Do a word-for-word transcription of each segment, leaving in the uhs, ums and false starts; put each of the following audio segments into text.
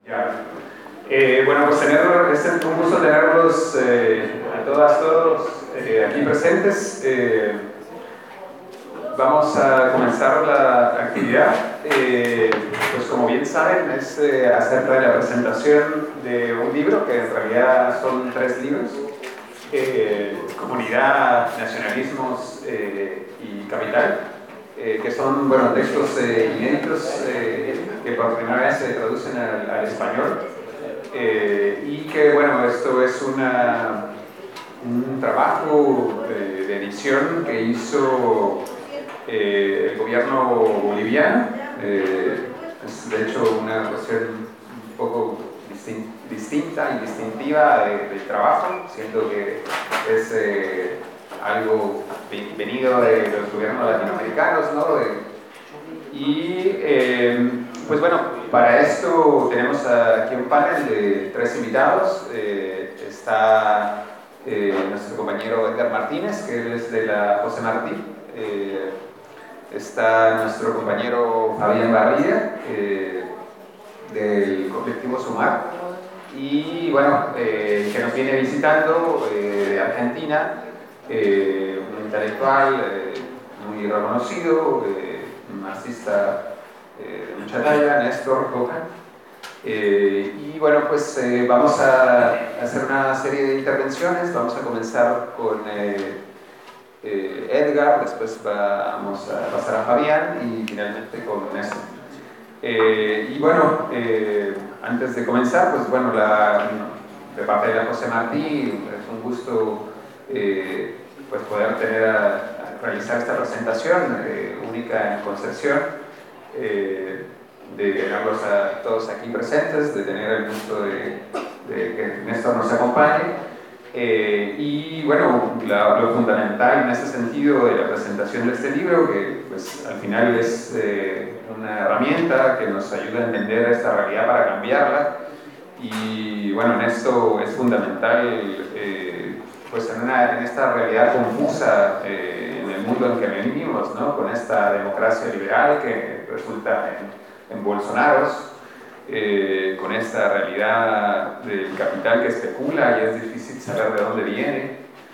Ya. Eh, bueno, pues tener, es un gusto tenerlos eh, a todas, todos eh, aquí presentes. Eh, vamos a comenzar la actividad. Eh, pues como bien saben, es eh, acerca de la presentación de un libro, que en realidad son tres libros. Eh, Comunidad, Nacionalismos eh, y Capital, eh, que son bueno, textos eh, inéditos eh, que por primera vez se traducen al, al español. Eh, y que bueno, esto es una, un trabajo de, de edición que hizo eh, el gobierno boliviano. Eh, es de hecho una cuestión un poco distin distinta y distintiva de, del trabajo, siendo que es eh, algo venido de los gobiernos latinoamericanos, ¿no? De, y eh, pues bueno, para esto tenemos aquí un panel de tres invitados. Eh, está eh, nuestro compañero Edgar Martínez, que él es de la José Martí. Eh, está nuestro compañero Fabián Barría, eh, del colectivo Sumar. Y bueno, eh, que nos viene visitando eh, de Argentina, eh, un intelectual eh, muy reconocido, eh, un marxista eh, de mucha talla, Néstor Coca. Eh, y bueno, pues eh, vamos a hacer una serie de intervenciones. Vamos a comenzar con eh, eh, Edgar, después vamos a pasar a Fabián y finalmente con Néstor. Eh, y bueno, eh, antes de comenzar, pues bueno, la, de parte de la José Martí, es un gusto eh, pues poder tener a, a realizar esta presentación eh, única en Concepción, eh, de tenerlos a todos aquí presentes, de tener el gusto de, de que Néstor nos acompañe. Eh, y bueno, la, lo fundamental en ese sentido de la presentación de este libro, que pues al final es eh, una herramienta que nos ayuda a entender esta realidad para cambiarla. Y bueno, en esto es fundamental, eh, pues en, una, en esta realidad confusa eh, en el mundo en que vivimos, ¿no? Con esta democracia liberal que resulta en, en Bolsonaros. Eh, con esta realidad del capital que especula y es difícil saber de dónde viene,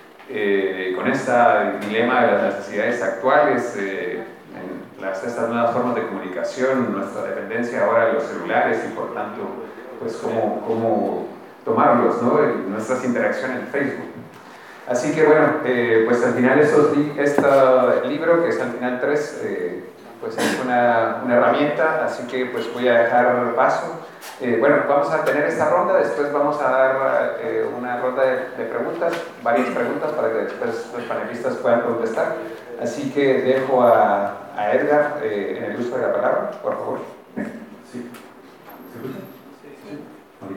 eh, con este dilema de las necesidades actuales, eh, en las, estas nuevas formas de comunicación, nuestra dependencia ahora de los celulares y por tanto, pues cómo, cómo tomarlos, ¿no? En nuestras interacciones en Facebook. Así que bueno, eh, pues al final estos li este libro, que es al final tres, eh, pues es una, una herramienta, así que pues voy a dejar paso. Eh, bueno, vamos a tener esta ronda, después vamos a dar eh, una ronda de, de preguntas, varias preguntas para que después los panelistas puedan contestar. Así que dejo a, a Edgar eh, en el uso de la palabra, por favor. Sí. ¿Se escucha? Sí. Okay.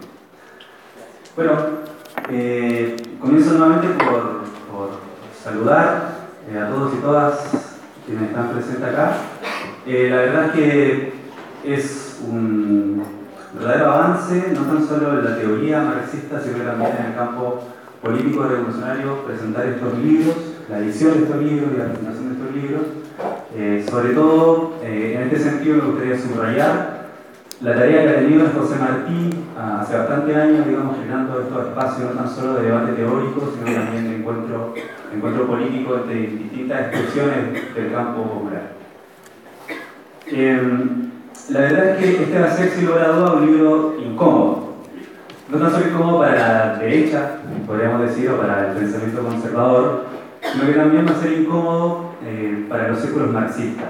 Bueno, eh, comienzo nuevamente por, por saludar eh, a todos y todas quienes están presentes acá. Eh, la verdad es que es un verdadero avance, no tan solo en la teoría marxista, sino también en el campo político revolucionario, presentar estos libros, la edición de estos libros y la presentación de estos libros. Eh, sobre todo, eh, en este sentido me gustaría subrayar la tarea que ha tenido José Martí hace bastantes años, digamos, generando estos espacios no tan solo de debate teórico, sino también de encuentro, de encuentro político entre distintas expresiones del campo popular. Eh, la verdad es que este va a ser, sin lugar a dudas, un libro incómodo. No tan solo incómodo para la derecha, podríamos decir, o para el pensamiento conservador, sino que también va a ser incómodo eh, para los círculos marxistas.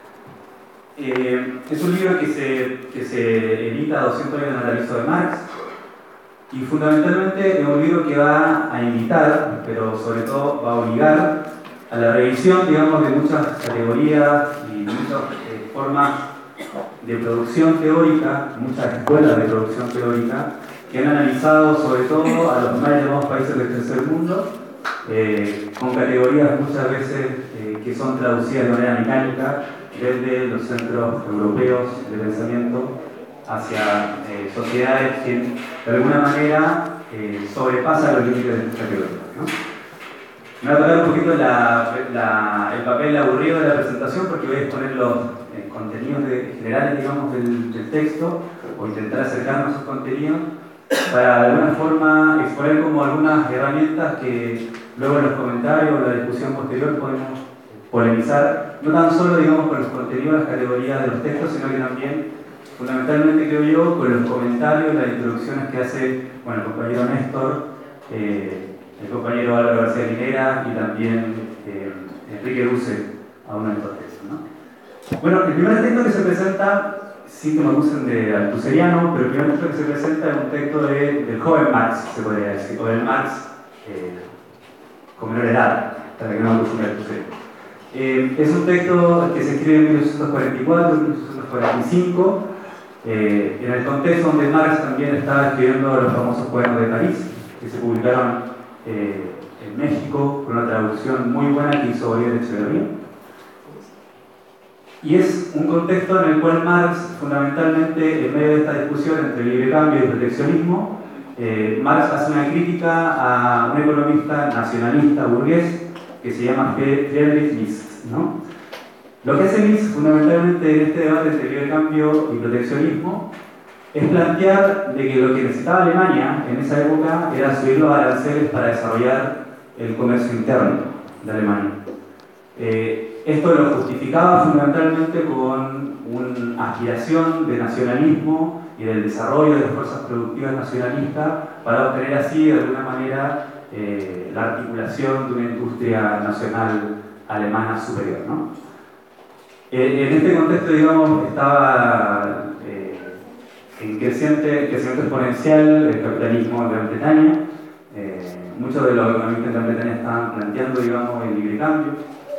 Eh, es un libro que se, que se edita a doscientos años del natalicio de Marx y fundamentalmente es un libro que va a invitar, pero sobre todo va a obligar a la revisión, digamos, de muchas categorías y muchas eh, formas de producción teórica, muchas escuelas de producción teórica que han analizado sobre todo a los más llamados países del tercer mundo, eh, con categorías muchas veces eh, que son traducidas de manera mecánica desde los centros europeos de pensamiento hacia eh, sociedades que de alguna manera eh, sobrepasan los límites de esta categoría, ¿no? Me va a tocar un poquito la, la, el papel aburrido de la presentación porque voy a exponer los, en contenidos de, generales, digamos, del, del texto, o intentar acercarnos a esos contenidos, para de alguna forma exponer como algunas herramientas que luego en los comentarios o en la discusión posterior podemos polemizar, no tan solo, digamos, con los contenidos, las categorías de los textos, sino que también, fundamentalmente, creo yo, con los comentarios, las introducciones que hace, bueno, el compañero Néstor, eh, el compañero Álvaro García Linera y también eh, Enrique Dussel a uno de estos textos, ¿no? Bueno, el primer texto que se presenta, sin que me acusen de altuseriano, pero el primer texto que se presenta es un texto de, del joven Marx, se podría decir, o del Marx eh, con menor edad, para que no me acusen de altuseriano. Eh, es un texto que se escribe en mil ochocientos cuarenta y cuatro, mil ochocientos cuarenta y cinco, eh, en el contexto donde Marx también estaba escribiendo los famosos Cuadernos de París, que se publicaron eh, en México, con una traducción muy buena que hizo Oriol Echeverría. Y es un contexto en el cual Marx, fundamentalmente, en medio de esta discusión entre libre cambio y proteccionismo, eh, Marx hace una crítica a un economista nacionalista burgués que se llama Friedrich List, ¿no? Lo que hace List, fundamentalmente, en este debate entre libre cambio y proteccionismo, es plantear de que lo que necesitaba Alemania en esa época era subir los aranceles para desarrollar el comercio interno de Alemania. Eh, esto lo justificaba fundamentalmente con una aspiración de nacionalismo y del desarrollo de las fuerzas productivas nacionalistas para obtener así, de alguna manera, eh, la articulación de una industria nacional alemana superior, ¿no? Eh, en este contexto, digamos, estaba eh, en creciente, crecimiento exponencial el capitalismo en Gran Bretaña. Eh, muchos de los economistas en Gran Bretaña estaban planteando, digamos, el libre cambio.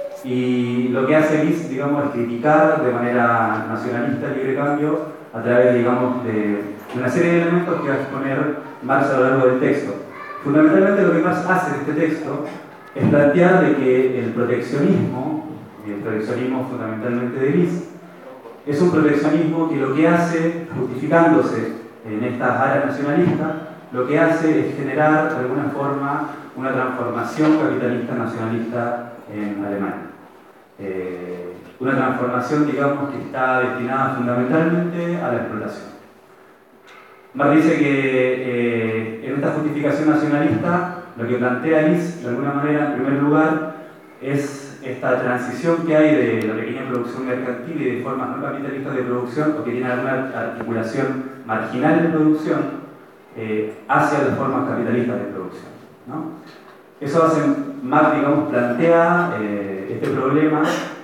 Y lo que hace List, digamos, es criticar de manera nacionalista el libre cambio a través, digamos, de, de una serie de elementos que va a exponer Marx a lo largo del texto. Fundamentalmente lo que Marx hace en este texto es plantear de que el proteccionismo, y el proteccionismo fundamentalmente de List, es un proteccionismo que lo que hace, justificándose en estas áreas nacionalistas, lo que hace es generar de alguna forma una transformación capitalista nacionalista en Alemania. Eh, una transformación, digamos, que está destinada fundamentalmente a la explotación. Marx dice que eh, en esta justificación nacionalista lo que plantea List, de alguna manera, en primer lugar, es esta transición que hay de la pequeña producción mercantil y de formas no capitalistas de producción, o que tiene alguna articulación marginal de producción, eh, hacia las formas capitalistas de producción, ¿no? Eso hace, Marx, digamos, plantea eh, este problema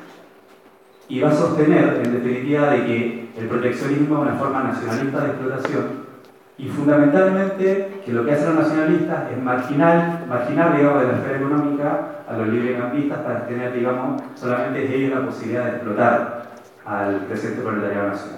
y va a sostener, en definitiva, de que el proteccionismo es una forma nacionalista de explotación y fundamentalmente que lo que hacen los nacionalistas es marginal, marginar, digamos, de la esfera económica a los librecampistas para tener, digamos, solamente ellos la posibilidad de explotar al presente proletariado nacional.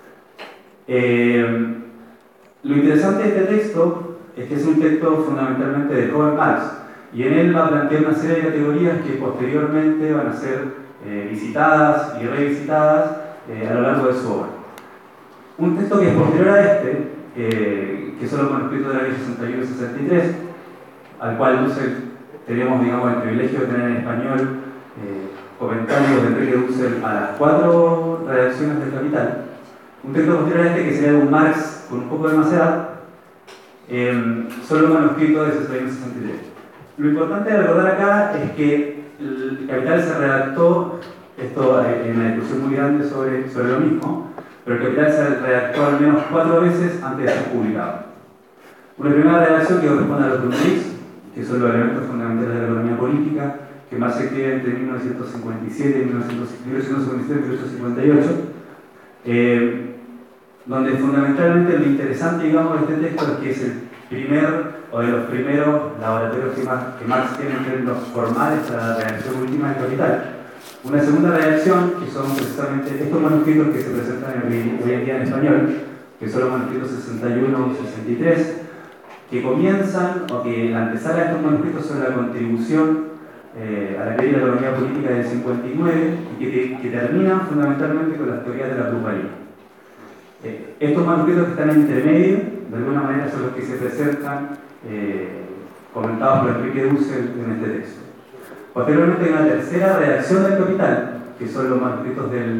Eh, lo interesante de este texto es que es un texto fundamentalmente de joven Marx, y en él va a plantear una serie de categorías que posteriormente van a ser eh, visitadas y revisitadas eh, a lo largo de su obra. Un texto que es posterior a este, eh, que son los manuscritos de la ley sesenta y uno y sesenta y tres, al cual Dussel tenemos, digamos, el privilegio de tener en español eh, comentarios de Enrique Dussel a las cuatro redacciones del Capital. Un texto posterior a este, que sería un Marx con un poco de más edad, eh, son los manuscritos de sesenta y uno y sesenta y tres. Lo importante de recordar acá es que el Capital se redactó, esto en una discusión muy grande sobre, sobre lo mismo, pero el Capital se redactó al menos cuatro veces antes de ser publicado. Una primera redacción que corresponde a los Grundrisse, que son los elementos fundamentales de la economía política, que Marx escribe entre mil novecientos cincuenta y siete y mil novecientos cincuenta y siete y mil ochocientos cincuenta y ocho, eh, donde fundamentalmente lo interesante, digamos, de este texto es que es el primer o de los primeros laboratorios que, más, que Marx tiene en términos formales para la redacción última del Capital. Una segunda redacción, que son precisamente estos manuscritos que se presentan hoy en día en español, que son los manuscritos sesenta y uno y sesenta y tres, que comienzan, o que la antesala de estos manuscritos son la contribución eh, a la teoría de la economía política del cincuenta y nueve, y que, que terminan fundamentalmente con las teorías de la plusvalía. Eh, estos manuscritos que están en intermedio, de alguna manera son los que se presentan eh, comentados por Enrique Dussel en este texto. Posteriormente hay una tercera redacción del Capital, que son los manuscritos del,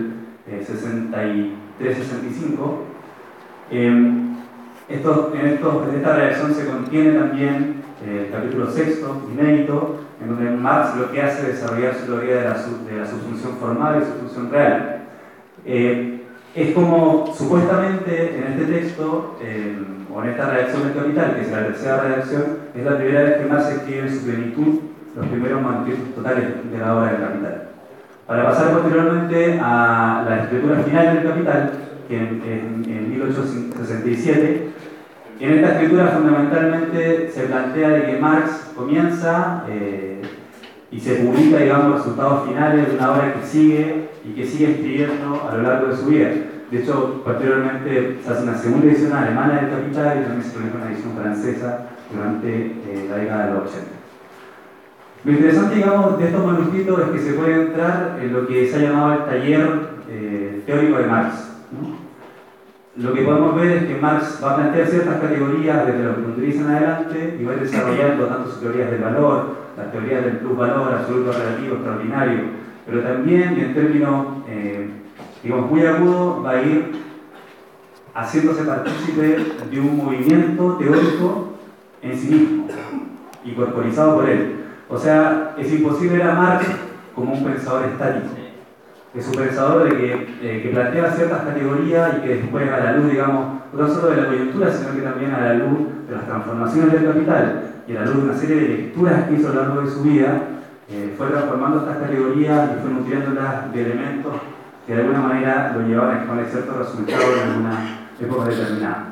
eh, sesenta y tres sesenta y cinco. Eh, esto, en, esto, en esta redacción se contiene también eh, el capítulo sexto, inédito, en donde Marx lo que hace es desarrollar su teoría de la, de la subsunción formal y subsunción real. Eh, es como, supuestamente, en este texto, eh, o en esta redacción del Capital, que es la tercera redacción, es la primera vez que Marx escribe en su plenitud los primeros manifiestos totales de la obra del Capital. Para pasar posteriormente a la escritura final del Capital, que en, en, en mil ochocientos sesenta y siete, en esta escritura fundamentalmente se plantea de que Marx comienza eh, y se publica, digamos, los resultados finales de una obra que sigue y que sigue escribiendo a lo largo de su vida. De hecho, posteriormente se hace una segunda edición alemana del Capital y también se publica una edición francesa durante eh, la década de los ochenta. Lo interesante, digamos, de estos manuscritos es que se puede entrar en lo que se ha llamado el taller eh, teórico de Marx, ¿no? Lo que podemos ver es que Marx va a plantear ciertas categorías desde lo que utiliza en adelante y va a ir desarrollando tanto sus teorías del valor, las teorías del plusvalor, absoluto, relativo, extraordinario, pero también, y en términos eh, digamos, muy agudos, va a ir haciéndose partícipe de un movimiento teórico en sí mismo y corporizado por él. O sea, es imposible ver a Marx como un pensador estático. Es un pensador de que, eh, que plantea ciertas categorías y que después, a la luz, digamos, no solo de la coyuntura, sino que también a la luz de las transformaciones del Capital y a la luz de una serie de lecturas que hizo a lo largo de su vida, eh, fue transformando estas categorías y fue nutriéndolas de elementos que de alguna manera lo llevaban a exponer ciertos resultados en alguna época determinada.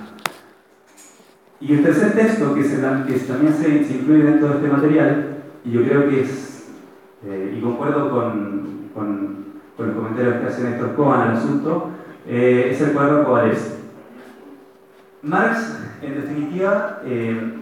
Y el tercer texto, que, se, que también se, se incluye dentro de este material, y yo creo que es, eh, y concuerdo con, con, con los comentarios que hace Néstor Cohen al asunto, eh, es el cuaderno Kovalevsky. Marx, en definitiva, eh,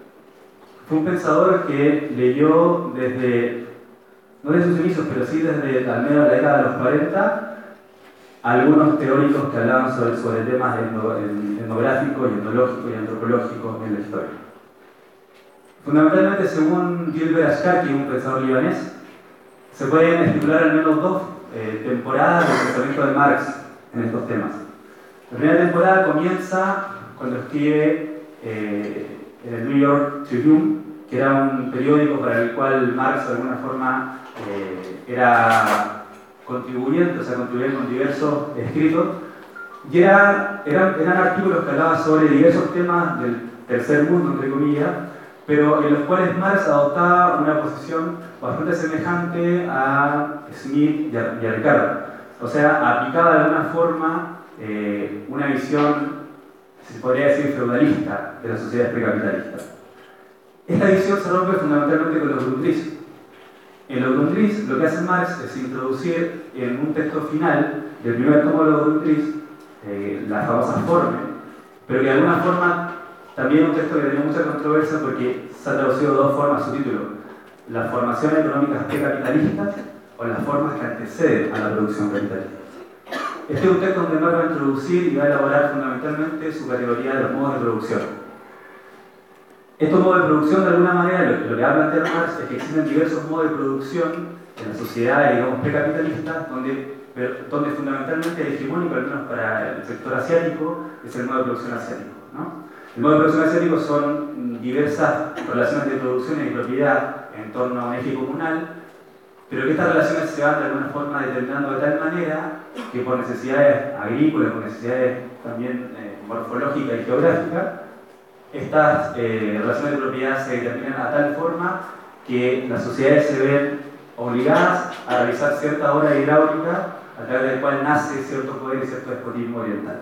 fue un pensador que leyó desde, no desde sus inicios, pero sí desde al menos la década de los cuarenta, algunos teóricos que hablaban sobre, sobre temas etnográficos, y etnológicos y antropológicos en la historia. Fundamentalmente, según Gilbert Ashkaki, un pensador libanés, se pueden estipular al menos dos eh, temporadas del pensamiento de Marx en estos temas. La primera temporada comienza cuando escribe eh, en el New York Tribune, que era un periódico para el cual Marx de alguna forma eh, era contribuyente, o sea, contribuía con diversos escritos, y era, eran, eran artículos que hablaban sobre diversos temas del tercer mundo, entre comillas, pero en los cuales Marx adoptaba una posición bastante semejante a Smith y a, y a Ricardo. O sea, aplicaba de alguna forma eh, una visión, se podría decir, feudalista de las sociedades precapitalistas. Esta visión se rompe fundamentalmente con los Grundrisse. En los Grundrisse, lo que hace Marx es introducir en un texto final del primer tomo de los Grundrisse eh, la famosa Forme, pero que de alguna forma también es un texto que tenía mucha controversia porque se ha traducido de dos formas su título: las formaciones económicas precapitalistas o las formas que anteceden a la producción capitalista. Este es un texto donde Marx va a introducir y va a elaborar fundamentalmente su categoría de los modos de producción. Estos modos de producción, de alguna manera, lo, lo que va a plantear Marx es que existen diversos modos de producción en las sociedades, digamos, precapitalistas, donde, donde fundamentalmente el hegemónico, al menos para el sector asiático, es el modo de producción asiático, ¿no? El modo de producción asiático son diversas relaciones de producción y de propiedad en torno a un eje comunal, pero que estas relaciones se van de alguna forma determinando de tal manera que por necesidades agrícolas, por necesidades también eh, morfológicas y geográficas, estas eh, relaciones de propiedad se determinan a tal forma que las sociedades se ven obligadas a realizar cierta obra hidráulica a través del cual nace cierto poder y cierto despotismo oriental.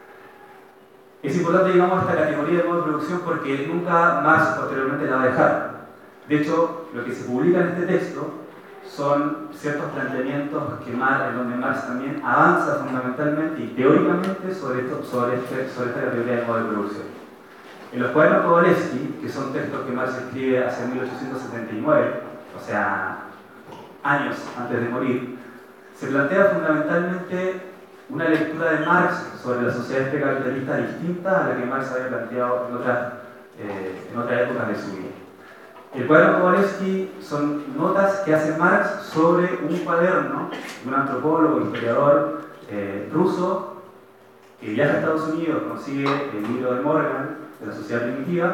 Es importante, digamos, esta categoría de modo de producción porque nunca Marx posteriormente la va a dejar. De hecho, lo que se publica en este texto son ciertos planteamientos que Marx, en donde Marx también avanza fundamentalmente y teóricamente sobre, esto, sobre, este, sobre esta categoría de modo de producción. En los cuadernos Kovalevsky, que son textos que Marx escribe hacia mil ochocientos setenta y nueve, o sea, años antes de morir, se plantea fundamentalmente una lectura de Marx sobre las sociedades precapitalistas distinta a la que Marx había planteado en otras, eh, en otras épocas de su vida. El cuaderno Kovalevsky son notas que hace Marx sobre un cuaderno de un antropólogo, historiador eh, ruso que viaja a Estados Unidos, consigue el libro de Morgan, de la sociedad primitiva,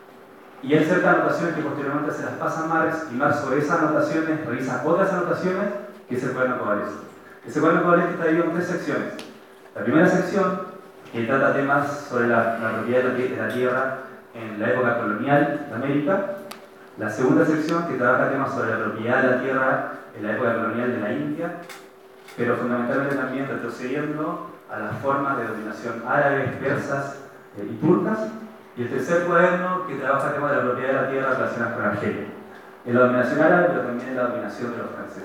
y él cerca anotaciones que posteriormente se las pasa a Marx, y Marx sobre esas anotaciones revisa otras anotaciones, que es el cuaderno Kovalevsky. Ese cuaderno Kovalevsky está dividido en tres secciones. La primera sección, que trata temas sobre la, la propiedad de la tierra en la época colonial de América. La segunda sección, que trabaja temas sobre la propiedad de la tierra en la época colonial de la India, pero fundamentalmente también retrocediendo a las formas de dominación árabes, persas eh, y turcas. Y el tercer cuaderno, que trabaja temas de la propiedad de la tierra relacionadas con Argelia, en la dominación árabe, pero también en la dominación de los franceses.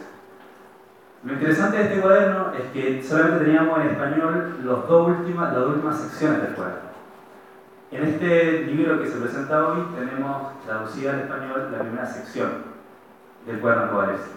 Lo interesante de este cuaderno es que solamente teníamos en español los dos últimas, las dos últimas secciones del cuaderno. En este libro que se presenta hoy tenemos traducida al español la primera sección del cuaderno Kovalevsky.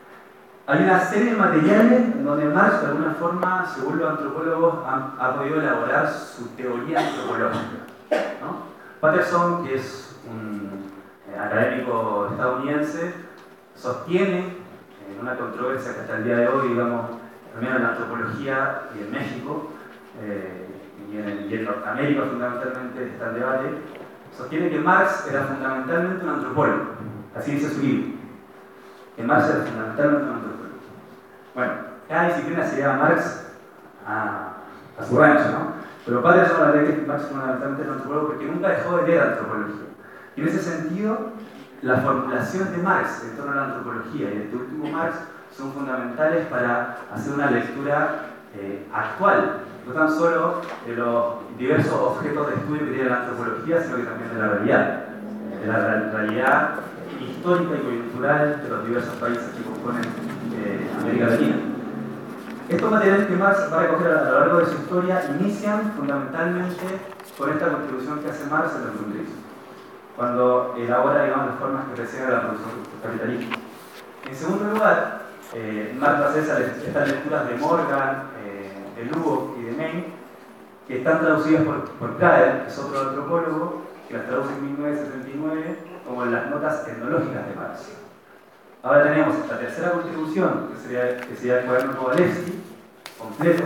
Hay una serie de materiales en donde Marx, de alguna forma, según los antropólogos, ha, ha podido elaborar su teoría antropológica, ¿no? Patterson, que es un eh, académico estadounidense, sostiene en una controversia que hasta el día de hoy, digamos, también en la antropología y en México, eh, y, en, y en Norteamérica fundamentalmente está el debate, sostiene que Marx era fundamentalmente un antropólogo, así dice su libro, que Marx era fundamentalmente un antropólogo. Bueno, cada disciplina se llama Marx a, a su rancho, ¿no? Pero Patterson la que Marx fundamentalmente era un antropólogo porque nunca dejó de leer antropología. Y en ese sentido, las formulaciones de Marx en torno a la antropología y de este último Marx son fundamentales para hacer una lectura eh, actual, no tan solo de los diversos objetos de estudio que tiene la antropología, sino que también de la realidad, de la realidad histórica y coyuntural de los diversos países que componen eh, América Latina. Estos materiales que Marx va a recoger a lo largo de su historia inician fundamentalmente con esta contribución que hace Marx al emprendimiento, cuando elabora, digamos, las formas que preceden la producción capitalista. En segundo lugar, eh, Marx hace estas lecturas de Morgan, eh, de Lugo y de Maine, que están traducidas por, por Craer, que es otro antropólogo, que las traduce en mil novecientos setenta y nueve como en las notas etnológicas de Marx. Ahora tenemos esta tercera contribución, que sería, que sería el cuaderno Kovalevsky, completo,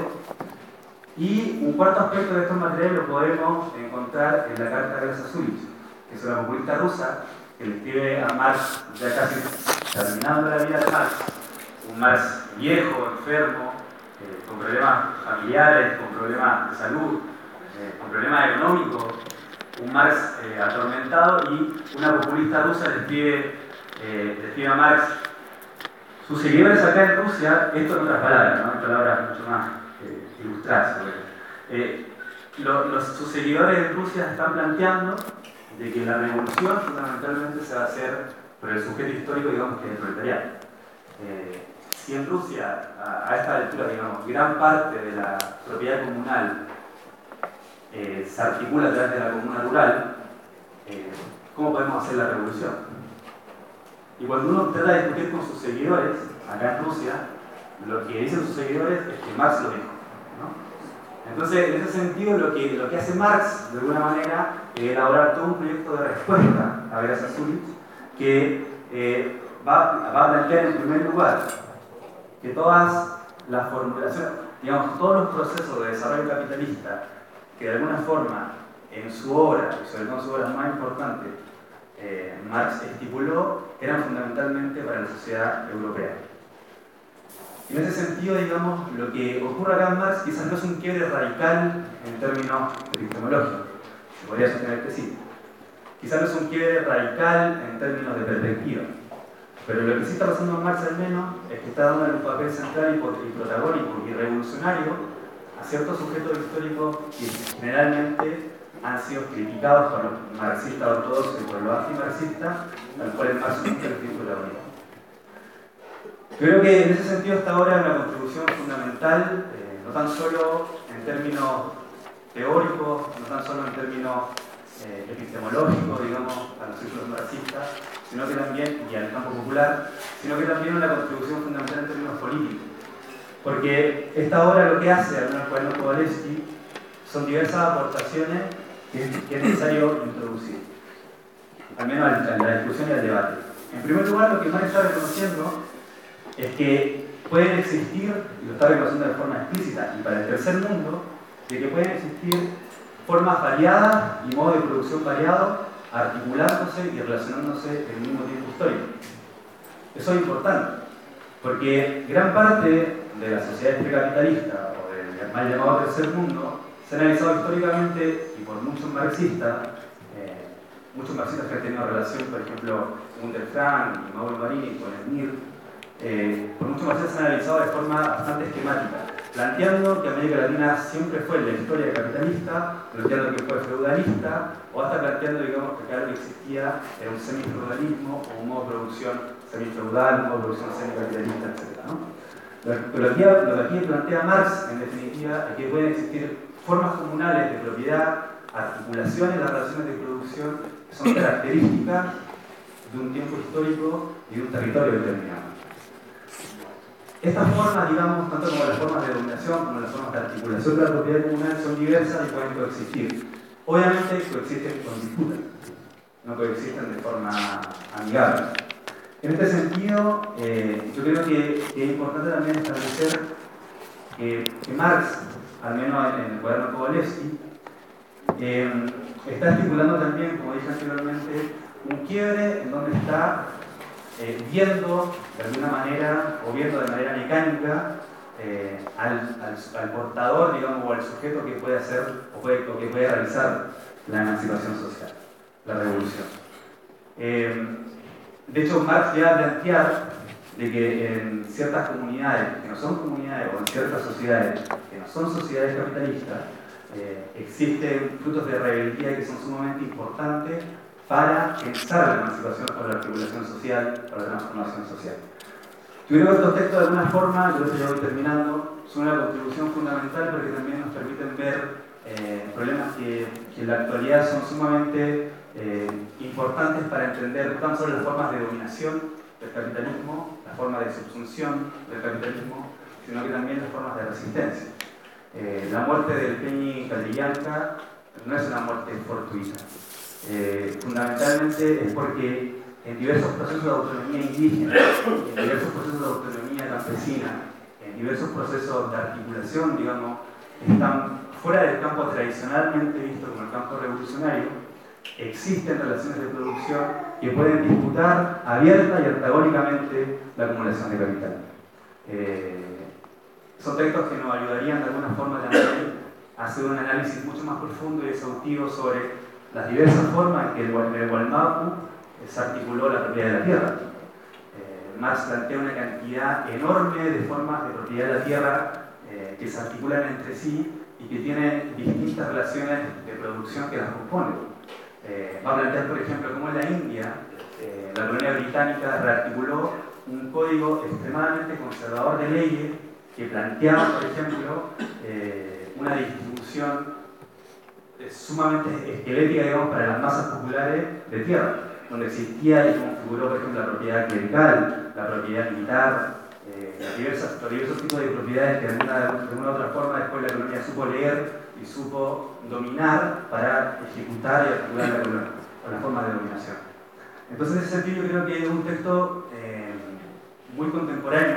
y un cuarto aspecto de estos materiales lo podemos encontrar en la carta de Elsa Zulich, que es una populista rusa que le escribe a Marx ya casi terminando la vida de Marx, un Marx viejo, enfermo, eh, con problemas familiares, con problemas de salud, eh, con problemas económicos, un Marx eh, atormentado, y una populista rusa le escribe, eh, le escribe a Marx. Sus seguidores acá en Rusia, esto en otras palabras, ¿no? En palabras mucho más eh, ilustradas, eh, lo, los, sus seguidores en Rusia están planteando de que la revolución fundamentalmente se va a hacer por el sujeto histórico, digamos, que es el proletariado. Eh, si en Rusia, a, a esta altura, digamos, gran parte de la propiedad comunal eh, se articula a través de la comuna rural, eh, ¿cómo podemos hacer la revolución? Y cuando uno trata de discutir con sus seguidores, acá en Rusia, lo que dicen sus seguidores es que Marx lo dijo, ¿no? Entonces, en ese sentido, lo que, lo que hace Marx, de alguna manera, es elaborar todo un proyecto de respuesta a Elsa Zulich, que eh, va, va a plantear en primer lugar que todas las formulaciones, digamos, todos los procesos de desarrollo capitalista, que de alguna forma en su obra, y sobre todo en su obra más importante, eh, Marx estipuló, eran fundamentalmente para la sociedad europea. En ese sentido, digamos, lo que ocurre acá en Marx quizás no es un quiebre radical en términos epistemológicos, se podría sostener que sí. Quizás no es un quiebre radical en términos de perspectiva, pero lo que sí está pasando en Marx al menos es que está dando un papel central y protagónico y revolucionario a ciertos sujetos históricos que generalmente han sido criticados por los marxistas ortodoxos y por los antimarxistas, al cual Marx nunca les dio la unidad. Creo que en ese sentido esta obra es una contribución fundamental, eh, no tan solo en términos teóricos, no tan solo en términos eh, epistemológicos, digamos, a los círculos marxistas, sino que también, y al campo popular, sino que también una contribución fundamental en términos políticos. Porque esta obra lo que hace, al menos cuaderno Kovalevsky, son diversas aportaciones que es, que es necesario introducir, al menos a la discusión y al debate. En primer lugar, lo que Marx está reconociendo es que pueden existir, y lo está reconociendo de forma explícita, y para el tercer mundo, de que pueden existir formas variadas y modos de producción variados, articulándose y relacionándose en el mismo tiempo histórico. Eso es importante, porque gran parte de las sociedades precapitalistas o del mal llamado tercer mundo se ha analizado históricamente y por muchos marxistas, eh, muchos marxistas que han tenido relación, por ejemplo, Gunther Frank y Mauro Marini con el M I R, eh, por muchos marxistas se han analizado de forma bastante esquemática, planteando que América Latina siempre fue la historia capitalista, planteando que fue feudalista, o hasta planteando, digamos, que claro que existía era un semifeudalismo o un modo de producción semifeudal, un modo de producción semicapitalista, etcétera, ¿no? Lo, lo, que, lo que aquí plantea Marx, en definitiva, es que pueden existir formas comunales de propiedad, articulaciones en las relaciones de producción que son características de un tiempo histórico y de un territorio determinado. Estas formas, digamos, tanto como las formas de dominación como las formas de articulación de la propiedad comunal son diversas y pueden coexistir. Obviamente coexisten con disputa, no coexisten de forma amigable. En este sentido, eh, yo creo que, que es importante también establecer que, que Marx, al menos en, en el cuaderno Kovalevsky, eh, está estipulando también, como dije anteriormente, un quiebre en donde está eh, viendo de alguna manera, o viendo de manera mecánica, eh, al, al, al portador, digamos, o al sujeto que puede hacer o, puede, o que puede realizar la emancipación social, la revolución. Eh, de hecho, Marx llega a plantear de que en ciertas comunidades, que no son comunidades, o en ciertas sociedades, que no son sociedades capitalistas, eh, existen frutos de rebeldía que son sumamente importantes para pensar la emancipación o la articulación social, o la transformación social. Yo creo que estos textos de alguna forma, yo ya voy terminando, son una contribución fundamental porque también nos permiten ver eh, problemas que, que en la actualidad son sumamente eh, importantes para entender no solo las formas de dominación del capitalismo, las formas de subsunción del capitalismo, sino que también las formas de resistencia. Eh, la muerte del Peñi Catrillanca no es una muerte fortuita. Eh, fundamentalmente es porque en diversos procesos de autonomía indígena, en diversos procesos de autonomía campesina, en diversos procesos de articulación, digamos, están fuera del campo tradicionalmente visto como el campo revolucionario, existen relaciones de producción que pueden disputar abierta y antagónicamente la acumulación de capital. Eh, son textos que nos ayudarían de alguna forma también a hacer un análisis mucho más profundo y exhaustivo sobre las diversas formas en que el Gualmapu se articuló la propiedad de la tierra. Eh, Marx plantea una cantidad enorme de formas de propiedad de la tierra eh, que se articulan entre sí y que tienen distintas relaciones de producción que las componen. Eh, va a plantear, por ejemplo, cómo en la India, eh, la colonia británica rearticuló un código extremadamente conservador de leyes que planteaba, por ejemplo, eh, una distribución sumamente esquelética, digamos, para las masas populares de tierra, donde existía y configuró, por ejemplo, la propiedad clerical, la propiedad militar, eh, las diversas, los diversos tipos de propiedades que de alguna, de alguna otra forma después la colonia supo leer y supo dominar para ejecutar y articular la colonia, con la forma de dominación. Entonces, en ese sentido, yo creo que es un texto eh, muy contemporáneo,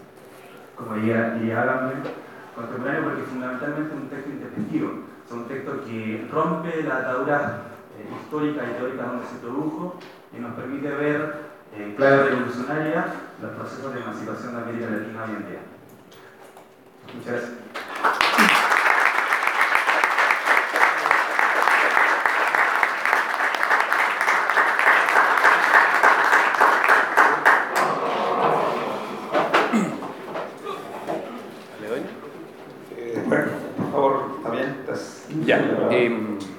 como diría, diría Agamben, contemporáneo porque fundamentalmente es un texto intempestivo. Es un texto que rompe la atadura eh, histórica y teórica donde se produjo y nos permite ver en eh, clave revolucionaria los procesos de emancipación de América Latina hoy en día. Muchas gracias. Ya. Eh,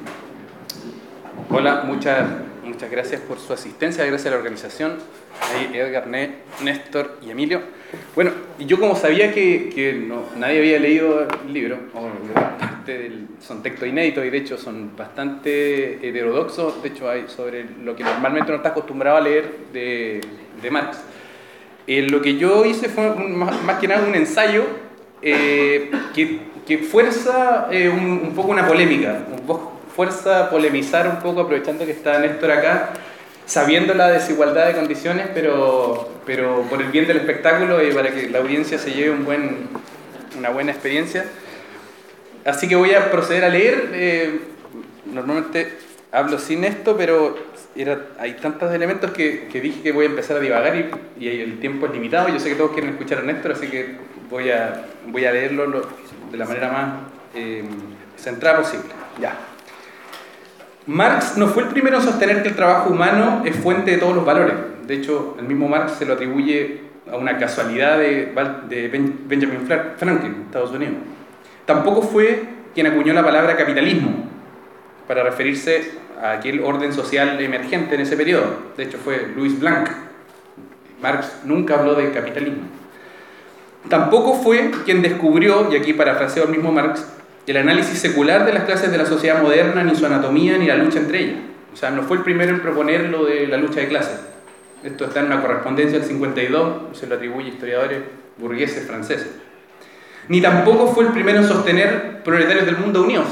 hola, muchas, muchas gracias por su asistencia, gracias a la organización, ahí Edgar, Néstor y Emilio. Bueno, yo como sabía que, que no, nadie había leído el libro, o parte del, son textos inéditos y de hecho son bastante heterodoxos, de hecho hay sobre lo que normalmente no está acostumbrado a leer de, de Marx. Eh, lo que yo hice fue un, más, más que nada un ensayo eh, que que fuerza eh, un, un poco una polémica, un poco, fuerza polemizar un poco, aprovechando que está Néstor acá, sabiendo la desigualdad de condiciones, pero, pero por el bien del espectáculo y para que la audiencia se lleve un buen, una buena experiencia. Así que voy a proceder a leer. Eh, normalmente hablo sin esto, pero era, hay tantos elementos que, que dije que voy a empezar a divagar y, y el tiempo es limitado. Yo sé que todos quieren escuchar a Néstor, así que voy a, voy a leerlo lo, de la manera más eh, centrada posible. Ya. Marx no fue el primero en sostener que el trabajo humano es fuente de todos los valores. De hecho, el mismo Marx se lo atribuye a una casualidad de, de Benjamin Franklin, en Estados Unidos. Tampoco fue quien acuñó la palabra capitalismo para referirse a aquel orden social emergente en ese periodo. De hecho, fue Louis Blanc. Marx nunca habló de capitalismo. Tampoco fue quien descubrió, y aquí parafraseo al mismo Marx, el análisis secular de las clases de la sociedad moderna, ni su anatomía, ni la lucha entre ellas. O sea, no fue el primero en proponer lo de la lucha de clases. Esto está en una correspondencia del cincuenta y dos, se lo atribuye a historiadores burgueses franceses. Ni tampoco fue el primero en sostener proletarios del mundo unidos.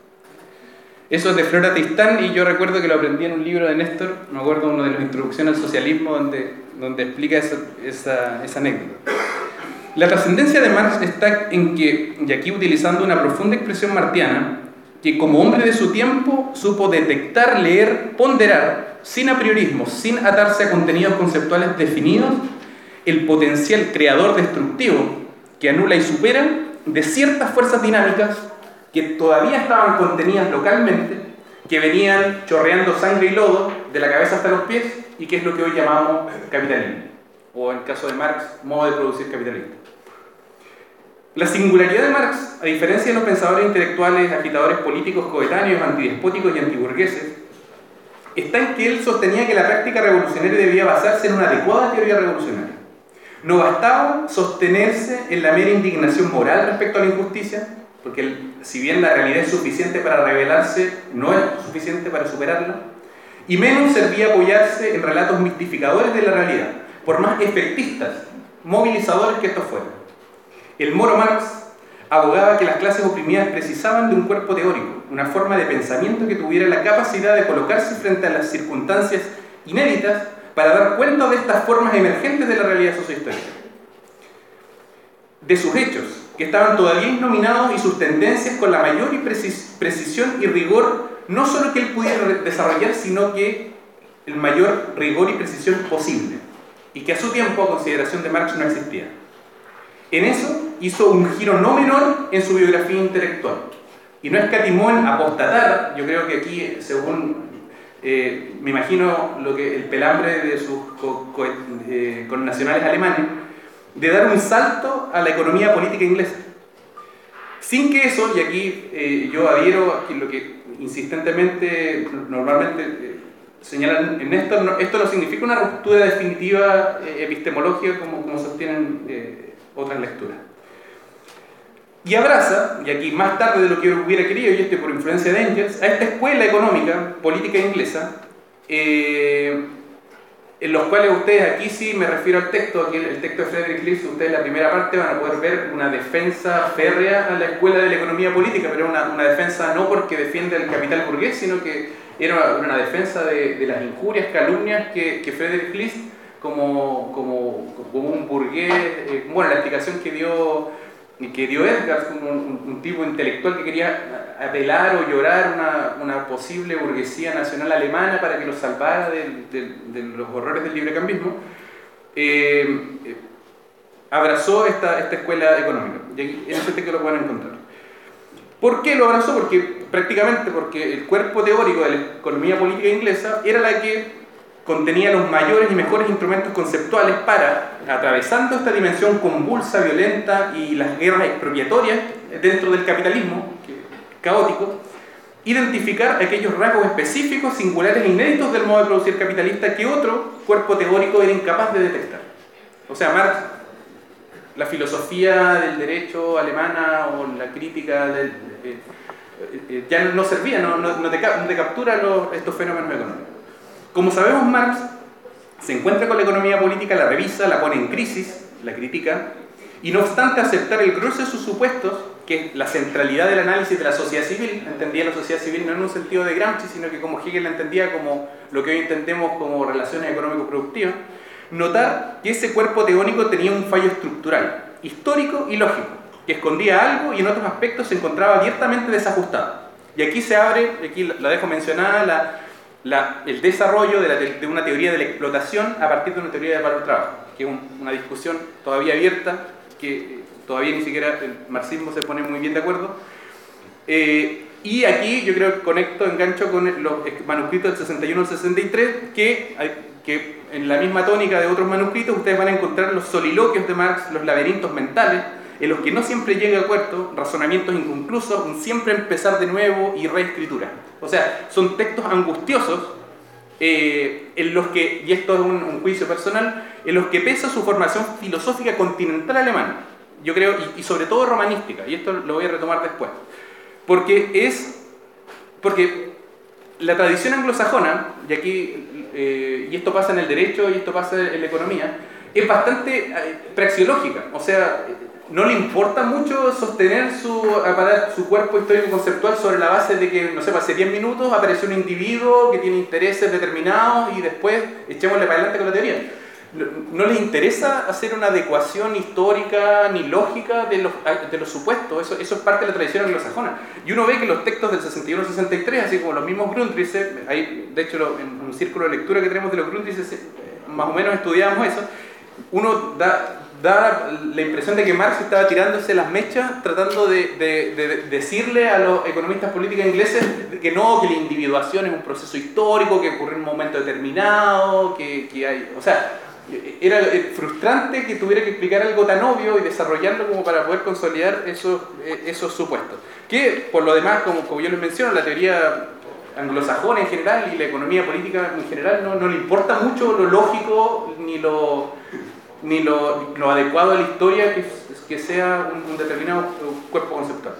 Eso es de Flora Tristán, y yo recuerdo que lo aprendí en un libro de Néstor, me acuerdo uno de los Introducciones al Socialismo, donde, donde explica esa, esa, esa anécdota. La trascendencia de Marx está en que, y aquí utilizando una profunda expresión martiana, que como hombre de su tiempo supo detectar, leer, ponderar, sin apriorismo, sin atarse a contenidos conceptuales definidos, el potencial creador destructivo que anula y supera de ciertas fuerzas dinámicas que todavía estaban contenidas localmente, que venían chorreando sangre y lodo de la cabeza hasta los pies, y que es lo que hoy llamamos capitalismo, o en el caso de Marx, modo de producir capitalismo. La singularidad de Marx, a diferencia de los pensadores intelectuales, agitadores políticos coetáneos, antidespóticos y antiburgueses, está en que él sostenía que la práctica revolucionaria debía basarse en una adecuada teoría revolucionaria. No bastaba sostenerse en la mera indignación moral respecto a la injusticia, porque el, si bien la realidad es suficiente para revelarse, no es suficiente para superarla, y menos servía apoyarse en relatos mistificadores de la realidad, por más efectistas, movilizadores que estos fueran. El moro Marx abogaba que las clases oprimidas precisaban de un cuerpo teórico, una forma de pensamiento que tuviera la capacidad de colocarse frente a las circunstancias inéditas para dar cuenta de estas formas emergentes de la realidad sociohistórica, de sus hechos, que estaban todavía innominados, y sus tendencias con la mayor precis precisión y rigor, no solo que él pudiera desarrollar, sino que el mayor rigor y precisión posible, y que a su tiempo, a consideración de Marx, no existía. En eso hizo un giro no menor en su biografía intelectual, y no escatimó en apostatar. Yo creo que aquí, según eh, me imagino lo que el pelambre de sus co co eh, connacionales alemanes, de dar un salto a la economía política inglesa, sin que eso, y aquí eh, yo adhiero a lo que insistentemente, normalmente eh, señalan en esto, no, esto no significa una ruptura definitiva eh, epistemológica como, como sostienen eh, otras lecturas. Y abraza, y aquí más tarde de lo que hubiera querido, y este por influencia de Engels, a esta escuela económica, política inglesa, eh, en los cuales ustedes, aquí sí me refiero al texto, aquí el texto de Friedrich List, ustedes en la primera parte van a poder ver una defensa férrea a la escuela de la economía política, pero una, una defensa no porque defiende el capital burgués, sino que era una defensa de, de las injurias, calumnias que, que Friedrich List, como, como, como un burgués, eh, bueno, la explicación que dio, que dio Edgar, como un, un tipo intelectual que quería apelar o llorar una, una posible burguesía nacional alemana para que los salvara de, de, de los horrores del librecambismo, eh, eh, abrazó esta, esta escuela económica. Y aquí, en ese texto lo pueden encontrar. ¿Por qué lo abrazó? Porque prácticamente porque el cuerpo teórico de la economía política inglesa era la que contenía los mayores y mejores instrumentos conceptuales para, atravesando esta dimensión convulsa, violenta y las guerras expropiatorias dentro del capitalismo caótico, identificar aquellos rasgos específicos, singulares e inéditos del modo de producir capitalista que otro cuerpo teórico era incapaz de detectar. O sea, Marx, la filosofía del derecho alemana o la crítica del, eh, eh, ya no servía, no, no, no, te, no te captura los, estos fenómenos económicos. Como sabemos, Marx se encuentra con la economía política, la revisa, la pone en crisis, la critica, y no obstante aceptar el grueso de sus supuestos, que es la centralidad del análisis de la sociedad civil. Entendía la sociedad civil no en un sentido de Gramsci, sino que como Hegel la entendía como lo que hoy entendemos como relaciones económico-productivas. Notar que ese cuerpo teónico tenía un fallo estructural, histórico y lógico, que escondía algo y en otros aspectos se encontraba abiertamente desajustado. Y aquí se abre, aquí la dejo mencionada, la, la, el desarrollo de, la, de una teoría de la explotación a partir de una teoría del valor-trabajo, que es un, una discusión todavía abierta, que todavía ni siquiera el marxismo se pone muy bien de acuerdo. Eh, y aquí yo creo que conecto, engancho con los manuscritos del sesenta y uno al sesenta y tres, que, que en la misma tónica de otros manuscritos ustedes van a encontrar los soliloquios de Marx, los laberintos mentales, en los que no siempre llega a puerto, razonamientos inconclusos, un siempre empezar de nuevo y reescritura. O sea, son textos angustiosos eh, en los que, y esto es un, un juicio personal, en los que pesa su formación filosófica continental alemana, yo creo, y, y sobre todo romanística, y esto lo voy a retomar después, porque es, porque la tradición anglosajona, y aquí, eh, y esto pasa en el derecho y esto pasa en la economía, es bastante eh, praxeológica, o sea, no le importa mucho sostener su, aparato, su cuerpo histórico conceptual sobre la base de que, no sé, hace diez minutos apareció un individuo que tiene intereses determinados y después echémosle para adelante con la teoría. No, no les interesa hacer una adecuación histórica ni lógica de los, de los supuestos, eso, eso es parte de la tradición anglosajona. Y uno ve que los textos del sesenta y uno al sesenta y tres, así como los mismos Grundrisse, hay, de hecho lo, en un círculo de lectura que tenemos de los Grundrisse, más o menos estudiamos eso, uno da... da la impresión de que Marx estaba tirándose las mechas tratando de, de, de, de decirle a los economistas políticos ingleses que no, que la individuación es un proceso histórico, que ocurre en un momento determinado, que, que hay... O sea, era frustrante que tuviera que explicar algo tan obvio y desarrollarlo como para poder consolidar esos, esos supuestos. Que, por lo demás, como, como yo les menciono, la teoría anglosajona en general y la economía política en general no, no le importa mucho lo lógico ni lo... ni lo, lo adecuado a la historia que, que sea un, un determinado cuerpo conceptual.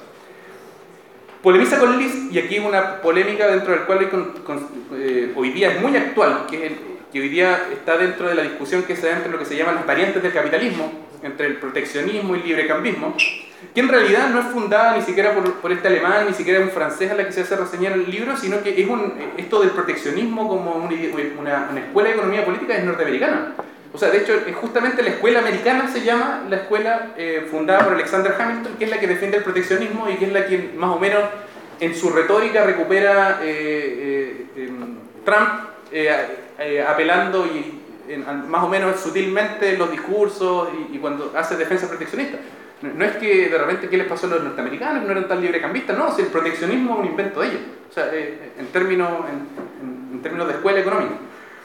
Polemiza con List, y aquí una polémica dentro del cual hay con, con, eh, hoy día es muy actual, que, es el, que hoy día está dentro de la discusión que se da entre lo que se llaman las variantes del capitalismo, entre el proteccionismo y el librecambismo, que en realidad no es fundada ni siquiera por, por este alemán, ni siquiera un francés a la que se hace reseñar el libro, sino que es un, esto del proteccionismo como una, una, una escuela de economía política es norteamericana. O sea, de hecho, justamente la escuela americana se llama la escuela eh, fundada por Alexander Hamilton, que es la que defiende el proteccionismo y que es la que más o menos en su retórica recupera eh, eh, eh, Trump eh, eh, apelando y eh, más o menos sutilmente en los discursos y, y cuando hace defensa proteccionista. No, no es que de repente qué les pasó a los norteamericanos, no eran tan librecambistas, no, si el proteccionismo es un invento de ellos, o sea, eh, en, términos, en, en, en términos de escuela económica.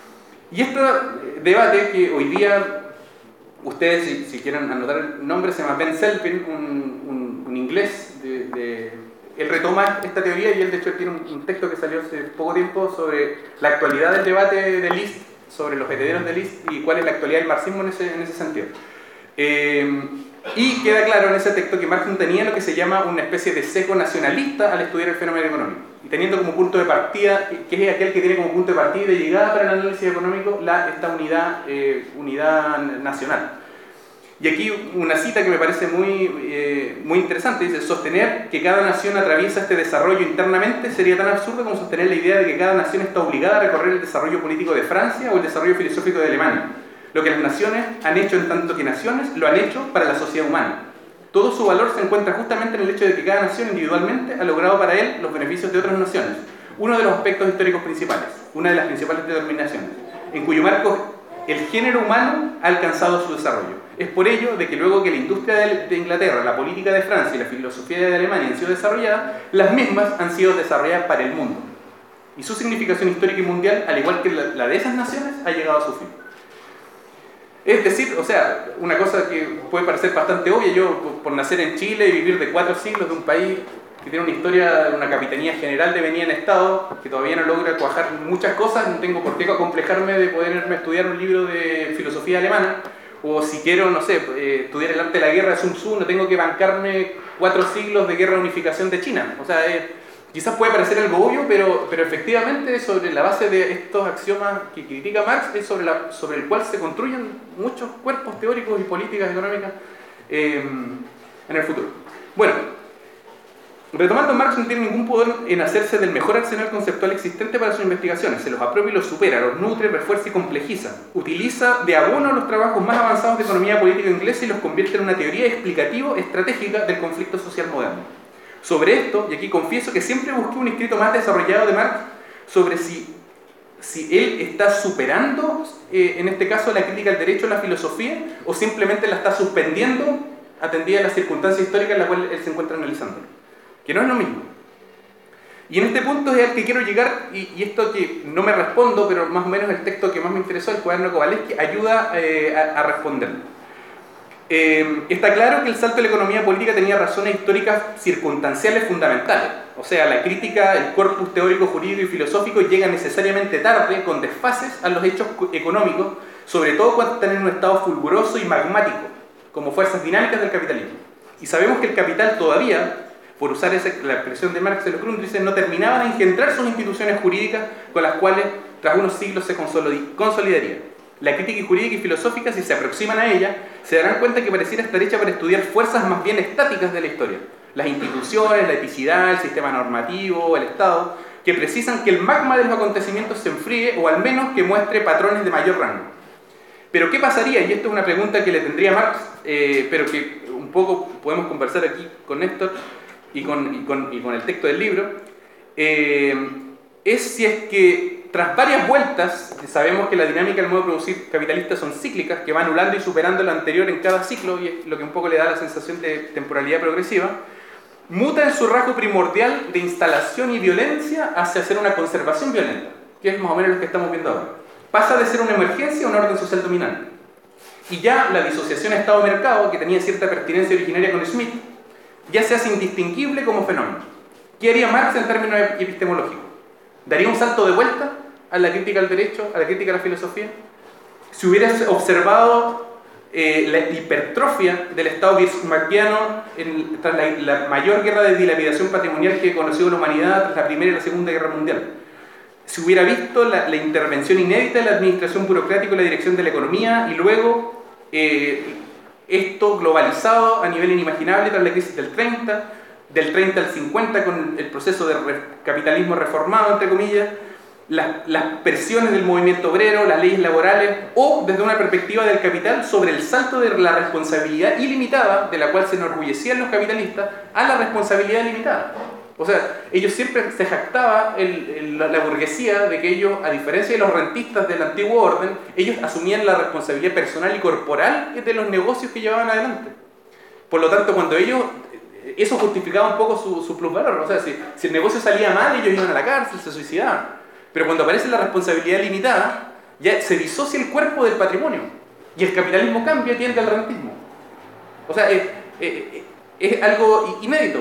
Y este debate que hoy día, ustedes si, si quieren anotar el nombre, se llama Ben Selpin, un, un, un inglés, de, de, él retoma esta teoría y él de hecho tiene un, un texto que salió hace poco tiempo sobre la actualidad del debate de List, sobre los herederos de List y cuál es la actualidad del marxismo en ese, en ese sentido. Eh, y queda claro en ese texto que Marx no tenía lo que se llama una especie de sesgo nacionalista al estudiar el fenómeno económico. Y teniendo como punto de partida, que es aquel que tiene como punto de partida y de llegada para el análisis económico, la, esta unidad, eh, unidad nacional. Y aquí una cita que me parece muy, eh, muy interesante, dice: sostener que cada nación atraviesa este desarrollo internamente sería tan absurdo como sostener la idea de que cada nación está obligada a recorrer el desarrollo político de Francia o el desarrollo filosófico de Alemania. Lo que las naciones han hecho en tanto que naciones, lo han hecho para la sociedad humana. Todo su valor se encuentra justamente en el hecho de que cada nación individualmente ha logrado para él los beneficios de otras naciones. Uno de los aspectos históricos principales, una de las principales determinaciones, en cuyo marco el género humano ha alcanzado su desarrollo. Es por ello de que luego que la industria de Inglaterra, la política de Francia y la filosofía de Alemania han sido desarrolladas, las mismas han sido desarrolladas para el mundo. Y su significación histórica y mundial, al igual que la de esas naciones, ha llegado a su fin. Es decir, o sea, una cosa que puede parecer bastante obvia, yo por nacer en Chile y vivir de cuatro siglos de un país que tiene una historia, una capitanía general de venía en Estado, que todavía no logra cuajar muchas cosas, no tengo por qué acomplejarme de poder irme a estudiar un libro de filosofía alemana, o si quiero, no sé, eh, estudiar el arte de la guerra de Sun Tzu, no tengo que bancarme cuatro siglos de guerra de unificación de China. O sea, eh, quizás puede parecer algo obvio, pero, pero efectivamente sobre la base de estos axiomas que critica Marx es sobre, la, sobre el cual se construyen muchos cuerpos teóricos y políticas económicas eh, en el futuro. Bueno, Retomando, Marx no tiene ningún poder en hacerse del mejor arsenal conceptual existente para sus investigaciones. Se los apropia y los supera, los nutre, refuerza y complejiza. Utiliza de abono los trabajos más avanzados de economía política inglesa y los convierte en una teoría explicativa-estratégica del conflicto social moderno. Sobre esto, y aquí confieso que siempre busqué un escrito más desarrollado de Marx sobre si, si él está superando, eh, en este caso, la crítica al derecho a la filosofía, o simplemente la está suspendiendo atendida a las circunstancias históricas en las cuales él se encuentra analizándolo. Que no es lo mismo. Y en este punto es al que quiero llegar, y, y esto que no me respondo, pero más o menos el texto que más me interesó, el cuaderno Kowalewski, ayuda eh, a, a responderlo. Eh, está claro que el salto de la economía política tenía razones históricas circunstanciales fundamentales. O sea, la crítica, el corpus teórico, jurídico y filosófico llega necesariamente tarde, con desfases, a los hechos económicos, sobre todo cuando están en un estado fulguroso y magmático, como fuerzas dinámicas del capitalismo. Y sabemos que el capital todavía, por usar esa, la expresión de Marx y los Grundrisse, no terminaban de engendrar sus instituciones jurídicas con las cuales tras unos siglos se consolidarían. La crítica jurídica y filosófica, si se aproximan a ella, se darán cuenta que pareciera estar hecha para estudiar fuerzas más bien estáticas de la historia. Las instituciones, la eticidad, el sistema normativo, el Estado, que precisan que el magma de los acontecimientos se enfríe o al menos que muestre patrones de mayor rango. Pero ¿qué pasaría? Y esto es una pregunta que le tendría a Marx, eh, pero que un poco podemos conversar aquí con Néstor, Y con, y, con, y con el texto del libro, eh, es si es que tras varias vueltas, sabemos que la dinámica del modo de producir capitalista son cíclicas, que va anulando y superando lo anterior en cada ciclo, y es lo que un poco le da la sensación de temporalidad progresiva, muta en su rasgo primordial de instalación y violencia hacia ser una conservación violenta, que es más o menos lo que estamos viendo ahora. Pasa de ser una emergencia a una orden social dominante. Y ya la disociación Estado-mercado, que tenía cierta pertinencia originaria con Smith, ya se hace indistinguible como fenómeno. ¿Qué haría Marx en términos epistemológicos? ¿Daría un salto de vuelta a la crítica al derecho, a la crítica a la filosofía? Si hubiera observado eh, la hipertrofia del Estado bismarckiano en, tras la, la mayor guerra de dilapidación patrimonial que ha conocido la humanidad tras la Primera y la Segunda Guerra Mundial. Si hubiera visto la, la intervención inédita de la administración burocrática y la dirección de la economía, y luego eh, esto globalizado a nivel inimaginable tras la crisis del treinta, del treinta al cincuenta con el proceso de re capitalismo reformado, entre comillas, las, las presiones del movimiento obrero, las leyes laborales, o desde una perspectiva del capital sobre el salto de la responsabilidad ilimitada, de la cual se enorgullecían los capitalistas, a la responsabilidad limitada. O sea, ellos siempre se jactaba el, el, la, la burguesía de que ellos, a diferencia de los rentistas del antiguo orden, ellos asumían la responsabilidad personal y corporal de los negocios que llevaban adelante. Por lo tanto, cuando ellos, eso justificaba un poco su, su plusvalor. O sea, si, si el negocio salía mal, ellos iban a la cárcel, se suicidaban. Pero cuando aparece la responsabilidad limitada, ya se disocia el cuerpo del patrimonio. Y el capitalismo cambia y tiende al rentismo. O sea, es, es, es algo inédito.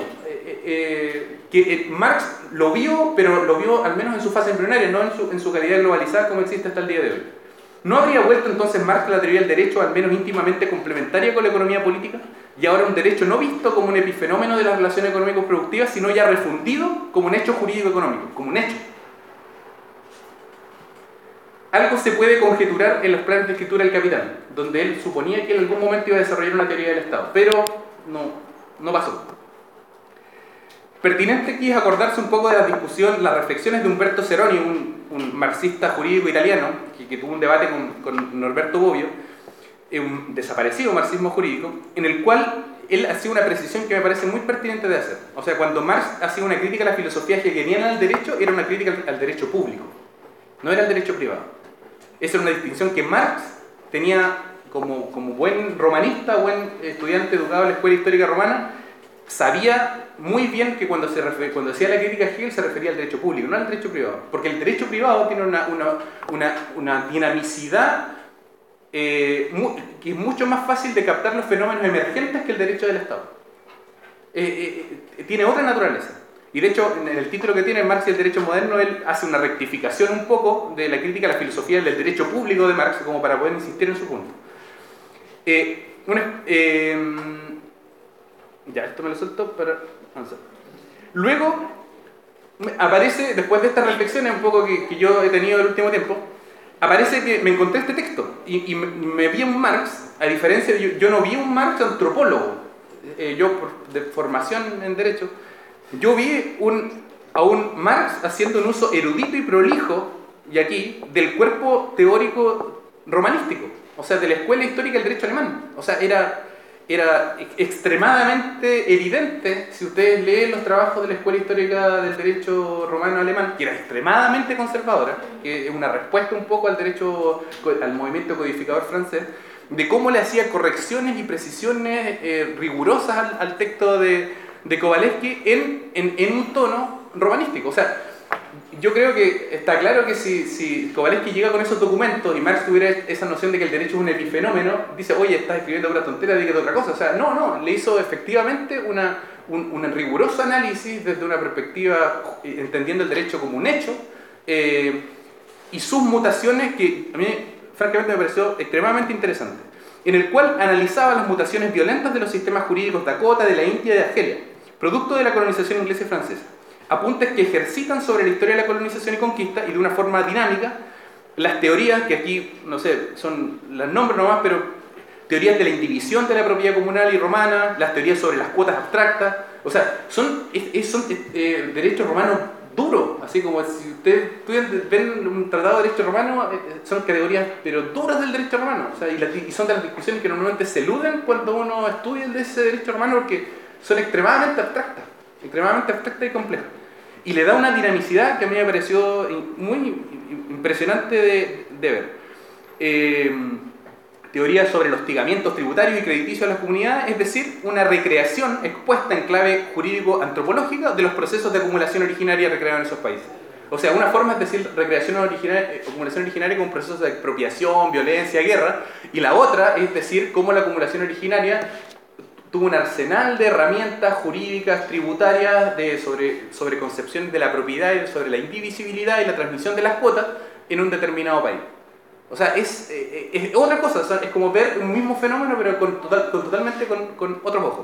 Eh, que eh, Marx lo vio, pero lo vio al menos en su fase embrionaria, no en su, en su calidad globalizada como existe hasta el día de hoy. ¿No habría vuelto entonces Marx a la teoría del derecho al menos íntimamente complementaria con la economía política? Y ahora un derecho no visto como un epifenómeno de las relaciones económico-productivas, sino ya refundido como un hecho jurídico-económico, como un hecho. Algo se puede conjeturar en los planes de escritura del Capital, donde él suponía que en algún momento iba a desarrollar una teoría del Estado, pero no, no pasó. Pertinente aquí es acordarse un poco de la discusión, las reflexiones de Umberto Ceroni, un, un marxista jurídico italiano, que, que tuvo un debate con, con Norberto Bobbio, un desaparecido marxismo jurídico, en el cual él hacía una precisión que me parece muy pertinente de hacer. O sea, cuando Marx hacía una crítica a la filosofía hegeliana al derecho, era una crítica al, al derecho público, no era el derecho privado. Esa era una distinción que Marx tenía como, como buen romanista, buen estudiante educado en la escuela histórica romana, sabía muy bien que cuando, se refer, cuando hacía la crítica a Hegel se refería al derecho público, no al derecho privado. Porque el derecho privado tiene una, una, una, una dinamicidad eh, muy, que es mucho más fácil de captar los fenómenos emergentes que el derecho del Estado. Eh, eh, tiene otra naturaleza. Y de hecho, en el título que tiene Marx y el derecho moderno, él hace una rectificación un poco de la crítica a la filosofía del derecho público de Marx, como para poder insistir en su punto. Eh, una, eh, ya, esto me lo suelto para avanzar. Luego, aparece, después de estas reflexiones un poco que, que yo he tenido el último tiempo, aparece que me encontré este texto y, y me, me vi un Marx, a diferencia de yo, yo no vi un Marx antropólogo. Eh, yo, por, de formación en derecho, yo vi un, a un Marx haciendo un uso erudito y prolijo, y aquí, del cuerpo teórico romanístico, o sea, de la escuela histórica del derecho alemán. O sea, era, era extremadamente evidente, si ustedes leen los trabajos de la escuela histórica del derecho romano alemán, que era extremadamente conservadora, que es una respuesta un poco al derecho, al movimiento codificador francés, de cómo le hacía correcciones y precisiones eh, rigurosas al, al texto de, de Kowalewski en, en, en un tono romanístico. O sea, yo creo que está claro que si, si Kowalewski llega con esos documentos y Marx tuviera esa noción de que el derecho es un epifenómeno, dice, oye, estás escribiendo una tontera, dígate otra cosa. O sea, no, no, le hizo efectivamente una, un, un riguroso análisis desde una perspectiva, entendiendo el derecho como un hecho, eh, y sus mutaciones que a mí, francamente, me pareció extremadamente interesante, en el cual analizaba las mutaciones violentas de los sistemas jurídicos Dakota, de la India y de Argelia, producto de la colonización inglesa y francesa. Apuntes que ejercitan sobre la historia de la colonización y conquista y de una forma dinámica las teorías, que aquí, no sé, son las nombres nomás, pero teorías de la indivisión de la propiedad comunal y romana, las teorías sobre las cuotas abstractas, o sea, son, es, son eh, derechos romanos duros, así como si ustedes ven un tratado de derecho romano, eh, son categorías, pero duras del derecho romano, o sea, y, la, y son de las discusiones que normalmente se eluden cuando uno estudia el de ese derecho romano porque son extremadamente abstractas, extremadamente abstractas y complejas. Y le da una dinamicidad que a mí me pareció muy impresionante de, de ver. Eh, teorías sobre los hostigamientos tributarios y crediticios a las comunidades, es decir, una recreación expuesta en clave jurídico-antropológica de los procesos de acumulación originaria recreados en esos países. O sea, una forma es decir recreación originaria, acumulación originaria con procesos de expropiación, violencia, guerra, y la otra es decir cómo la acumulación originaria tuvo un arsenal de herramientas jurídicas, tributarias, de sobre, sobre concepción de la propiedad, sobre la indivisibilidad y la transmisión de las cuotas en un determinado país. O sea, es, es, es otra cosa, o sea, es como ver un mismo fenómeno, pero con, total, con totalmente con, con otros ojos.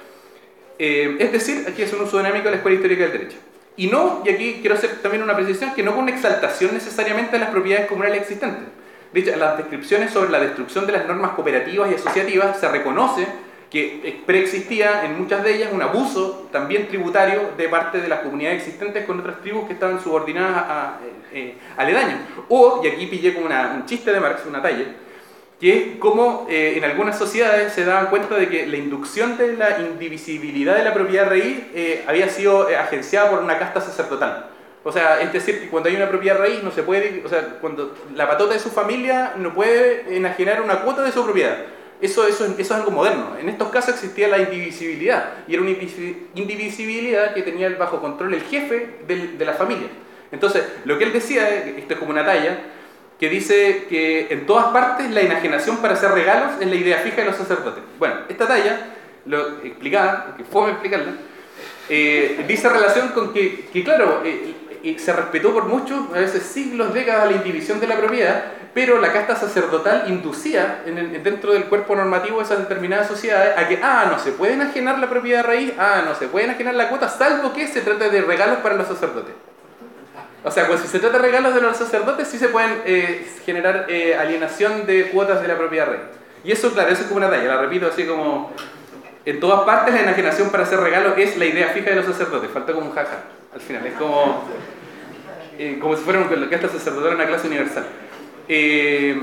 Eh, es decir, aquí es un uso dinámico de la escuela histórica del derecho. Y no, y aquí quiero hacer también una precisión, que no con una exaltación necesariamente de las propiedades comunales existentes. De hecho, en las descripciones sobre la destrucción de las normas cooperativas y asociativas se reconoce que preexistía en muchas de ellas un abuso también tributario de parte de las comunidades existentes con otras tribus que estaban subordinadas a, a eh, aledaños. O, y aquí pillé como una, un chiste de Marx, una talla, que es como eh, en algunas sociedades se daban cuenta de que la inducción de la indivisibilidad de la propiedad raíz eh, había sido eh, agenciada por una casta sacerdotal. O sea, es decir, que cuando hay una propiedad raíz no se puede, o sea, cuando la patota de su familia no puede enajenar una cuota de su propiedad. Eso, eso, eso es algo moderno. En estos casos existía la indivisibilidad, y era una indivisibilidad que tenía bajo control el jefe de, de la familia. Entonces, lo que él decía, esto es como una talla, que dice que en todas partes la enajenación para hacer regalos es la idea fija de los sacerdotes. Bueno, esta talla, lo explicada, que fue explicarla, eh, dice relación con que, que claro, eh, eh, se respetó por muchos, a veces siglos, décadas, la indivisión de la propiedad, pero la casta sacerdotal inducía en el, dentro del cuerpo normativo de esas determinadas sociedades a que, ah, no se puede enajenar la propiedad raíz, ah, no se puede enajenar la cuota, salvo que se trate de regalos para los sacerdotes. O sea, pues si se trata de regalos de los sacerdotes, sí se pueden eh, generar eh, alienación de cuotas de la propiedad raíz. Y eso, claro, eso es como una talla, la repito así como... En todas partes la enajenación para hacer regalos es la idea fija de los sacerdotes, falta como un jaja al final, es como... Eh, como si fuera un casta sacerdotal en una clase universal. Eh,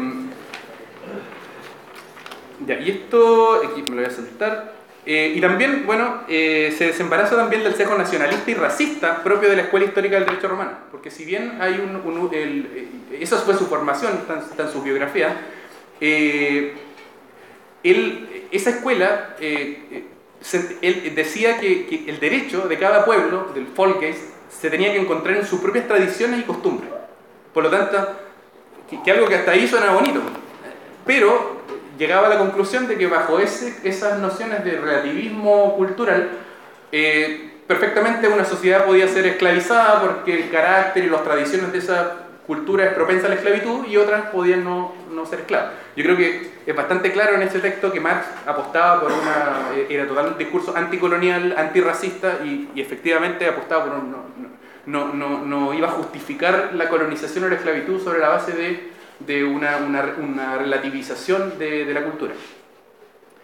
ya, y esto, aquí me lo voy a saltar. Eh, y también, bueno, eh, se desembaraza también del sesgo nacionalista y racista propio de la escuela histórica del derecho romano. Porque si bien hay un... un el, eh, esa fue su formación, está, está en su biografía, eh, él, esa escuela, eh, se, él decía que, que el derecho de cada pueblo, del Folkeis, se tenía que encontrar en sus propias tradiciones y costumbres. Por lo tanto, que, que algo que hasta ahí suena bonito, pero llegaba a la conclusión de que bajo ese, esas nociones de relativismo cultural, eh, perfectamente una sociedad podía ser esclavizada porque el carácter y las tradiciones de esa cultura es propensa a la esclavitud y otras podían no, no ser esclavas. Yo creo que es bastante claro en este texto que Marx apostaba por una, era totalmente un discurso anticolonial, antirracista y, y efectivamente apostaba por un, no, no, no, no iba a justificar la colonización o la esclavitud sobre la base de, de una, una, una relativización de, de la cultura.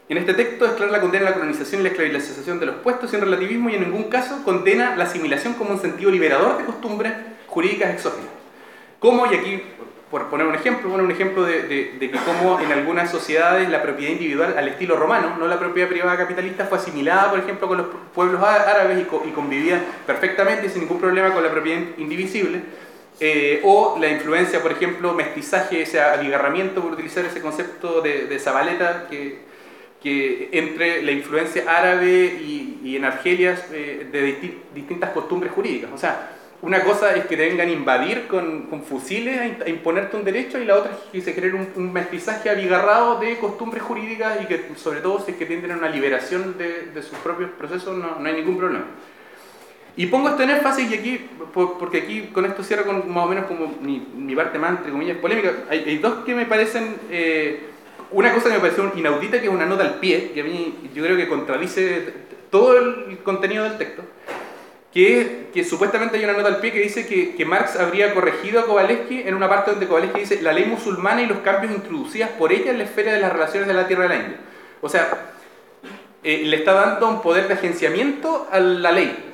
En este texto es clara la condena a la colonización y la esclavización de los puestos sin relativismo y en ningún caso condena la asimilación como un sentido liberador de costumbres jurídicas exógenas. Como, y aquí por poner un ejemplo, bueno, un ejemplo de, de, de que cómo en algunas sociedades la propiedad individual al estilo romano, no la propiedad privada capitalista, fue asimilada, por ejemplo, con los pueblos árabes y, co y convivía perfectamente y sin ningún problema con la propiedad indivisible. Eh, o la influencia, por ejemplo, mestizaje, ese abigarramiento, por utilizar ese concepto de, de Zabaleta, que, que entre la influencia árabe y, y en Argelia eh, de disti distintas costumbres jurídicas. O sea, una cosa es que te vengan a invadir con, con fusiles a, a imponerte un derecho y la otra es que se genere un, un mestizaje abigarrado de costumbres jurídicas y que sobre todo si es que tienden a una liberación de, de sus propios procesos no, no hay ningún problema. Y pongo esto en énfasis y aquí, porque aquí con esto cierro con más o menos como mi, mi parte más, entre comillas, polémica. Hay, hay dos que me parecen, eh, una cosa que me pareció inaudita, que es una nota al pie, que a mí yo creo que contradice todo el contenido del texto, que es que supuestamente hay una nota al pie que dice que, que Marx habría corregido a Kowalewski en una parte donde Kowalewski dice la ley musulmana y los cambios introducidos por ella en la esfera de las relaciones de la tierra de la India. O sea, eh, le está dando un poder de agenciamiento a la ley.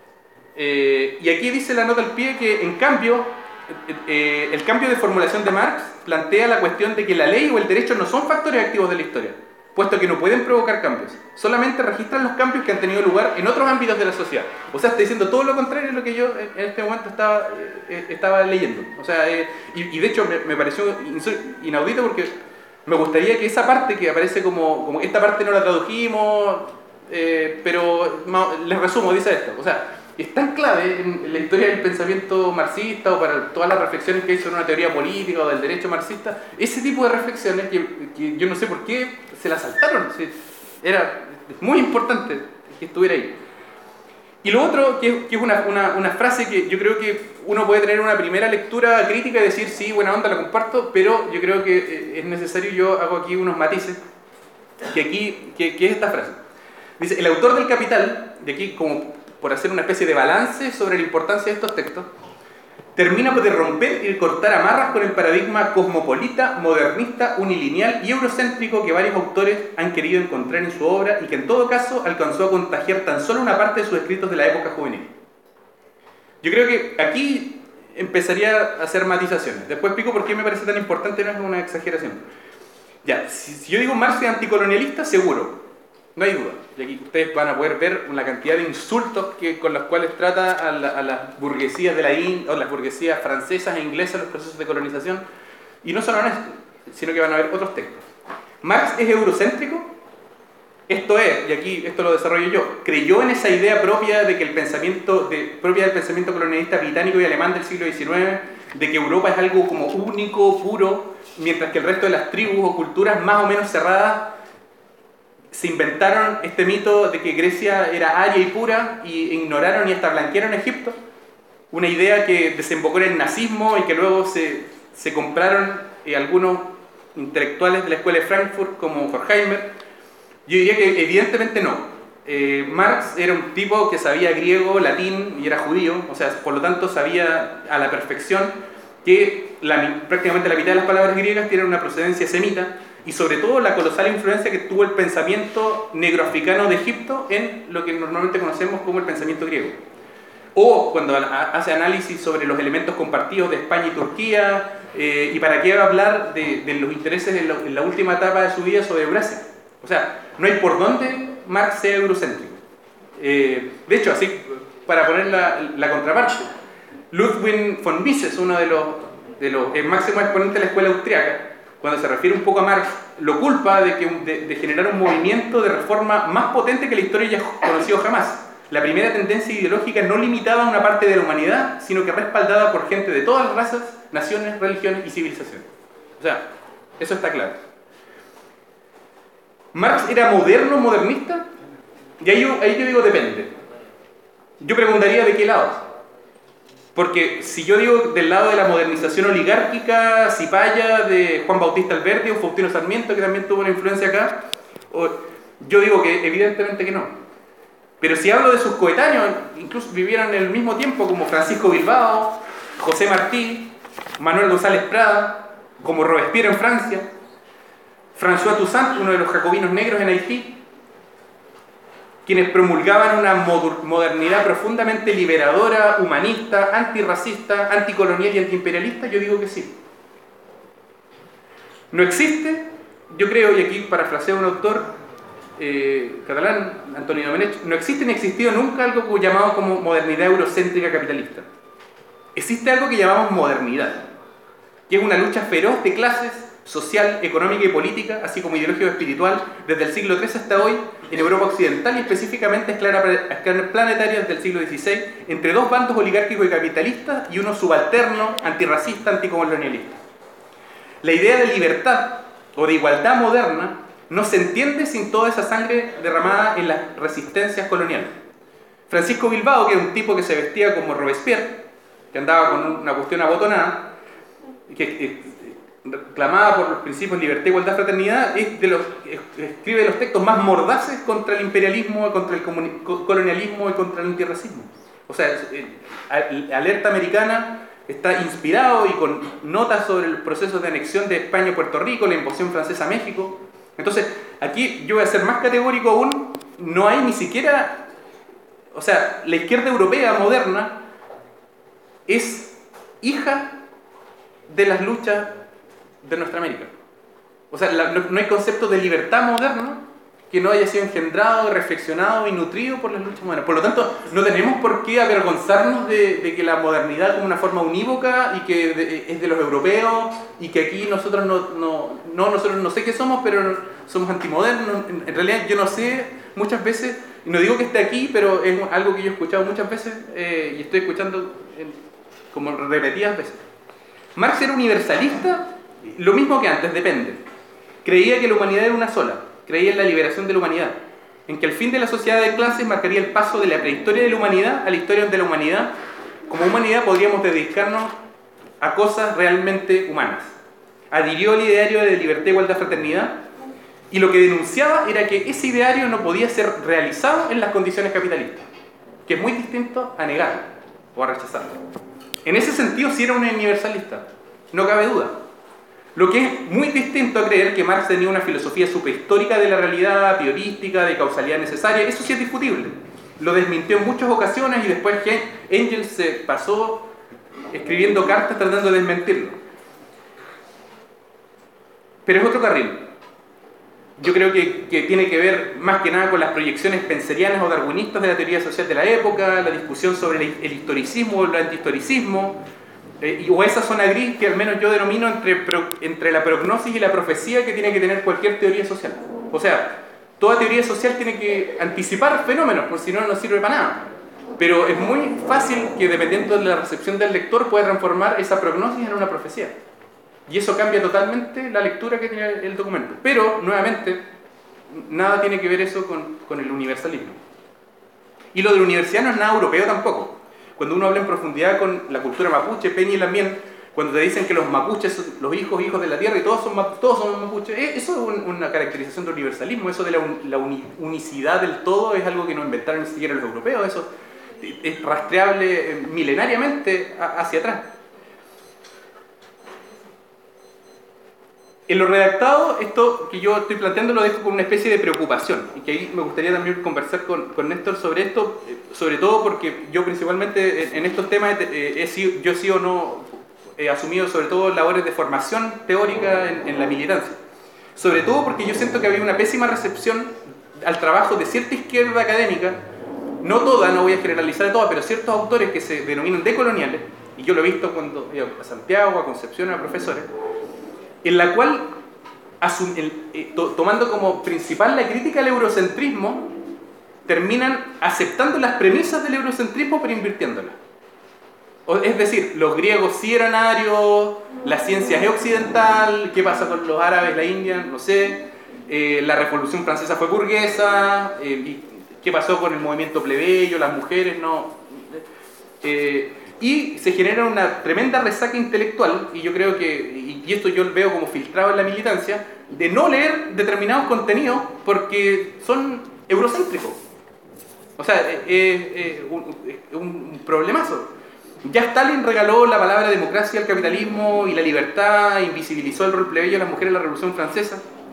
Eh, y aquí dice la nota al pie que, en cambio, eh, eh, el cambio de formulación de Marx plantea la cuestión de que la ley o el derecho no son factores activos de la historia, puesto que no pueden provocar cambios, solamente registran los cambios que han tenido lugar en otros ámbitos de la sociedad. O sea, está diciendo todo lo contrario de lo que yo en este momento estaba, eh, estaba leyendo. O sea, eh, y, y de hecho me, me pareció inaudito porque me gustaría que esa parte que aparece como, como esta parte no la tradujimos, eh, pero no, les resumo, dice esto. O sea, es tan clave en la historia del pensamiento marxista o para todas las reflexiones que hay sobre una teoría política o del derecho marxista, ese tipo de reflexiones que, que yo no sé por qué se las saltaron. Era muy importante que estuviera ahí. Y lo otro, que, que es una, una, una frase que yo creo que uno puede tener una primera lectura crítica y decir, sí, buena onda, la comparto, pero yo creo que es necesario, yo hago aquí unos matices, que aquí, que, que es esta frase. Dice, el autor del Capital, de aquí como por hacer una especie de balance sobre la importancia de estos textos, termina por romper y cortar amarras con el paradigma cosmopolita, modernista, unilineal y eurocéntrico que varios autores han querido encontrar en su obra y que en todo caso alcanzó a contagiar tan solo una parte de sus escritos de la época juvenil. Yo creo que aquí empezaría a hacer matizaciones. Después explico por qué me parece tan importante, no es una exageración. Ya, si, si yo digo Marx es anticolonialista, seguro. No hay duda. Y aquí ustedes van a poder ver una cantidad de insultos que, con los cuales trata a, la, a las burguesías de la India, o las burguesías francesas e inglesas en los procesos de colonización. Y no solo en esto, sino que van a ver otros textos. Marx es eurocéntrico. Esto es, y aquí esto lo desarrollo yo, creyó en esa idea propia de que el pensamiento, de, propia del pensamiento colonialista británico y alemán del siglo diecinueve, de que Europa es algo como único, puro, mientras que el resto de las tribus o culturas más o menos cerradas se inventaron este mito de que Grecia era aria y pura y ignoraron y hasta blanquearon Egipto, una idea que desembocó en el nazismo y que luego se, se compraron eh, algunos intelectuales de la escuela de Frankfurt como Horkheimer. Yo diría que evidentemente no. Eh, Marx era un tipo que sabía griego, latín y era judío, o sea, por lo tanto sabía a la perfección que la, prácticamente la mitad de las palabras griegas tienen una procedencia semita, y sobre todo la colosal influencia que tuvo el pensamiento negroafricano de Egipto en lo que normalmente conocemos como el pensamiento griego. O cuando hace análisis sobre los elementos compartidos de España y Turquía, eh, y para qué hablar de, de los intereses en la, en la última etapa de su vida sobre Eurasia. O sea, no hay por dónde Marx sea eurocéntrico. Eh, de hecho, así, para poner la, la contraparte, Ludwig von Mises, uno de los, de los máximos exponentes de la escuela austriaca, cuando se refiere un poco a Marx, lo culpa de, que, de, de generar un movimiento de reforma más potente que la historia haya conocido jamás. La primera tendencia ideológica no limitada a una parte de la humanidad, sino que respaldada por gente de todas las razas, naciones, religiones y civilizaciones. O sea, eso está claro. ¿Marx era moderno, modernista? Y ahí yo, ahí yo digo depende. Yo preguntaría de qué lado. Porque si yo digo del lado de la modernización oligárquica, cipaya, de Juan Bautista Alberdi o Faustino Sarmiento, que también tuvo una influencia acá, o, yo digo que evidentemente que no. Pero si hablo de sus coetáneos, incluso vivieron en el mismo tiempo, como Francisco Bilbao, José Martí, Manuel González Prada, como Robespierre en Francia, François Toussaint, uno de los jacobinos negros en Haití, quienes promulgaban una modernidad profundamente liberadora, humanista, antirracista, anticolonial y antiimperialista. Yo digo que sí. No existe, yo creo, y aquí parafraseo a un autor eh, catalán, Antonio Domenech, no existe ni ha existido nunca algo llamado como modernidad eurocéntrica capitalista. Existe algo que llamamos modernidad, que es una lucha feroz de clases, social, económica y política, así como ideológico y espiritual, desde el siglo trece hasta hoy, en Europa occidental y específicamente a escala planetaria desde el siglo dieciséis, entre dos bandos oligárquicos y capitalistas y uno subalterno, antirracista, anticolonialista. La idea de libertad o de igualdad moderna no se entiende sin toda esa sangre derramada en las resistencias coloniales. Francisco Bilbao, que era un tipo que se vestía como Robespierre, que andaba con una cuestión abotonada, que reclamaba por los principios de libertad, igualdad, fraternidad, es de los, escribe de los textos más mordaces contra el imperialismo, contra el colonialismo y contra el antirracismo. O sea, Alerta Americana está inspirado y con notas sobre el proceso de anexión de España a Puerto Rico, la invasión francesa a México. Entonces, aquí yo voy a ser más categórico aún, no hay ni siquiera, o sea, la izquierda europea moderna es hija de las luchas de nuestra América. O sea, la, no, no hay concepto de libertad moderna que no haya sido engendrado, reflexionado y nutrido por las luchas modernas. Por lo tanto, no tenemos por qué avergonzarnos de, de que la modernidad como una forma unívoca y que de, es de los europeos y que aquí nosotros no, no, no, nosotros no sé qué somos, pero somos antimodernos. En, en realidad yo no sé muchas veces, y no digo que esté aquí, pero es algo que yo he escuchado muchas veces eh, y estoy escuchando en, como repetidas veces. Marx era universalista, lo mismo que antes, depende. Creía que la humanidad era una sola. Creía en la liberación de la humanidad, en que el fin de la sociedad de clases marcaría el paso de la prehistoria de la humanidad a la historia donde la humanidad, como humanidad, podríamos dedicarnos a cosas realmente humanas. Adhirió al ideario de libertad, igualdad, fraternidad, y lo que denunciaba era que ese ideario no podía ser realizado en las condiciones capitalistas, que es muy distinto a negarlo o a rechazarlo. En ese sentido, sí era un universalista, no cabe duda. Lo que es muy distinto a creer que Marx tenía una filosofía superhistórica de la realidad, priorística, de causalidad necesaria, eso sí es discutible. Lo desmintió en muchas ocasiones y después Engels se pasó escribiendo cartas tratando de desmentirlo. Pero es otro carril. Yo creo que, que tiene que ver más que nada con las proyecciones spencerianas o darwinistas de la teoría social de la época, la discusión sobre el, el historicismo o el antihistoricismo, Eh, o esa zona gris que al menos yo denomino entre, pro, entre la prognosis y la profecía que tiene que tener cualquier teoría social. O sea, toda teoría social tiene que anticipar fenómenos, por si no, no sirve para nada. Pero es muy fácil que dependiendo de la recepción del lector pueda transformar esa prognosis en una profecía. Y eso cambia totalmente la lectura que tiene el documento. Pero, nuevamente, nada tiene que ver eso con, con el universalismo. Y lo de la universidad no es nada europeo tampoco. Cuando uno habla en profundidad con la cultura mapuche, Peña y Lamien, cuando te dicen que los mapuches son los hijos, hijos de la tierra y todos son, todos son mapuches, eso es un, una caracterización del universalismo, eso de la, un, la uni, unicidad del todo es algo que no inventaron ni siquiera los europeos, eso es rastreable milenariamente hacia atrás. En lo redactado, esto que yo estoy planteando lo dejo con una especie de preocupación y que ahí me gustaría también conversar con, con Néstor sobre esto, sobre todo porque yo principalmente en estos temas he, he sido, yo sí o no he asumido sobre todo labores de formación teórica en, en la militancia. Sobre todo porque yo siento que había una pésima recepción al trabajo de cierta izquierda académica, no toda, no voy a generalizar a todas, pero ciertos autores que se denominan decoloniales, y yo lo he visto cuando he ido a Santiago, a Concepción, a profesores, en la cual, asum, el, eh, to, tomando como principal la crítica al eurocentrismo, terminan aceptando las premisas del eurocentrismo pero invirtiéndolas. O, es decir, los griegos sí eran arios, la ciencia es occidental, ¿qué pasa con los árabes, la India? No sé, eh, la Revolución Francesa fue burguesa, eh, y ¿qué pasó con el movimiento plebeyo, las mujeres? No... Eh, y se genera una tremenda resaca intelectual, y yo creo que, y esto yo lo veo como filtrado en la militancia, de no leer determinados contenidos porque son eurocéntricos. O sea, es eh, eh, un, un problemazo. Ya Stalin regaló la palabra democracia al capitalismo y la libertad, invisibilizó el rol plebeyo de las mujeres en la Revolución Francesa.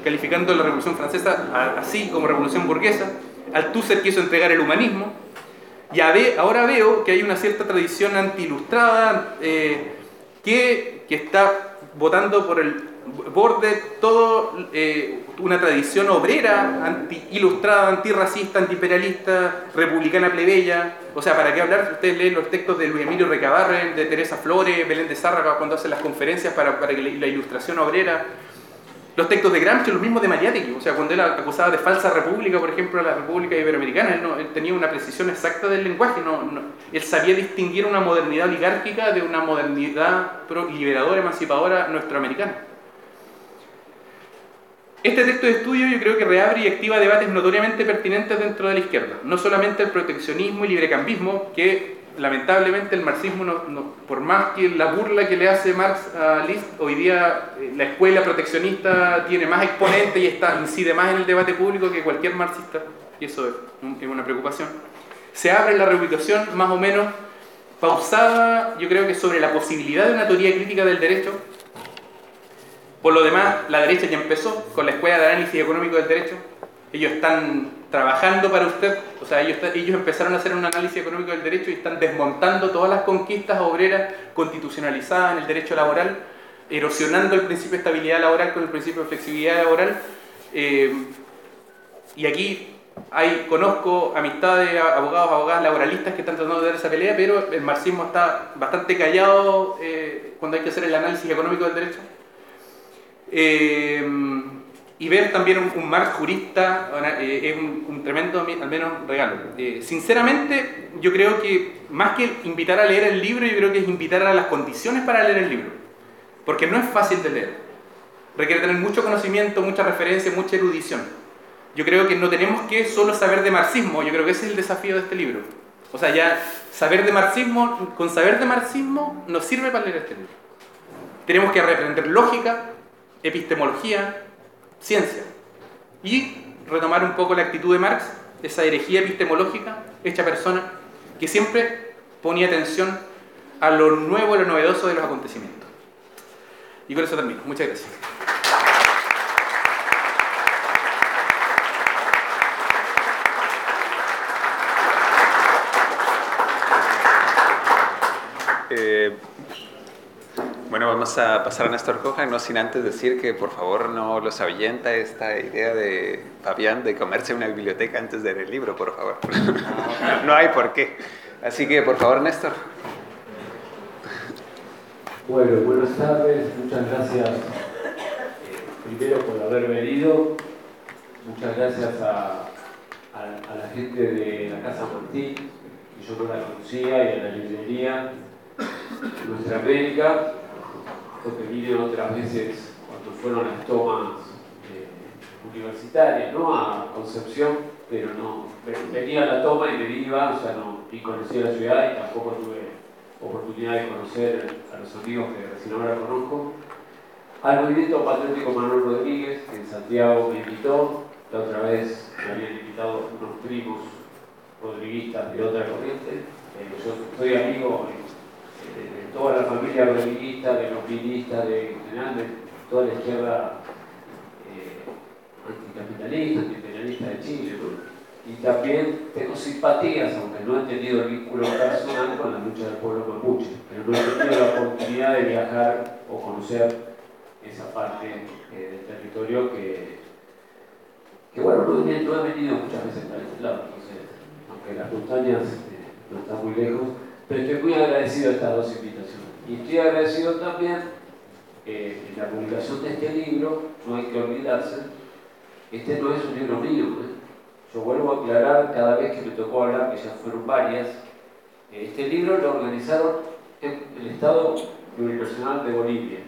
calificando la Revolución Francesa a, así como revolución burguesa. Althusser quiso entregar el humanismo. Y ve, ahora veo que hay una cierta tradición anti-ilustrada eh, que, que está votando por el borde todo eh, una tradición obrera, anti-ilustrada, antirracista, antiimperialista, republicana plebeya. O sea, ¿para qué hablar? Ustedes leen los textos de Luis Emilio Recabarren, de Teresa Flores, Belén de Zárraga, cuando hacen las conferencias para, para la ilustración obrera. Los textos de Gramsci, los mismos de Mariátegui. O sea, cuando él acusaba de falsa república, por ejemplo, a la República Iberoamericana, él, no, él tenía una precisión exacta del lenguaje. No, no, él sabía distinguir una modernidad oligárquica de una modernidad pro liberadora, emancipadora, nuestroamericana. Este texto de estudio yo creo que reabre y activa debates notoriamente pertinentes dentro de la izquierda. No solamente el proteccionismo y librecambismo, que lamentablemente el marxismo, no, no, por más que la burla que le hace Marx a List, hoy día eh, la escuela proteccionista tiene más exponentes y está, incide más en el debate público que cualquier marxista, y eso es, es una preocupación. Se abre la reubicación más o menos pausada, yo creo que sobre la posibilidad de una teoría crítica del derecho. Por lo demás, la derecha ya empezó con la Escuela de Análisis Económico del Derecho. Ellos están trabajando para usted, o sea, ellos, ellos empezaron a hacer un análisis económico del derecho y están desmontando todas las conquistas obreras constitucionalizadas en el derecho laboral, erosionando el principio de estabilidad laboral con el principio de flexibilidad laboral. Eh, y aquí hay, conozco amistades, abogados, abogadas laboralistas que están tratando de dar esa pelea, pero el marxismo está bastante callado eh, cuando hay que hacer el análisis económico del derecho. Eh, y ver también un, un Marx jurista eh, es un, un tremendo, al menos, regalo. Eh, sinceramente, yo creo que más que invitar a leer el libro, yo creo que es invitar a las condiciones para leer el libro, porque no es fácil de leer, requiere tener mucho conocimiento, mucha referencia, mucha erudición. Yo creo que no tenemos que solo saber de marxismo, yo creo que ese es el desafío de este libro. O sea, ya saber de marxismo, con saber de marxismo nos sirve para leer este libro. Tenemos que reaprender lógica, epistemología, ciencia, y retomar un poco la actitud de Marx, esa herejía epistemológica hecha persona, que siempre ponía atención a lo nuevo, a lo novedoso de los acontecimientos. Y con eso termino. Muchas gracias. Eh, bueno, vamos a pasar a Néstor Coja, no sin antes decir que por favor no los ahuyenta esta idea de Fabián de comerse una biblioteca antes de leer el libro, por favor. No hay por qué. Así que por favor, Néstor. Bueno, buenas tardes, muchas gracias eh, primero por haber venido, muchas gracias a, a, a la gente de la Casa Martín, que yo no la conocía, y a la librería Nuestra América, porque vinieron otras veces cuando fueron las tomas eh, universitarias, ¿no? A Concepción, pero no, venía a la toma y me iba, o sea, no, ni conocía la ciudad y tampoco tuve oportunidad de conocer a los amigos que recién ahora conozco. Al movimiento patriótico Manuel Rodríguez, que en Santiago me invitó, la otra vez me habían invitado unos primos rodriguistas de otra corriente. Eh, yo soy amigo de, de, de toda la familia rodriguista, de los ministas, de, en general, de toda la izquierda eh, anticapitalista, antiimperialista de Chile, ¿no? Y también tengo simpatías, aunque no he tenido el vínculo personal con la lucha del pueblo mapuche, pero no he tenido la oportunidad de viajar o conocer esa parte eh, del territorio que, que bueno, no he, no he venido muchas veces para este lado, entonces, aunque las montañas eh, no están muy lejos, pero estoy muy agradecido a estas dos invitaciones. Y estoy agradecido también eh, en la publicación de este libro, no hay que olvidarse, este no es un libro mío, ¿eh? Yo vuelvo a aclarar cada vez que me tocó hablar, que ya fueron varias, este libro lo organizaron en el Estado Pluripersonal de Bolivia.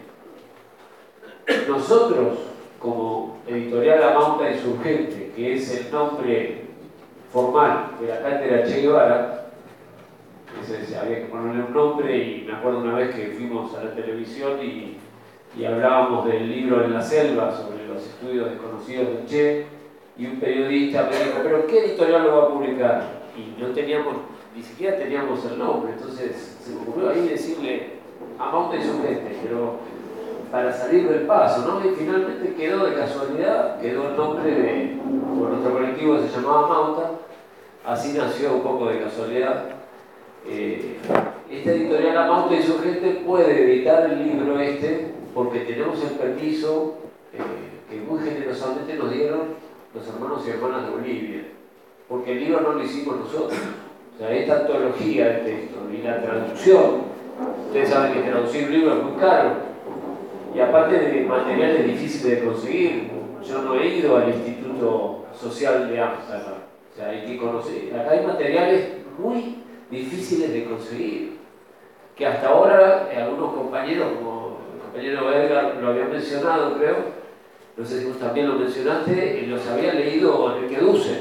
Nosotros, como Editorial Amauta Insurgente, que es el nombre formal de la cátedra Che Guevara, que se decía, había que ponerle un nombre, y me acuerdo una vez que fuimos a la televisión y, y hablábamos del libro En la selva, sobre los estudios desconocidos de Che, y un periodista me dijo, ¿pero qué editorial lo va a publicar? Y no teníamos, ni siquiera teníamos el nombre, entonces se me ocurrió ahí decirle Amauta Insurgente, pero para salir del paso, ¿no? Y finalmente quedó de casualidad, quedó el nombre de, por nuestro colectivo que se llamaba Mauta, así nació un poco de casualidad. Eh, esta editorial Amauta y su gente puede editar el libro este porque tenemos el permiso eh, que muy generosamente nos dieron los hermanos y hermanas de Bolivia, porque el libro no lo hicimos nosotros. O sea, esta antología de texto y la traducción, ustedes saben que traducir un libro es muy caro y aparte de materiales difíciles de conseguir. Yo no he ido al Instituto Social de Ámsterdam, o sea, hay que conocer, acá hay materiales muy difíciles de conseguir, que hasta ahora eh, algunos compañeros, como el compañero Edgar lo había mencionado, creo, no sé si vos también lo mencionaste, eh, los había leído Enrique Dussel,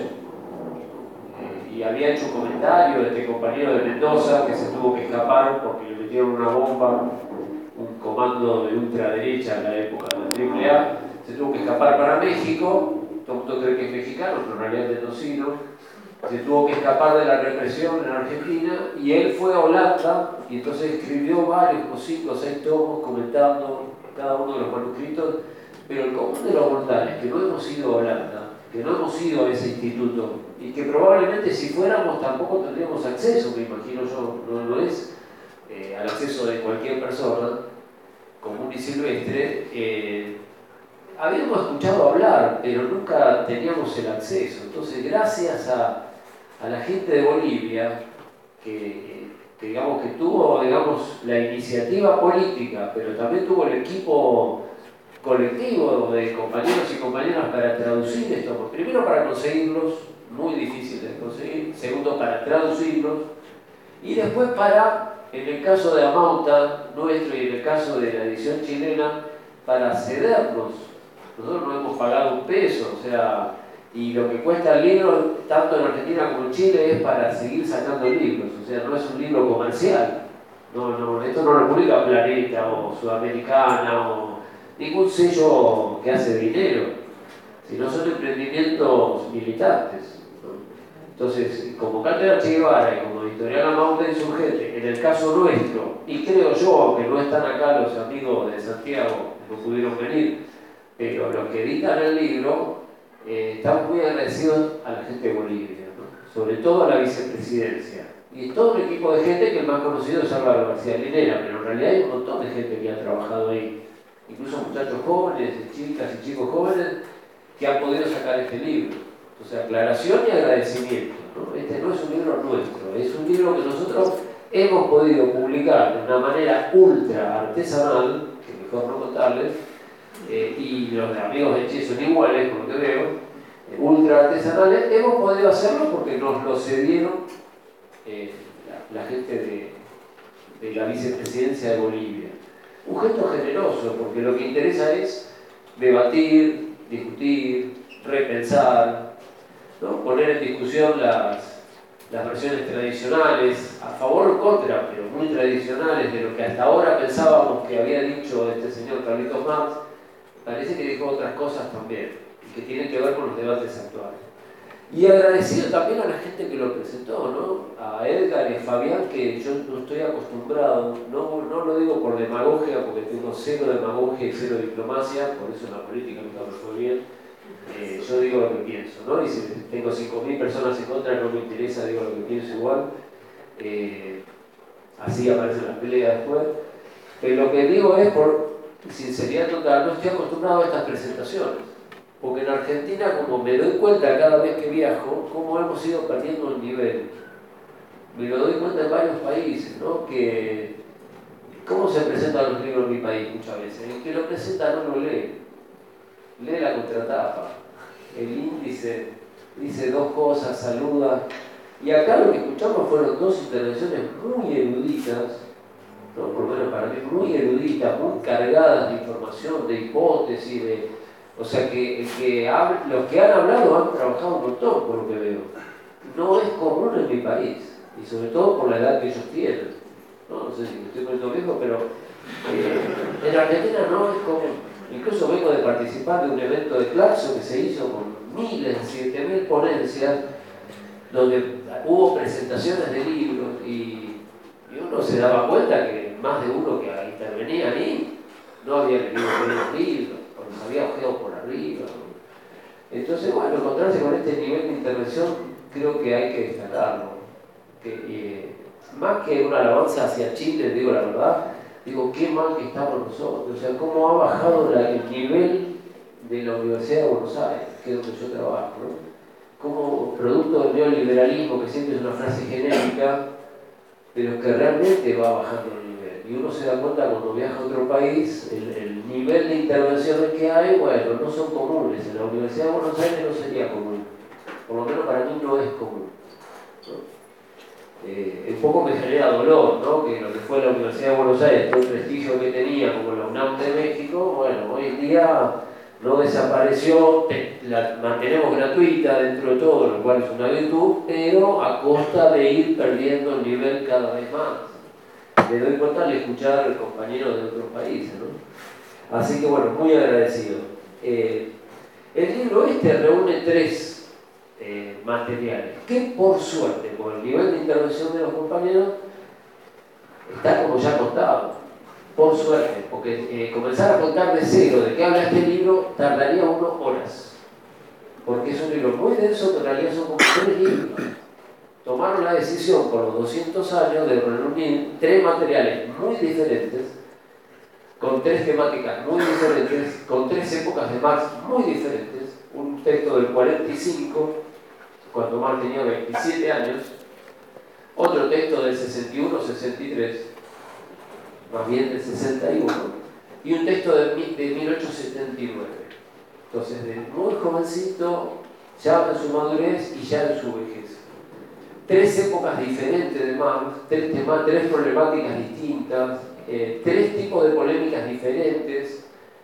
eh, y había hecho un comentario de este compañero de Mendoza que se tuvo que escapar porque le metieron una bomba, un comando de ultraderecha en la época del triple A, se tuvo que escapar para México, todo el mundo cree que es mexicano, pero en realidad es mendocino. Se tuvo que escapar de la represión en Argentina y él fue a Holanda y entonces escribió varios, como cinco o seis tomos comentando cada uno de los manuscritos, pero el común de los mortales, que no hemos ido a Holanda, que no hemos ido a ese instituto y que probablemente si fuéramos tampoco tendríamos acceso, me imagino yo, no, no es eh, al acceso de cualquier persona común y silvestre, eh, habíamos escuchado hablar, pero nunca teníamos el acceso. Entonces, gracias a a la gente de Bolivia, que, que, digamos, que tuvo digamos, la iniciativa política, pero también tuvo el equipo colectivo de compañeros y compañeras para traducir esto. Primero para conseguirlos, muy difícil de conseguir. Segundo, para traducirlos. Y después para, en el caso de Amauta, nuestro, y en el caso de la edición chilena, para cedernos. Nosotros no hemos pagado un peso, o sea... Y lo que cuesta el libro, tanto en Argentina como en Chile, es para seguir sacando libros. O sea, no es un libro comercial. No, no, esto no lo publica Planeta o Sudamericana o ningún sello que hace dinero, sino son emprendimientos militantes, ¿no? Entonces, como Cátedra Che Guevara y como Editorial Amauta y su gente, en el caso nuestro, y creo yo, aunque no están acá los amigos de Santiago, no pudieron venir, pero los que editan el libro, Eh, estamos muy agradecidos a la gente de Bolivia, ¿no? Sobre todo a la vicepresidencia. Y todo un equipo de gente que el más conocido es Álvaro García Linera, pero en realidad hay un montón de gente que ha trabajado ahí. Incluso muchachos jóvenes, chicas y chicos jóvenes que han podido sacar este libro. O sea, aclaración y agradecimiento, ¿no? Este no es un libro nuestro, es un libro que nosotros hemos podido publicar de una manera ultra artesanal, que mejor no contarles, Eh, y los amigos de Che son iguales, por lo que veo, eh, ultra artesanales, hemos podido hacerlo porque nos lo cedieron eh, la, la gente de, de la vicepresidencia de Bolivia. Un gesto generoso, porque lo que interesa es debatir, discutir, repensar, ¿no? Poner en discusión las, las versiones tradicionales, a favor o contra, pero muy tradicionales, de lo que hasta ahora pensábamos que había dicho este señor Carlitos Marx. Parece que dijo otras cosas también, y que tienen que ver con los debates actuales. Y agradecido también a la gente que lo presentó, ¿no? A Edgar y a Fabián, que yo no estoy acostumbrado, no, no lo digo por demagogia, porque tengo cero demagogia y cero diplomacia, por eso en la política nunca me fue bien. Eh, yo digo lo que pienso, ¿no? Y si tengo cinco mil personas en contra, no me interesa, digo lo que pienso igual. Eh, así aparecen las peleas después. Pero lo que digo es por sinceridad total, no estoy acostumbrado a estas presentaciones, porque en Argentina, como me doy cuenta cada vez que viajo, cómo hemos ido perdiendo el nivel. Me lo doy cuenta en varios países, ¿no? Que cómo se presentan los libros en mi país muchas veces. El que lo presenta no lo lee, lee la contratapa, el índice, dice dos cosas, saluda, y acá lo que escuchamos fueron dos intervenciones muy eruditas, ¿no? Por lo menos para mí, muy eruditas, muy cargadas de información, de hipótesis, de, o sea que, que hab, los que han hablado han trabajado un montón, por lo que veo. No es común en mi país, y sobre todo por la edad que ellos tienen. No, no sé si me estoy poniendo viejo, pero eh, en Argentina no es común. Incluso vengo de participar de un evento de Claxo que se hizo con miles, siete mil ponencias, donde hubo presentaciones de libros y Y uno se daba cuenta que más de uno que intervenía ahí no había leído los libros, o los había ojeado por arriba. Entonces, bueno, encontrarse con este nivel de intervención creo que hay que destacarlo. Que, eh, más que una alabanza hacia Chile, digo la verdad, digo, qué mal que estamos nosotros, o sea, cómo ha bajado la, el nivel de la Universidad de Buenos Aires, que es donde yo trabajo, ¿no? Como producto del neoliberalismo, que siempre es una frase genérica, pero que realmente va bajando el nivel. Y uno se da cuenta cuando viaja a otro país, el, el nivel de intervenciones que hay, bueno, no son comunes. En la Universidad de Buenos Aires no sería común. Por lo menos para mí no es común, ¿no? Eh, un poco me genera dolor, ¿no? Que lo que fue la Universidad de Buenos Aires, todo el prestigio que tenía como la UNAM de México, bueno, hoy en día no desapareció, la mantenemos gratuita dentro de todo, lo cual es una virtud, pero a costa de ir perdiendo el nivel cada vez más. Me doy cuenta al escuchar a los compañeros de otros países, ¿no? Así que bueno, muy agradecido. Eh, el libro este reúne tres eh, materiales, que por suerte, por el nivel de intervención de los compañeros, está como ya contado. Por suerte, porque eh, comenzar a contar de cero de qué habla este libro tardaría uno horas. Porque es un libro muy denso, que en realidad son como tres libros. Tomaron la decisión por los doscientos años de reunir tres materiales muy diferentes, con tres temáticas muy diferentes, con tres épocas de Marx muy diferentes. Un texto del cuarenta y cinco, cuando Marx tenía veintisiete años, otro texto del sesenta y uno sesenta y tres, más bien del sesenta y uno, y un texto de, de mil ochocientos setenta y nueve. Entonces, de muy jovencito, ya en su madurez y ya en su vejez. Tres épocas diferentes de Marx, tres, temas, tres problemáticas distintas, eh, tres tipos de polémicas diferentes,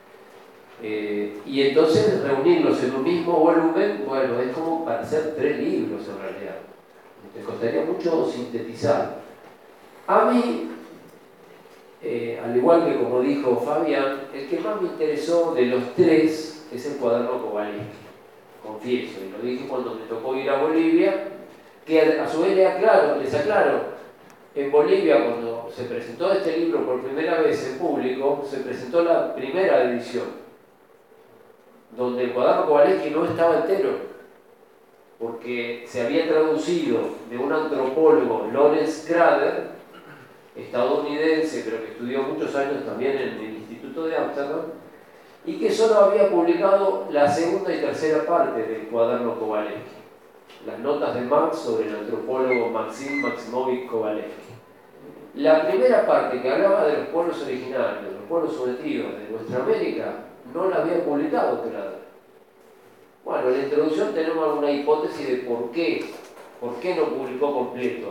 eh, y entonces reunirlos en un mismo volumen, bueno, es como para hacer tres libros en realidad. Te costaría mucho sintetizar. A mí, Eh, al igual que como dijo Fabián, el que más me interesó de los tres es el cuaderno Kowalewski, confieso, y lo dije cuando me tocó ir a Bolivia, que a su vez le aclaro, les aclaro, en Bolivia cuando se presentó este libro por primera vez en público, se presentó la primera edición, donde el cuaderno Kowalewski no estaba entero, porque se había traducido de un antropólogo, Lawrence Crader, estadounidense, pero que estudió muchos años también en el Instituto de Ámsterdam, y que solo había publicado la segunda y tercera parte del cuaderno Kowalewski, las notas de Marx sobre el antropólogo Maxim Maximovich Kowalewski. La primera parte, que hablaba de los pueblos originarios, de los pueblos sometidos de nuestra América, no la había publicado Crader. Bueno, en la introducción tenemos alguna hipótesis de por qué, por qué no publicó completo.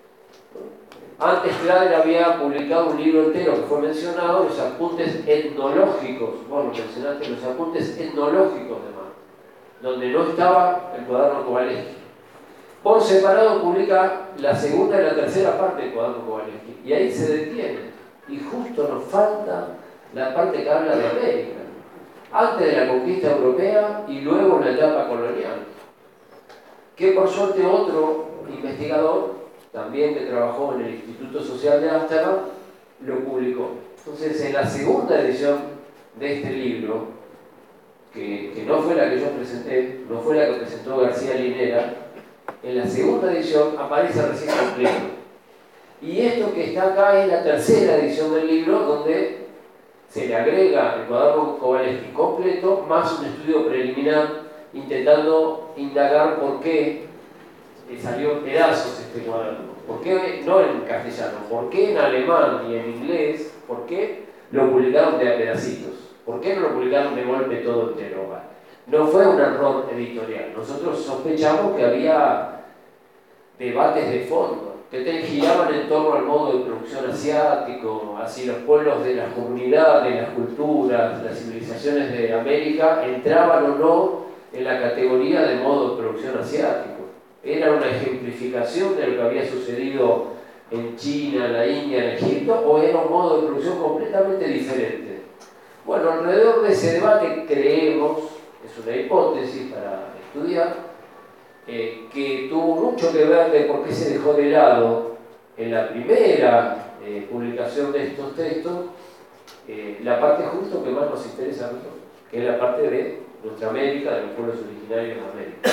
Antes Crader había publicado un libro entero que fue mencionado, los apuntes etnológicos, bueno, mencionaste los apuntes etnológicos de Marx, donde no estaba el cuaderno Kowalewski. Por separado publica la segunda y la tercera parte del cuaderno Kowalewski, y ahí se detiene, y justo nos falta la parte que habla de América, antes de la conquista europea y luego en la etapa colonial, que por suerte otro investigador, también que trabajó en el Instituto Social de Ámsterdam, lo publicó. Entonces, en la segunda edición de este libro, que, que no fue la que yo presenté, no fue la que presentó García Linera, en la segunda edición aparece recién completo. Y esto que está acá es la tercera edición del libro, donde se le agrega el cuaderno Kowalewski completo, más un estudio preliminar, intentando indagar por qué salió en pedazos este cuaderno. ¿Por qué no en castellano? ¿Por qué en alemán y en inglés? ¿Por qué lo publicaron de a pedacitos? ¿Por qué no lo publicaron de golpe todo entero? No fue un error editorial. Nosotros sospechamos que había debates de fondo, que te giraban en torno al modo de producción asiático, así los pueblos de las comunidades, las culturas, las civilizaciones de América entraban o no en la categoría de modo de producción asiático. ¿Era una ejemplificación de lo que había sucedido en China, en la India, en Egipto, o era un modo de producción completamente diferente? Bueno, alrededor de ese debate creemos, es una hipótesis para estudiar, eh, que tuvo mucho que ver de por qué se dejó de lado en la primera eh, publicación de estos textos eh, la parte justo que más nos interesa a nosotros, que es la parte de nuestra América, de los pueblos originarios de América.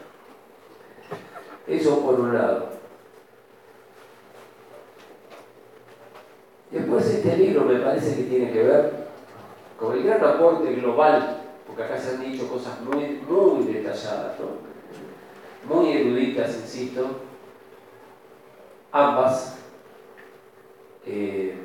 Eso por un lado. Después este libro me parece que tiene que ver con el gran aporte global, porque acá se han dicho cosas muy, muy detalladas, ¿no? Muy eruditas, insisto, ambas. Eh,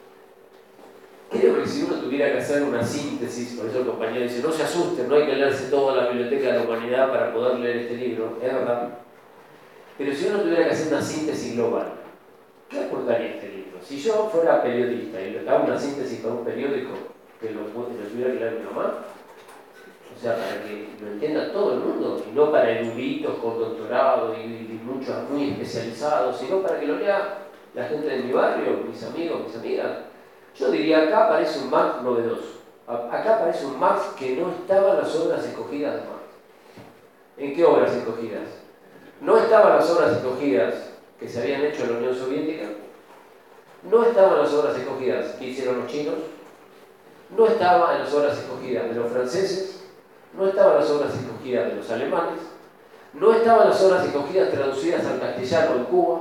creo que si uno tuviera que hacer una síntesis, por eso el compañero dice, no se asusten, no hay que leerse toda la biblioteca de la humanidad para poder leer este libro, es verdad. Pero si uno tuviera que hacer una síntesis global, ¿qué aportaría este libro? Si yo fuera periodista y le hago una síntesis para un periódico que lo, lo tuviera que leer mi mamá, o sea, para que lo entienda todo el mundo, y no para eruditos con doctorado y, y muchos muy especializados, sino para que lo lea la gente de mi barrio, mis amigos, mis amigas, yo diría, acá aparece un Marx novedoso. Acá aparece un Marx que no estaba en las obras escogidas de Marx. ¿En qué obras escogidas? No estaban las obras escogidas que se habían hecho en la Unión Soviética, no estaban las obras escogidas que hicieron los chinos, no estaban en las obras escogidas de los franceses, no estaban las obras escogidas de los alemanes, no estaban las obras escogidas traducidas al castellano en Cuba,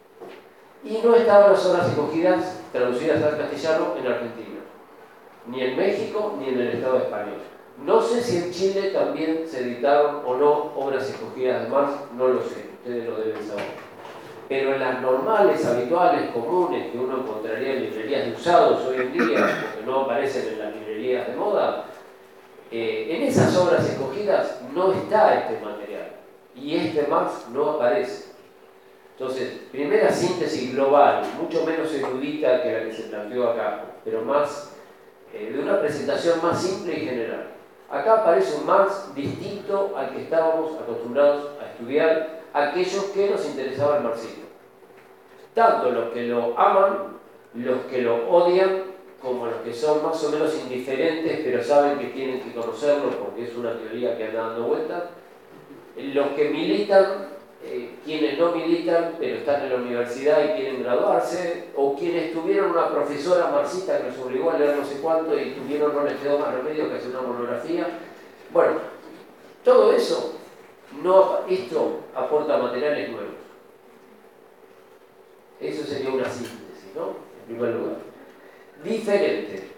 y no estaban las obras escogidas traducidas al castellano en Argentina, ni en México ni en el Estado español. No sé si en Chile también se editaron o no obras escogidas de Marx, no lo sé, ustedes lo deben saber. Pero en las normales, habituales, comunes, que uno encontraría en librerías de usados hoy en día, porque no aparecen en las librerías de moda, eh, en esas obras escogidas no está este material, y este Marx no aparece. Entonces, primera síntesis global, mucho menos erudita que la que se planteó acá, pero más eh, de una presentación más simple y general. Acá aparece un Marx distinto al que estábamos acostumbrados a estudiar aquellos que nos interesaba el marxismo. Tanto los que lo aman, los que lo odian, como los que son más o menos indiferentes, pero saben que tienen que conocerlo porque es una teoría que anda dando vueltas. Los que militan, eh, quienes no militan, pero están en la universidad y quieren graduarse, o quienes tuvieron una profesora marxista que los obligó a leer no sé cuánto y tuvieron, no les quedó más remedio que hacer una monografía. Bueno, todo eso, no, esto aporta materiales nuevos. Eso sería una síntesis, ¿no? En primer lugar. Diferente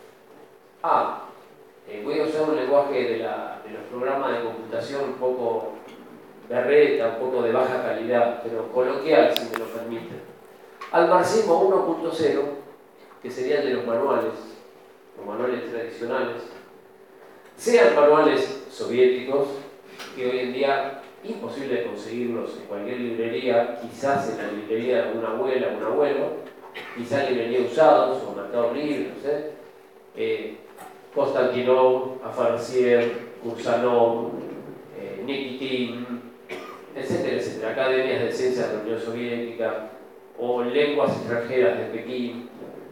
a, eh, voy a usar un lenguaje de, la, de los programas de computación un poco berreta, un poco de baja calidad, pero coloquial, si me lo permiten, al marxismo uno punto cero, que sería el de los manuales, los manuales tradicionales, sean manuales soviéticos, que hoy en día imposible conseguirlos en cualquier librería, quizás en la librería de alguna abuela o un abuelo, quizás en librería usados o mercado libre, no sé, eh, Konstantinov, Afanasiev, Kursanov, eh, Nikitin, etcétera, etcétera, academias de ciencias de la Unión Soviética o lenguas extranjeras de Pekín,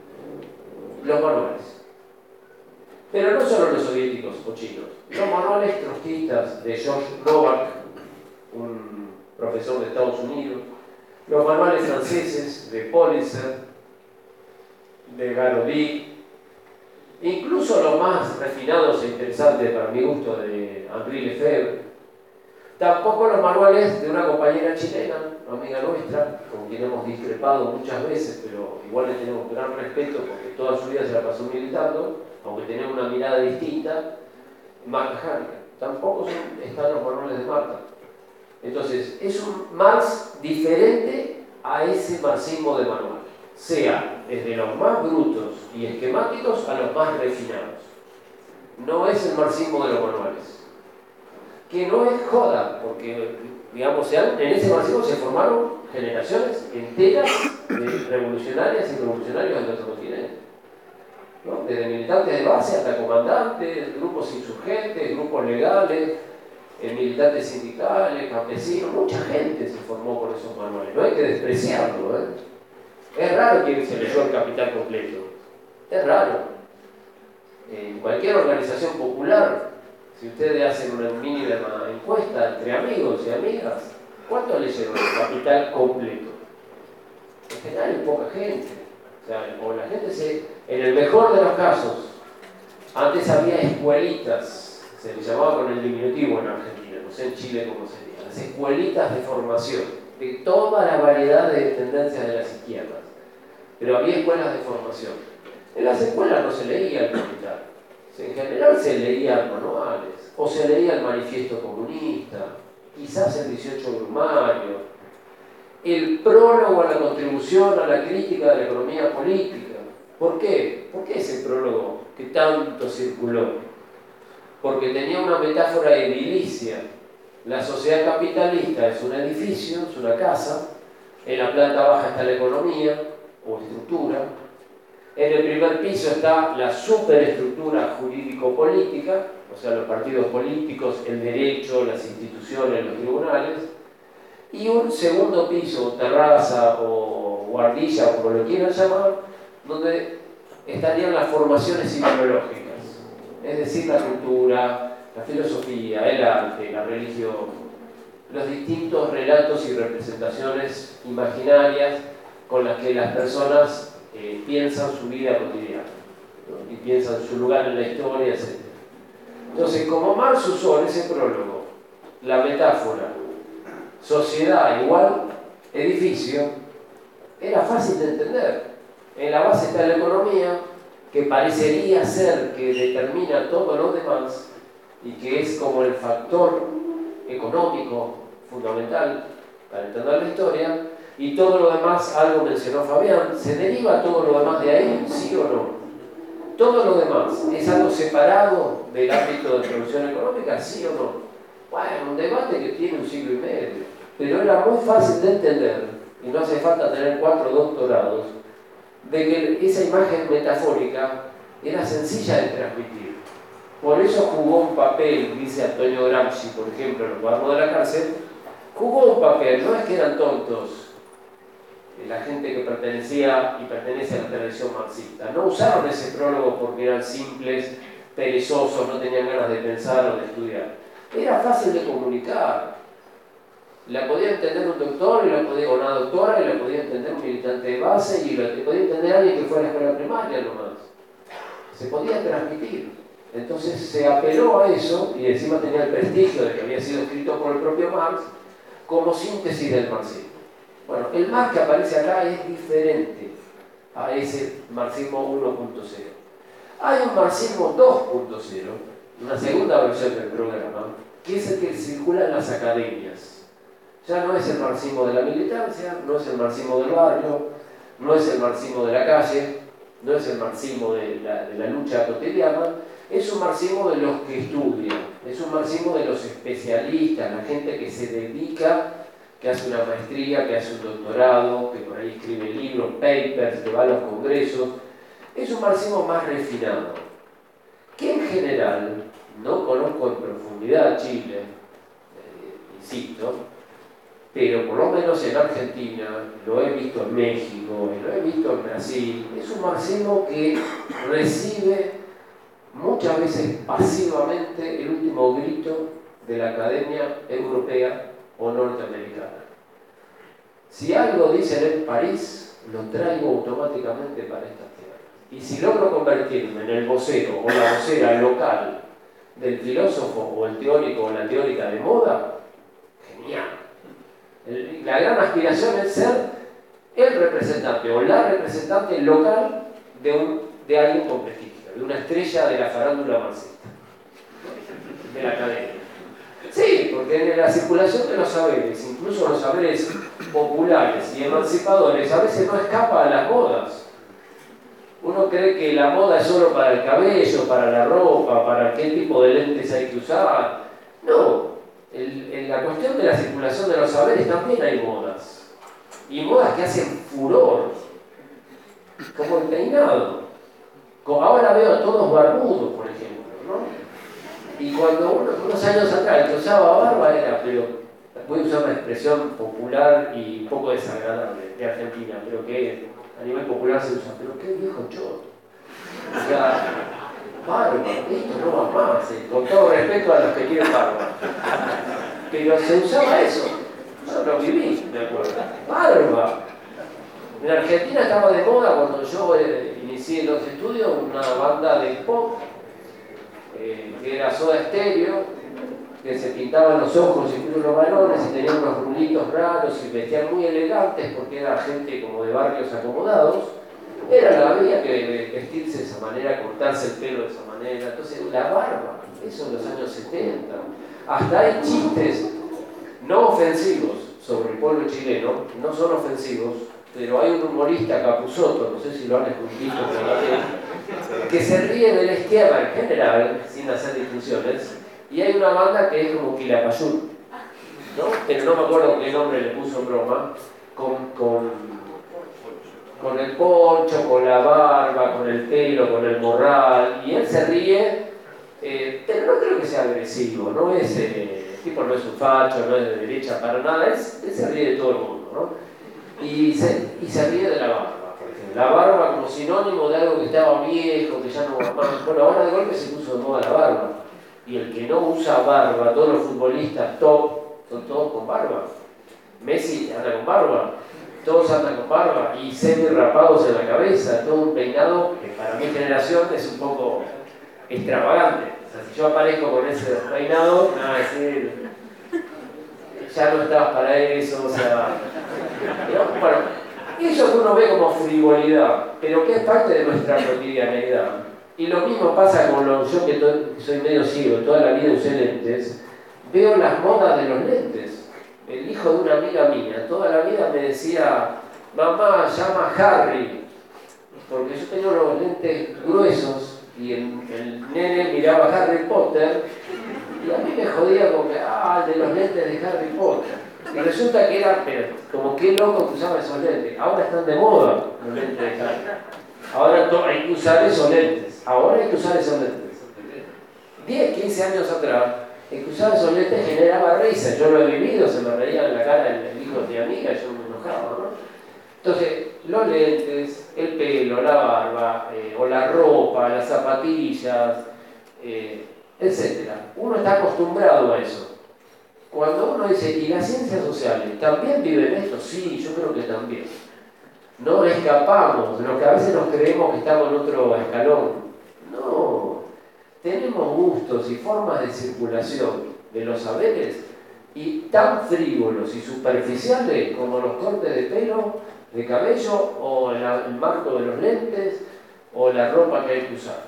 los manuales. Pero no solo los soviéticos o chinos, los manuales trotskistas de George Novak, un profesor de Estados Unidos, los manuales franceses de Politzer, de Garodi, incluso los más refinados e interesantes para mi gusto de Henri Lefebvre, tampoco los manuales de una compañera chilena, amiga nuestra, con quien hemos discrepado muchas veces, pero igual le tenemos gran respeto porque toda su vida se la pasó militando, aunque tenemos una mirada distinta, Marta Jánica. Tampoco son, están los manuales de Marta. Entonces, es un Marx diferente a ese marxismo de manual, sea desde los más brutos y esquemáticos a los más refinados. No es el marxismo de los manuales, que no es joda, porque, digamos, en ese marxismo se formaron generaciones enteras de revolucionarias y revolucionarios en nuestro continente, ¿no? Desde militantes de base hasta comandantes, grupos insurgentes, grupos legales, eh, militantes sindicales, campesinos, mucha gente se formó por esos manuales, no hay que despreciarlo, ¿eh? Es raro quien se leyó el Capital completo, es raro. En cualquier organización popular, si ustedes hacen una mínima encuesta entre amigos y amigas, ¿cuántos leyeron el Capital completo? En general es poca gente, o sea, o la gente se En el mejor de los casos, antes había escuelitas, se les llamaba con el diminutivo en Argentina, no sé en Chile cómo sería, las escuelitas de formación, de toda la variedad de tendencias de las izquierdas, pero había escuelas de formación. En las escuelas no se leía el Capital, en general se leían manuales, o se leía el Manifiesto Comunista, quizás el dieciocho Brumario, el prólogo a la contribución a la crítica de la economía política. ¿Por qué? ¿Por qué ese prólogo que tanto circuló? Porque tenía una metáfora edilicia. La sociedad capitalista es un edificio, es una casa, en la planta baja está la economía o estructura, en el primer piso está la superestructura jurídico-política, o sea, los partidos políticos, el derecho, las instituciones, los tribunales, y un segundo piso, terraza o guardilla, o como lo quieran llamar, donde estarían las formaciones ideológicas, es decir, la cultura, la filosofía, el arte, la religión, los distintos relatos y representaciones imaginarias con las que las personas eh, piensan su vida cotidiana, ¿no? Y piensan su lugar en la historia, etcétera. Entonces, como Marx usó en ese prólogo la metáfora sociedad igual edificio, era fácil de entender. En la base está la economía, que parecería ser que determina todo lo demás y que es como el factor económico fundamental para entender la historia, y todo lo demás, algo mencionó Fabián, ¿se deriva todo lo demás de ahí? ¿Sí o no? Todo lo demás, ¿es algo separado del ámbito de producción económica? ¿Sí o no? Bueno, un debate que tiene un siglo y medio, pero era muy fácil de entender, y no hace falta tener cuatro doctorados, de que esa imagen metafórica era sencilla de transmitir. Por eso jugó un papel, dice Antonio Gramsci, por ejemplo, en Los cuadernos de la cárcel, jugó un papel, no es que eran tontos la gente que pertenecía y pertenece a la tradición marxista. No usaron ese prólogo porque eran simples, perezosos, no tenían ganas de pensar o de estudiar. Era fácil de comunicar. La podía entender un doctor y la podía, o una doctora y la podía entender un militante de base y la podía entender alguien que fue a la escuela primaria nomás. Se podía transmitir. Entonces se apeló a eso y encima tenía el prestigio de que había sido escrito por el propio Marx como síntesis del marxismo. Bueno, el Marx que aparece acá es diferente a ese marxismo uno punto cero. Hay un marxismo dos punto cero, una segunda versión del programa, que es el que circula en las academias. Ya no es el marxismo de la militancia, no es el marxismo del barrio, no es el marxismo de la calle, no es el marxismo de la, de la lucha cotidiana, es un marxismo de los que estudian, es un marxismo de los especialistas, la gente que se dedica, que hace una maestría, que hace un doctorado, que por ahí escribe libros, papers, que va a los congresos. Es un marxismo más refinado, que en general, no conozco en profundidad Chile, eh, insisto, pero por lo menos en Argentina, lo he visto en México, lo he visto en Brasil, es un marxismo que recibe muchas veces pasivamente el último grito de la Academia Europea o norteamericana. Si algo dicen en París, lo traigo automáticamente para estas tierras. Y si logro convertirme en el vocero o la vocera local del filósofo o el teórico o la teórica de moda, genial. El, la gran aspiración es ser el representante o la representante local de, un, de alguien con prestigio, de una estrella de la farándula marxista, de la academia. Sí, porque en la circulación de los saberes, incluso los saberes populares y emancipadores, a veces no escapa a las modas. Uno cree que la moda es solo para el cabello, para la ropa, para qué tipo de lentes hay que usar. No, el, en la cuestión de la circulación de los saberes también hay modas. Y modas que hacen furor, como el peinado. Como ahora veo a todos barbudos, por ejemplo, ¿no? Y cuando uno, unos años atrás el que usaba barba era, pero voy a usar una expresión popular y un poco desagradable de Argentina, pero que a nivel popular se usa, pero qué viejo choto. O sea, barba, esto no va más, eh, con todo respeto a los que quieren barba. Pero se usaba eso, yo lo viví, me acuerdo. Barba. En Argentina estaba de moda cuando yo eh, inicié los estudios una banda de pop eh, que era Soda Stereo, que se pintaban los ojos incluso los varones y tenían unos rulitos raros y vestían muy elegantes porque era gente como de barrios acomodados. Era la había que vestirse de esa manera, cortarse el pelo de esa manera. Entonces la barba, eso en los años setenta. Hasta hay chistes no ofensivos sobre el pueblo chileno, no son ofensivos, pero hay un humorista, Capusotto, no sé si lo han escuchado, que se ríe de la izquierda en general, sin hacer discusiones, y hay una banda que es como Quilapayún, ¿no? Pero no me acuerdo qué nombre le puso en broma, con, con, con el poncho, con la barba, con el pelo, con el morral, y él se ríe, eh, pero no creo que sea agresivo, no es, eh, el tipo no es un facho, no es de derecha para nada, es, él se ríe de todo el mundo, ¿no? Y se, y se ríe de la barba, por ejemplo. La barba como sinónimo de algo que estaba viejo, que ya no va más. Bueno, ahora de golpe se puso de moda la barba. Y el que no usa barba, todos los futbolistas top, son todos con barba. Messi anda con barba, todos andan con barba y semi rapados en la cabeza, todo un peinado que para mi generación es un poco extravagante. O sea, si yo aparezco con ese peinado, me van a decir, ya no estabas para eso, o sea... ¿no? Bueno, eso que uno ve como frivolidad, pero que es parte de nuestra cotidianeidad. Y lo mismo pasa con los, yo que, to, que soy medio ciego, toda la vida usé lentes, veo las modas de los lentes. El hijo de una amiga mía, toda la vida me decía, mamá, llama a Harry, porque yo tenía unos lentes gruesos y el, el nene miraba a Harry Potter y a mí me jodía como que, ah, el de los lentes de Harry Potter. Y resulta que era, pero como qué loco que usaba esos lentes. Ahora están de moda los lentes de Harry. Ahora hay que usar esos lentes. Ahora hay que usar esos lentes. diez, quince años atrás, el que usaba esos lentes generaba risa. Yo lo he vivido, se me reía en la cara el hijo de mi amiga y yo me enojaba, ¿no? Entonces, los lentes, el pelo, la barba, eh, o la ropa, las zapatillas, eh, etcétera. Uno está acostumbrado a eso. Cuando uno dice, ¿y las ciencias sociales también viven esto? Sí, yo creo que también. No escapamos, de lo que a veces nos creemos que estamos en otro escalón. No, tenemos gustos y formas de circulación de los saberes y tan frívolos y superficiales como los cortes de pelo, de cabello, o el, el marco de los lentes, o la ropa que hay que usar.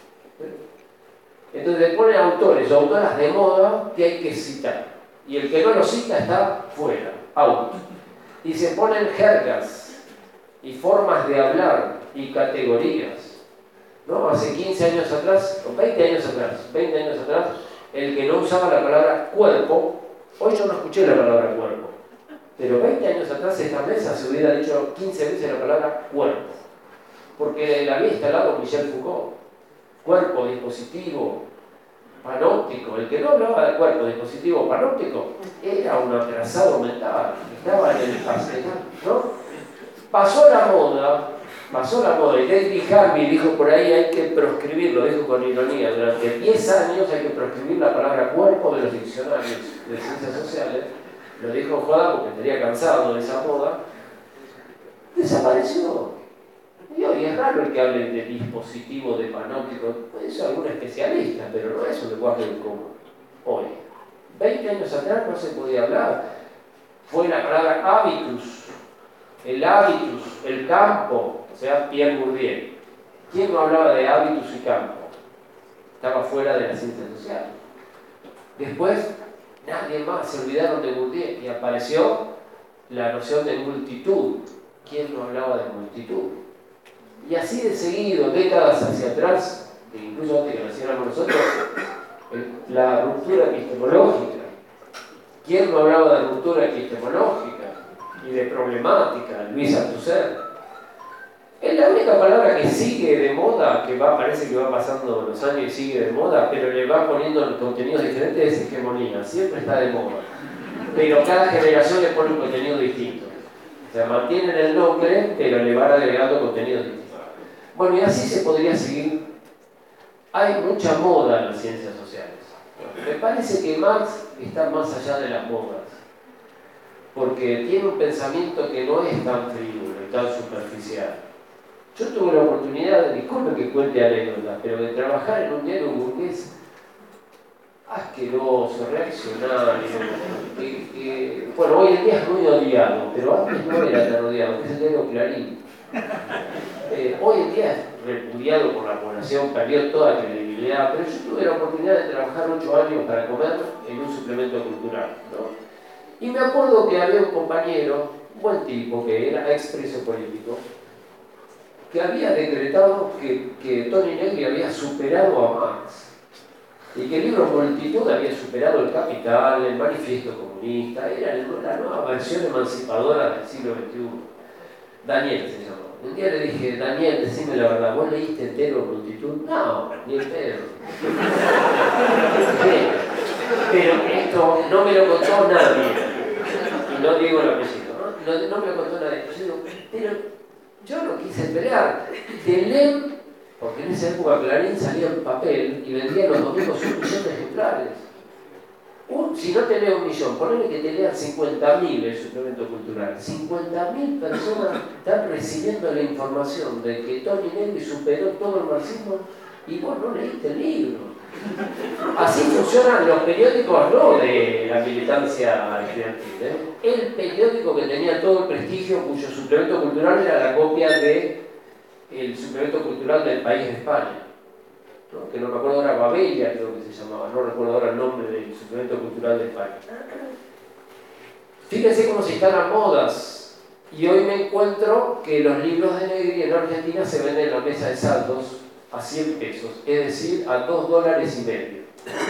Entonces le ponen autores o autoras de moda que hay que citar. Y el que no lo cita está fuera, out. Y se ponen jergas y formas de hablar y categorías. ¿No? Hace quince años atrás, o veinte años atrás, veinte años atrás, el que no usaba la palabra cuerpo, hoy yo no escuché la palabra cuerpo, pero veinte años atrás esta mesa se hubiera dicho quince veces la palabra cuerpo, porque la había instalado Michel Foucault. Cuerpo, dispositivo, panóptico. El que no hablaba de cuerpo, dispositivo, panóptico, era un atrasado mental, estaba en el espacio, ¿no? Pasó la moda, pasó la moda, y David Harvey dijo por ahí, hay que proscribirlo, dijo con ironía, durante diez años hay que proscribir la palabra cuerpo de los diccionarios de ciencias sociales, lo dijo Joda porque estaría cansado de esa moda, desapareció. Y hoy es raro el que hable de dispositivo, de panóptico, puede ser algún especialista, pero no es un lenguaje común. Hoy, veinte años atrás no se podía hablar. Fue la palabra habitus, el habitus, el campo, o sea, Pierre Bourdieu. ¿Quién no hablaba de habitus y campo? Estaba fuera de la ciencia social. Después, nadie más, se olvidaron de Bourdieu y apareció la noción de multitud. ¿Quién no hablaba de multitud? Y así de seguido, décadas hacia atrás, que incluso antes que naciéramos nosotros, la ruptura epistemológica. ¿Quién no hablaba de ruptura epistemológica y de problemática? Luis Althusser. Es la única palabra que sigue de moda, que va, parece que va pasando los años y sigue de moda, pero le va poniendo contenidos diferentes, es hegemonía. Siempre está de moda. Pero cada generación le pone un contenido distinto. O sea, mantienen el nombre, pero le van agregando contenidos distintos. Bueno, y así se podría seguir. Hay mucha moda en las ciencias sociales. Me parece que Marx está más allá de las modas, porque tiene un pensamiento que no es tan frívolo. tan superficial. Yo tuve la oportunidad, disculpen que cuente anécdotas, pero de trabajar en un diario burgués asqueroso, reaccionario, que, que, bueno, hoy en día es muy odiado, pero antes no era tan odiado, que es el diario Clarín. Eh, hoy en día es repudiado por la población, perdió toda credibilidad, pero yo tuve la oportunidad de trabajar ocho años para comer en un suplemento cultural, ¿no? Y me acuerdo que había un compañero, un buen tipo, que era expreso político, que había decretado que, que Toni Negri había superado a Marx y que el libro Multitud había superado el Capital, el Manifiesto Comunista, era la nueva versión emancipadora del siglo veintiuno. Daniel se llamó. Un día le dije, Daniel, decime la verdad, ¿vos leíste entero Multitud? No, ni el pedo. Pero esto no me lo contó nadie. Y no digo el apellido, ¿no? No, no me lo contó nadie. Yo digo, pero yo no quise pelear. Telem, porque en esa época Clarín salía en papel y vendía los domingos un millón de ejemplares. Un, si no te leo un millón, ponele que te lean cincuenta mil el suplemento cultural. cincuenta mil personas están recibiendo la información de que Toni Negri superó todo el marxismo y vos no leíste el libro. Así funcionan los periódicos, no de la militancia estudiantil, ¿eh? El periódico que tenía todo el prestigio, cuyo suplemento cultural era la copia del suplemento cultural del País de España. ¿No? Que no me acuerdo ahora, Babelia creo que se llamaba, no recuerdo ahora el nombre del suplemento cultural de España. Fíjense cómo se instalan modas. Y hoy me encuentro que los libros de Negri en Argentina se venden en la mesa de saldos a cien pesos, es decir, a dos dólares y medio.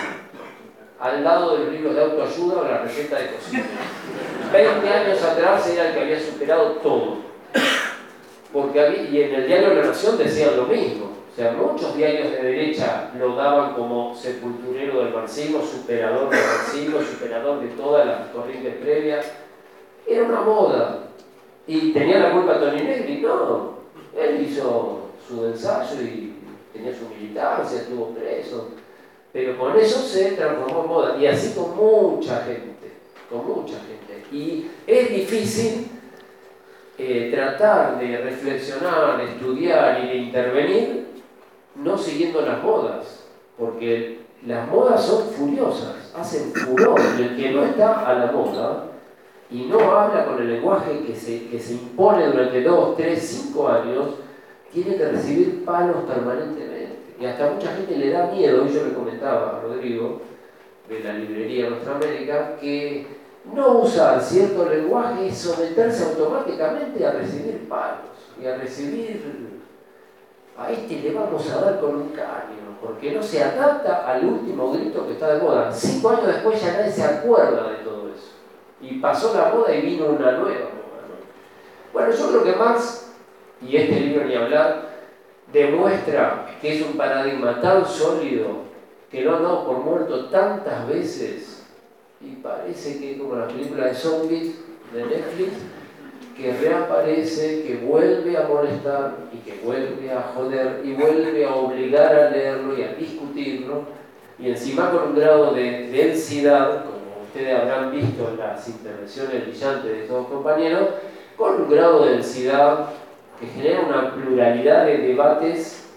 Al lado de los libros de autoayuda o la receta de cocina. veinte años atrás era el que había superado todo. Porque había, y en el diario La Nación decían lo mismo. O sea, muchos diarios de derecha lo daban como sepulturero del marxismo, superador del marxismo, superador de todas las corrientes previas. Era una moda. ¿Y tenía la culpa Toni Negri? No. Él hizo su ensayo y tenía su militancia, estuvo preso. Pero con eso se transformó en moda. Y así con mucha gente. Con mucha gente. Y es difícil eh, tratar de reflexionar, de estudiar y de intervenir no siguiendo las modas, porque las modas son furiosas, hacen furor. El que no está a la moda y no habla con el lenguaje que se, que se impone durante dos, tres, cinco años, tiene que recibir palos permanentemente. Y hasta mucha gente le da miedo, y yo le comentaba a Rodrigo, de la librería Nuestra América, que no usar cierto lenguaje es someterse automáticamente a recibir palos y a recibir... A este le vamos a dar con un caño, porque no se adapta al último grito que está de moda. Cinco años después ya nadie se acuerda de todo eso. Y pasó la moda y vino una nueva moda, ¿no? Bueno, yo creo que Marx, y este libro ni hablar, demuestra que es un paradigma tan sólido que lo han dado por muerto tantas veces y parece que como la película de zombies de Netflix, que reaparece, que vuelve a molestar y que vuelve a joder y vuelve a obligar a leerlo y a discutirlo, y encima con un grado de densidad, como ustedes habrán visto en las intervenciones brillantes de estos compañeros, con un grado de densidad que genera una pluralidad de debates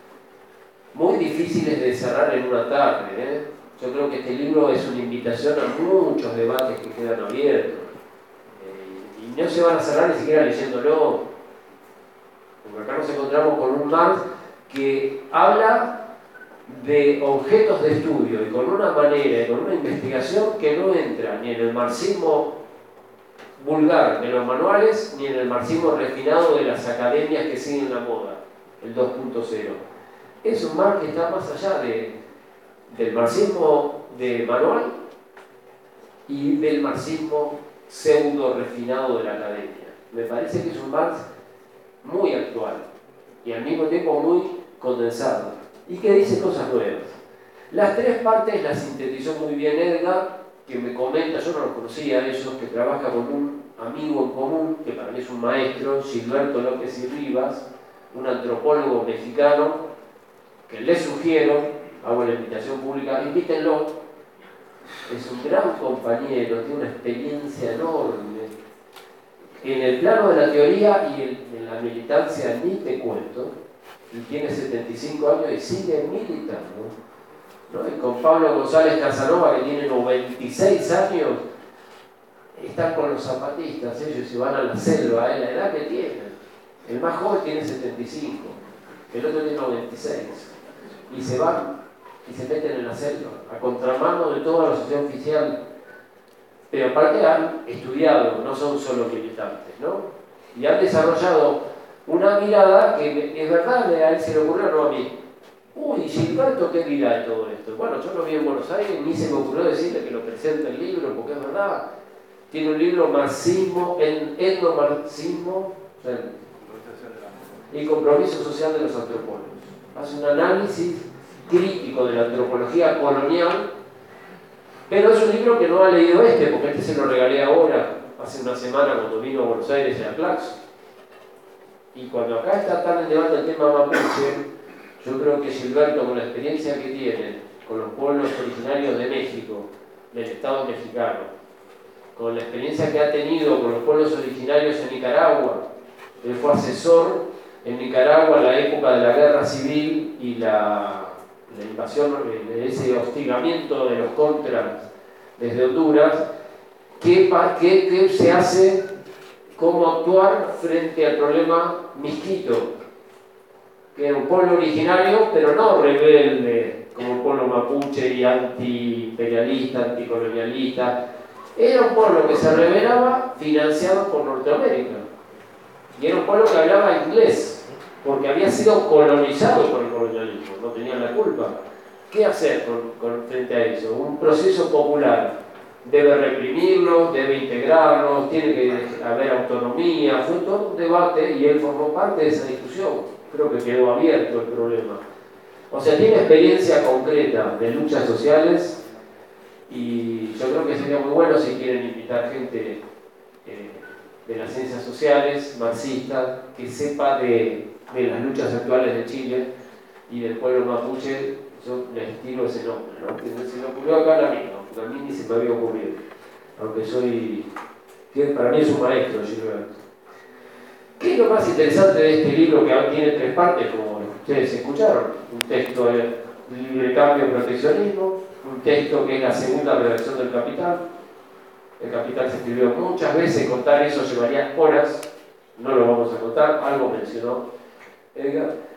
muy difíciles de cerrar en una tarde, ¿eh? Yo creo que este libro es una invitación a muchos debates que quedan abiertos. Y no se van a cerrar ni siquiera leyéndolo, porque acá nos encontramos con un Marx que habla de objetos de estudio y con una manera y con una investigación que no entra ni en el marxismo vulgar de los manuales ni en el marxismo refinado de las academias que siguen la moda, el dos punto cero. Es un Marx que está más allá de, del marxismo de manual y del marxismo pseudo refinado de la academia. Me parece que es un Marx muy actual y al mismo tiempo muy condensado y que dice cosas nuevas. Las tres partes las sintetizó muy bien Edgar, que me comenta, yo no los conocía a ellos, que trabaja con un amigo en común, que para mí es un maestro, Gilberto López y Rivas, un antropólogo mexicano, que les sugiero, hago la invitación pública, invítenlo. Es un gran compañero, tiene una experiencia enorme, En el plano de la teoría y el, en la militancia ni te cuento, y tiene setenta y cinco años y sigue militando, ¿no? Y con Pablo González Casanova, que tiene noventa y seis años, están con los zapatistas, ellos se van a la selva, ¿eh? La edad que tienen. El más joven tiene setenta y cinco, el otro tiene noventa y seis, y se van y se meten en la selva, a contramano de toda la sociedad oficial. Pero aparte han estudiado, no son solo militantes, ¿no? Y han desarrollado una mirada que es verdad, a él se le ocurrió, no a mí. Uy, Gilberto, ¿qué dirá de todo esto? Bueno, yo lo vi en Buenos Aires, ni se me ocurrió decirle que lo presente el libro, porque es verdad. Tiene un libro, Marxismo, Etnomarxismo y Compromiso Social de los Antropólogos. Hace un análisis crítico de la antropología colonial, pero es un libro que no ha leído este, porque este se lo regalé ahora, hace una semana cuando vino a Buenos Aires a Claxo. Y cuando acá está tan en debate el tema mapuche, yo creo que Gilberto, con la experiencia que tiene con los pueblos originarios de México, del Estado mexicano, con la experiencia que ha tenido con los pueblos originarios en Nicaragua, él fue asesor en Nicaragua en la época de la guerra civil y la, la invasión, ese hostigamiento de los contras desde Honduras, ¿qué, qué, qué se hace? ¿Cómo actuar frente al problema misquito? Que era un pueblo originario, pero no rebelde, como el pueblo mapuche y anti-imperialista, anticolonialista. Era un pueblo que se rebelaba financiado por Norteamérica. Y era un pueblo que hablaba inglés, porque había sido colonizado por el colonialismo, no tenían la culpa. ¿Qué hacer con, con, frente a eso? Un proceso popular. Debe reprimirlos, debe integrarlos, tiene que haber autonomía. Fue todo un debate y él formó parte de esa discusión. Creo que quedó abierto el problema. O sea, tiene experiencia concreta de luchas sociales y yo creo que sería muy bueno si quieren invitar gente eh, de las ciencias sociales, marxistas, que sepa de, de las luchas actuales de Chile y del pueblo mapuche. Yo les tiro ese nombre, ¿no? Que se me ocurrió acá la misma, porque a mí ni se me había ocurrido. Aunque soy, para mí es un maestro, Gilberto. ¿Qué es lo más interesante de este libro que tiene tres partes, como ustedes escucharon? Un texto de libre cambio y proteccionismo, un texto que es la segunda redacción del Capital. El Capital se escribió muchas veces, contar eso llevaría horas, no lo vamos a contar, algo mencionó Edgar.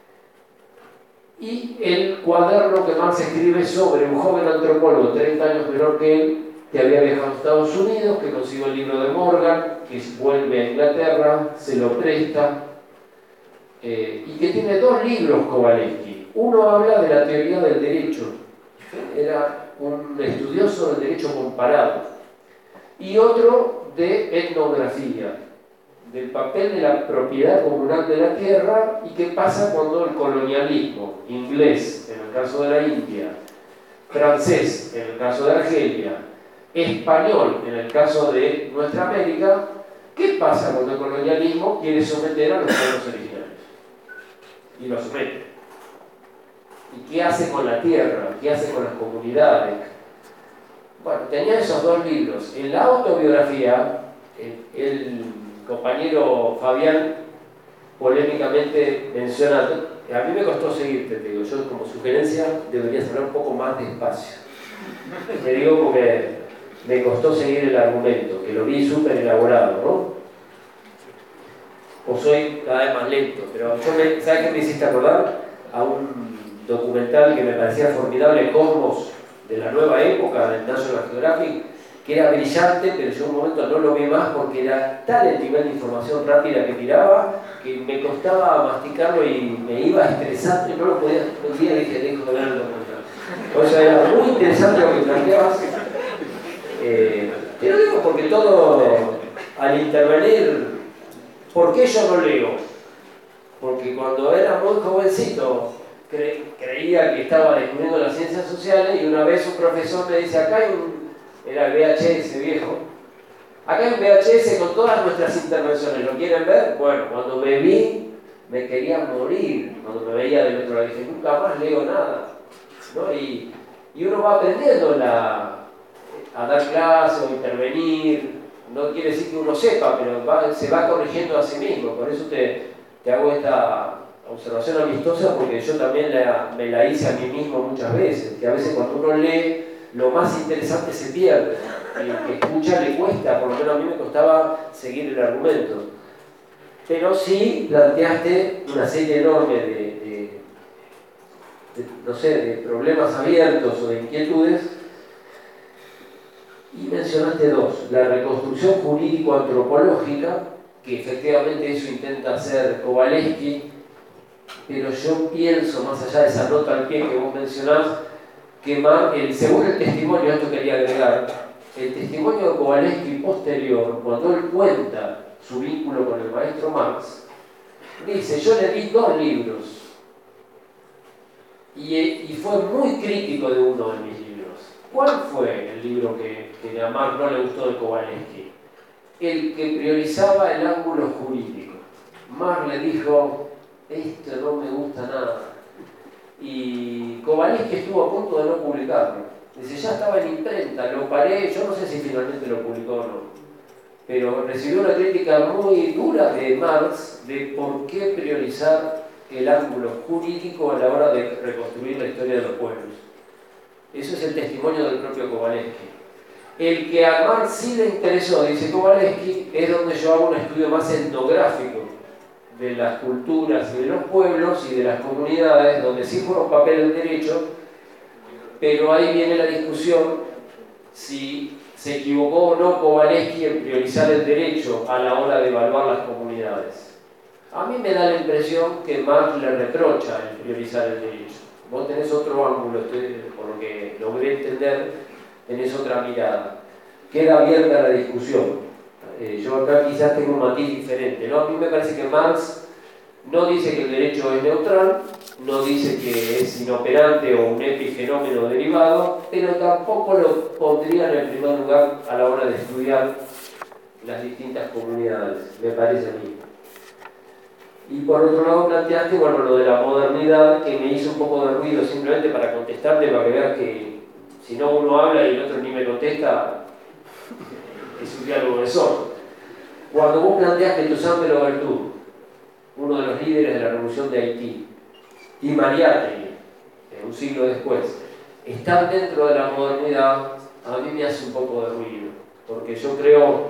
Y el cuaderno que Marx escribe sobre un joven antropólogo, treinta años menor que él, que había viajado a Estados Unidos, que consiguió el libro de Morgan, que vuelve a Inglaterra, se lo presta, eh, y que tiene dos libros Kowalewski. Uno habla de la teoría del derecho, era un estudioso del derecho comparado, y otro de etnografía, del papel de la propiedad comunal de la tierra y qué pasa cuando el colonialismo inglés, en el caso de la India, francés, en el caso de Argelia, español, en el caso de nuestra América, ¿qué pasa cuando el colonialismo quiere someter a los pueblos originarios? Y lo somete. ¿Y qué hace con la tierra? ¿Qué hace con las comunidades? Bueno, tenía esos dos libros. En la autobiografía, el, el compañero Fabián polémicamente menciona, a mí me costó seguirte, te digo, yo como sugerencia deberías hablar un poco más despacio. Te digo porque me costó seguir el argumento, que lo vi súper elaborado, ¿no? O soy cada vez más lento, pero yo me, ¿sabes qué me hiciste acordar? A un documental que me parecía formidable, Cosmos, de la nueva época del National Geographic, que era brillante, pero yo en un momento no lo vi más porque era tal el nivel de información rápida que tiraba que me costaba masticarlo y me iba estresando y no lo podía. Un día dije, dejo de ver el documental. O sea, era muy interesante lo que planteabas. Eh, te lo digo porque todo, al intervenir, ¿por qué yo no leo? Porque cuando era muy jovencito cre creía que estaba descubriendo las ciencias sociales y una vez un profesor me dice, acá hay un era el V H S viejo. Acá hay un V H S con todas nuestras intervenciones. ¿Lo quieren ver? Bueno, cuando me vi, me quería morir. Cuando me veía del otro lado, dije, nunca más leo nada, ¿no? Y, y uno va aprendiendo la, a dar clases o intervenir, no quiere decir que uno sepa, pero va, se va corrigiendo a sí mismo. Por eso te, te hago esta observación amistosa, porque yo también la, me la hice a mí mismo muchas veces, que a veces cuando uno lee, lo más interesante se pierde. Y el que escucha le cuesta, por lo menos a mí me costaba seguir el argumento. Pero sí planteaste una serie enorme de, de, de, no sé, de problemas abiertos o de inquietudes, y mencionaste dos: la reconstrucción jurídico-antropológica, que efectivamente eso intenta hacer Kowalewski, pero yo pienso, más allá de esa nota al pie que vos mencionás, que más, el, según el testimonio, esto quería agregar, el testimonio de Kowalewski posterior, cuando él cuenta su vínculo con el maestro Marx, dice: yo le di dos libros y, y fue muy crítico de uno de mis libros. ¿Cuál fue el libro que, que a Marx no le gustó de Kowalewski? El que priorizaba el ángulo jurídico. Marx le dijo: esto no me gusta nada. Y Kowalewski estuvo a punto de no publicarlo. Dice: ya estaba en imprenta, lo paré, yo no sé si finalmente lo publicó o no. Pero recibió una crítica muy dura de Marx de por qué priorizar el ángulo jurídico a la hora de reconstruir la historia de los pueblos. Eso es el testimonio del propio Kowalewski. El que a Marx sí le interesó, dice Kowalewski, es donde yo hago un estudio más etnográfico de las culturas y de los pueblos y de las comunidades, donde sí juega un papel el derecho, pero ahí viene la discusión si se equivocó o no Kowalewski en priorizar el derecho a la hora de evaluar las comunidades. A mí me da la impresión que Marx le reprocha el priorizar el derecho. Vos tenés otro ángulo, por lo que logré entender, tenés otra mirada. Queda abierta la discusión. Eh, yo acá quizás tengo un matiz diferente, ¿no? A mí me parece que Marx no dice que el derecho es neutral, no dice que es inoperante o un epifenómeno derivado, pero tampoco lo pondría en el primer lugar a la hora de estudiar las distintas comunidades, me parece a mí. Y por otro lado planteaste, bueno, lo de la modernidad, que me hizo un poco de ruido simplemente para contestarte, para que veas que si no uno habla y el otro ni me contesta, es un diálogo de sordo. Cuando vos planteas que Toussaint Louverture, uno de los líderes de la revolución de Haití, y Mariátegui, un siglo después, están dentro de la modernidad, a mí me hace un poco de ruido, porque yo creo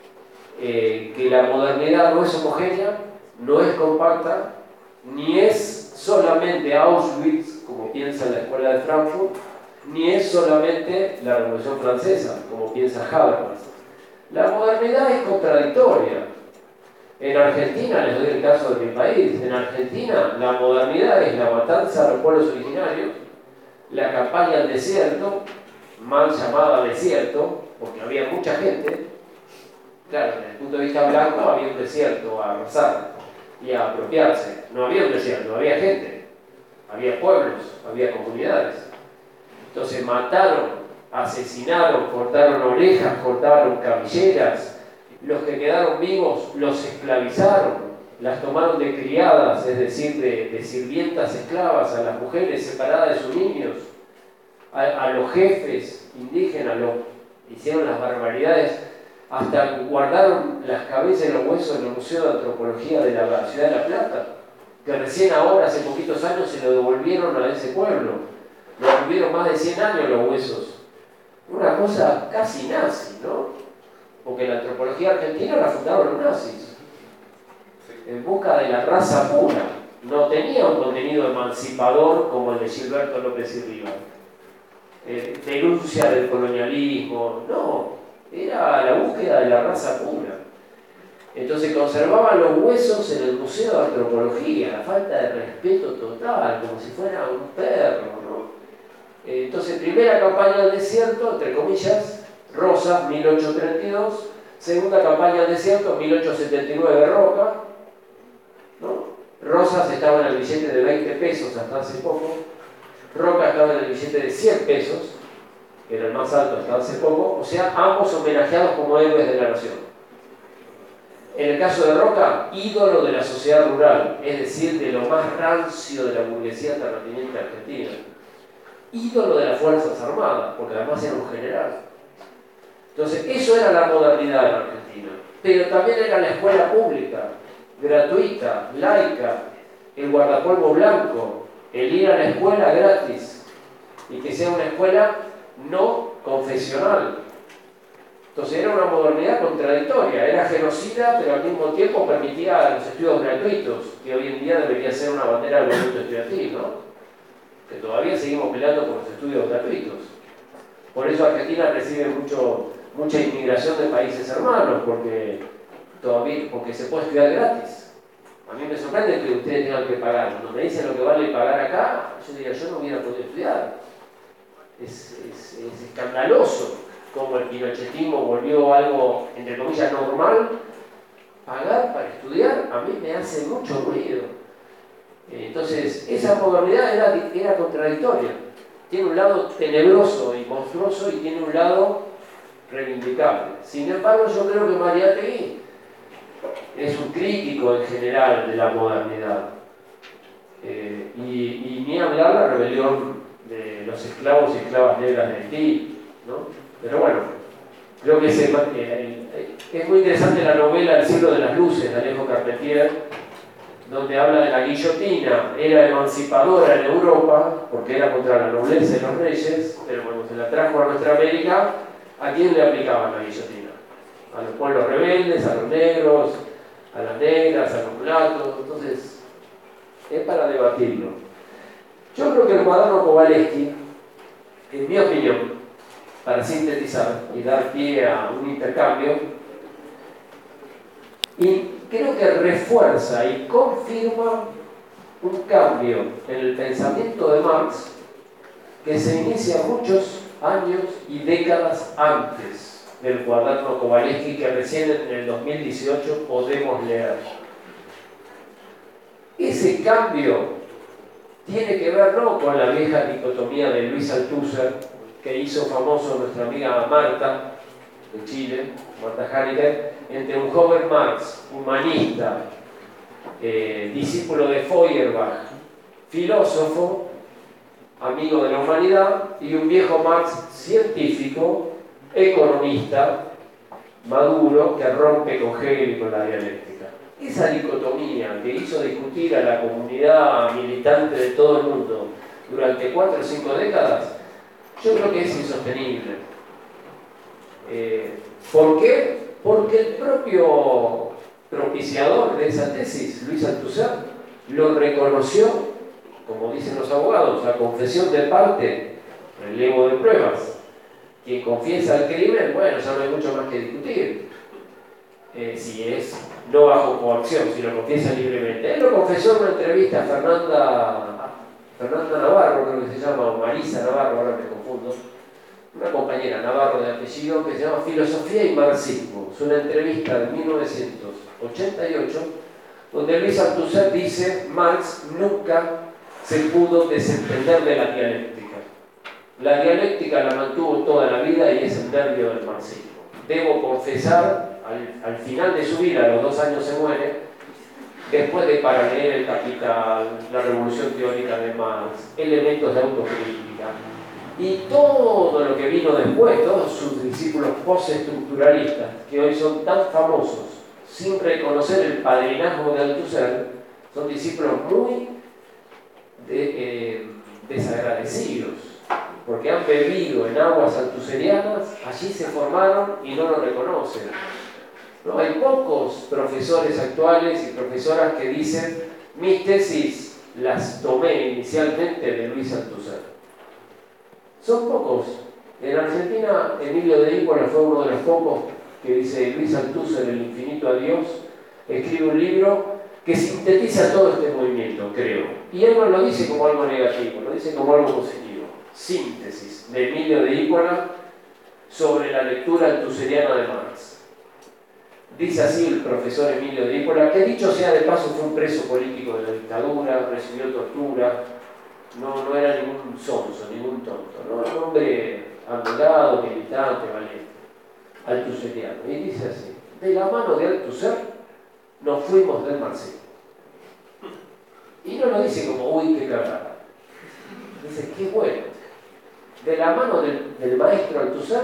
eh, que la modernidad no es homogénea, no es compacta, ni es solamente Auschwitz, como piensa la Escuela de Frankfurt, ni es solamente la Revolución Francesa, como piensa Habermas. La modernidad es contradictoria. En Argentina, les doy el caso de mi país, en Argentina la modernidad es la matanza de los pueblos originarios, la campaña al desierto, mal llamada desierto, porque había mucha gente. Claro, desde el punto de vista blanco había un desierto a arrasar y a apropiarse. No había un desierto, había gente, había pueblos, había comunidades. Entonces mataron, asesinaron, cortaron orejas, cortaron cabelleras. Los que quedaron vivos los esclavizaron, las tomaron de criadas, es decir, de, de sirvientas esclavas, a las mujeres separadas de sus niños, a, a los jefes indígenas, lo, hicieron las barbaridades, hasta guardaron las cabezas y los huesos en el Museo de Antropología de la Ciudad de La Plata, que recién ahora, hace poquitos años, se lo devolvieron a ese pueblo. Lo devolvieron más de cien años los huesos. Una cosa casi nazi, ¿no? Porque la antropología argentina la fundaron los nazis, en busca de la raza pura. No tenía un contenido emancipador como el de Gilberto López y Rivas, eh, denuncia del colonialismo, no, era la búsqueda de la raza pura. Entonces conservaban los huesos en el Museo de Antropología, la falta de respeto total, como si fuera un perro, ¿no? Eh, entonces, primera campaña del desierto, entre comillas, Rosas, mil ochocientos treinta y dos, segunda campaña del desierto, mil ochocientos setenta y nueve, Roca, ¿no? Rosas estaba en el billete de veinte pesos hasta hace poco, Roca estaba en el billete de cien pesos, que era el más alto hasta hace poco, o sea, ambos homenajeados como héroes de la nación. En el caso de Roca, ídolo de la sociedad rural, es decir, de lo más rancio de la burguesía terrateniente argentina, ídolo de las Fuerzas Armadas, porque además era un general. Entonces, eso era la modernidad en Argentina. Pero también era la escuela pública, gratuita, laica, el guardapolvo blanco, el ir a la escuela gratis, y que sea una escuela no confesional. Entonces era una modernidad contradictoria, era genocida, pero al mismo tiempo permitía los estudios gratuitos, que hoy en día debería ser una bandera del movimiento estudiantil, ¿no? Que todavía seguimos peleando por los estudios gratuitos. Por eso Argentina recibe mucho, mucha inmigración de países hermanos, porque, todavía, porque se puede estudiar gratis. A mí me sorprende que ustedes tengan que pagar. Cuando me dicen lo que vale pagar acá, yo diría, yo no hubiera podido estudiar. Es, es, es escandaloso como el pinochetismo volvió algo, entre comillas, normal. Pagar para estudiar a mí me hace mucho ruido. Entonces, esa modernidad era, era contradictoria. Tiene un lado tenebroso y monstruoso y tiene un lado reivindicable. Sin embargo, yo creo que Mariátegui es un crítico en general de la modernidad. Eh, y, y ni hablar la rebelión de los esclavos y esclavas negras de Haití, ¿no? Pero bueno, creo que ese, eh, es muy interesante la novela El siglo de las luces de Alejo Carpentier, donde habla de la guillotina. Era emancipadora en Europa porque era contra la nobleza y los reyes, pero cuando se la trajo a nuestra América, ¿a quién le aplicaban la guillotina? A los pueblos rebeldes, a los negros, a las negras, a los mulatos. Entonces, es para debatirlo. Yo creo que el cuaderno Kowalewski, en mi opinión, para sintetizar y dar pie a un intercambio, y creo que refuerza y confirma un cambio en el pensamiento de Marx que se inicia muchos años y décadas antes del cuaderno Kowalewski, que recién en el dos mil dieciocho podemos leer. Ese cambio tiene que ver no con la vieja dicotomía de Luis Althusser, que hizo famoso nuestra amiga Marta, de Chile, Marta Haniker, entre un joven Marx, humanista, eh, discípulo de Feuerbach, filósofo, amigo de la humanidad, y un viejo Marx científico, economista, maduro, que rompe con Hegel y con la dialéctica. Esa dicotomía que hizo discutir a la comunidad militante de todo el mundo durante cuatro o cinco décadas, yo creo que es insostenible. Eh, ¿Por qué? Porque el propio propiciador de esa tesis, Luis Althusser, lo reconoció, como dicen los abogados, la confesión de parte, relevo de pruebas. Quien confiesa el crimen, bueno, ya no hay mucho más que discutir. Eh, si es no bajo coacción, si lo confiesa libremente. Él lo confesó en una entrevista a Fernanda, Fernanda Navarro, creo que se llama, o Marisa Navarro, ahora me confundo, una compañera Navarro de apellido, que se llama Filosofía y Marxismo. Es una entrevista de mil novecientos ochenta y ocho, donde Luis Althusser dice: Marx nunca se pudo desentender de la dialéctica. La dialéctica la mantuvo toda la vida y es el nervio del marxismo. Debo confesar, al, al final de su vida, a los dos años se muere, después de para leer el Capital, la Revolución Teórica de Marx, elementos de autocrítica, y todo lo que vino después, todos sus discípulos postestructuralistas, que hoy son tan famosos, sin reconocer el padrinazgo de Althusser, son discípulos muy de, eh, desagradecidos, porque han bebido en aguas althuserianas, allí se formaron y no lo reconocen. ¿No? Hay pocos profesores actuales y profesoras que dicen: mis tesis las tomé inicialmente de Luis Althusser. Son pocos. En Argentina, Emilio de Ípola fue uno de los pocos que dice: Luis Althusser, El infinito adiós, escribe un libro que sintetiza todo este movimiento, creo. Y él no lo dice como algo negativo, lo dice como algo positivo. Síntesis de Emilio de Ípola sobre la lectura althusseriana de Marx. Dice así el profesor Emilio de Ípola, que dicho sea de paso fue un preso político de la dictadura, recibió tortura, no, no era ningún sonso, ningún tonto, ¿no? Un hombre abogado, militante, valiente, althusseriano. Y dice así: de la mano de Althusser nos fuimos del marxismo. Y no lo dice como: uy, qué cagada. Dice: qué bueno. De la mano del, del maestro Althusser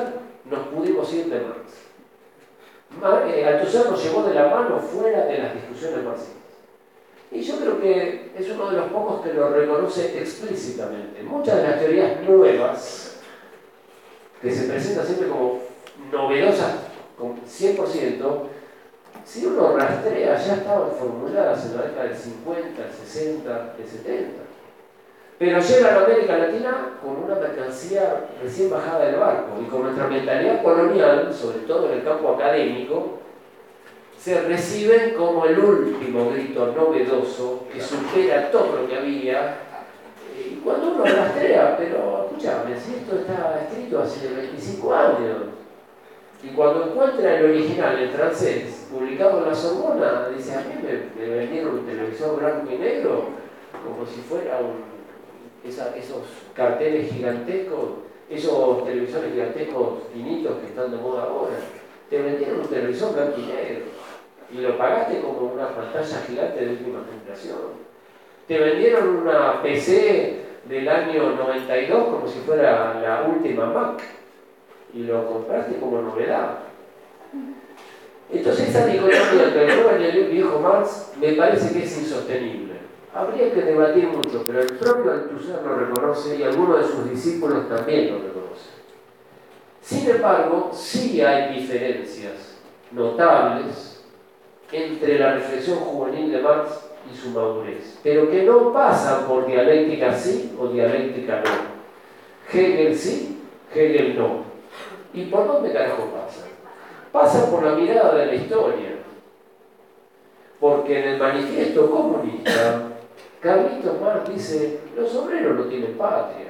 nos pudimos ir de Marx. Eh, Althusser nos llevó de la mano fuera de las discusiones marxistas. Y yo creo que es uno de los pocos que lo reconoce explícitamente. Muchas de las teorías nuevas, que se presentan siempre como novedosas, con cien por ciento, si uno rastrea, ya estaban formuladas en la década del cincuenta, el sesenta, el setenta. Pero llegan a América Latina con una mercancía recién bajada del barco y con nuestra mentalidad colonial, sobre todo en el campo académico, se reciben como el último grito novedoso que supera todo lo que había. Y cuando uno rastrea, pero escúchame, si esto está escrito hace veinticinco años, y cuando encuentra el original en francés, publicado en la Sorbona, dice, a mí me, me vendieron un televisor blanco y negro como si fuera un, esa, esos carteles gigantescos, esos televisores gigantescos finitos que están de moda ahora. Te vendieron un televisor blanco y negro y lo pagaste como una pantalla gigante de última generación. Te vendieron una P C del año noventa y dos como si fuera la última Mac y lo compraste como novedad. Entonces esa dicotomía entre el joven y el viejo Marx me parece que es insostenible. Habría que debatir mucho, pero el propio Althusser lo reconoce y algunos de sus discípulos también lo reconocen. Sin embargo, sí hay diferencias notables entre la reflexión juvenil de Marx y su madurez, pero que no pasan por dialéctica sí o dialéctica no. Hegel sí, Hegel no. ¿Y por dónde carajo pasa? Pasa por la mirada de la historia. Porque en el manifiesto comunista, Carlitos Marx dice, los obreros no tienen patria.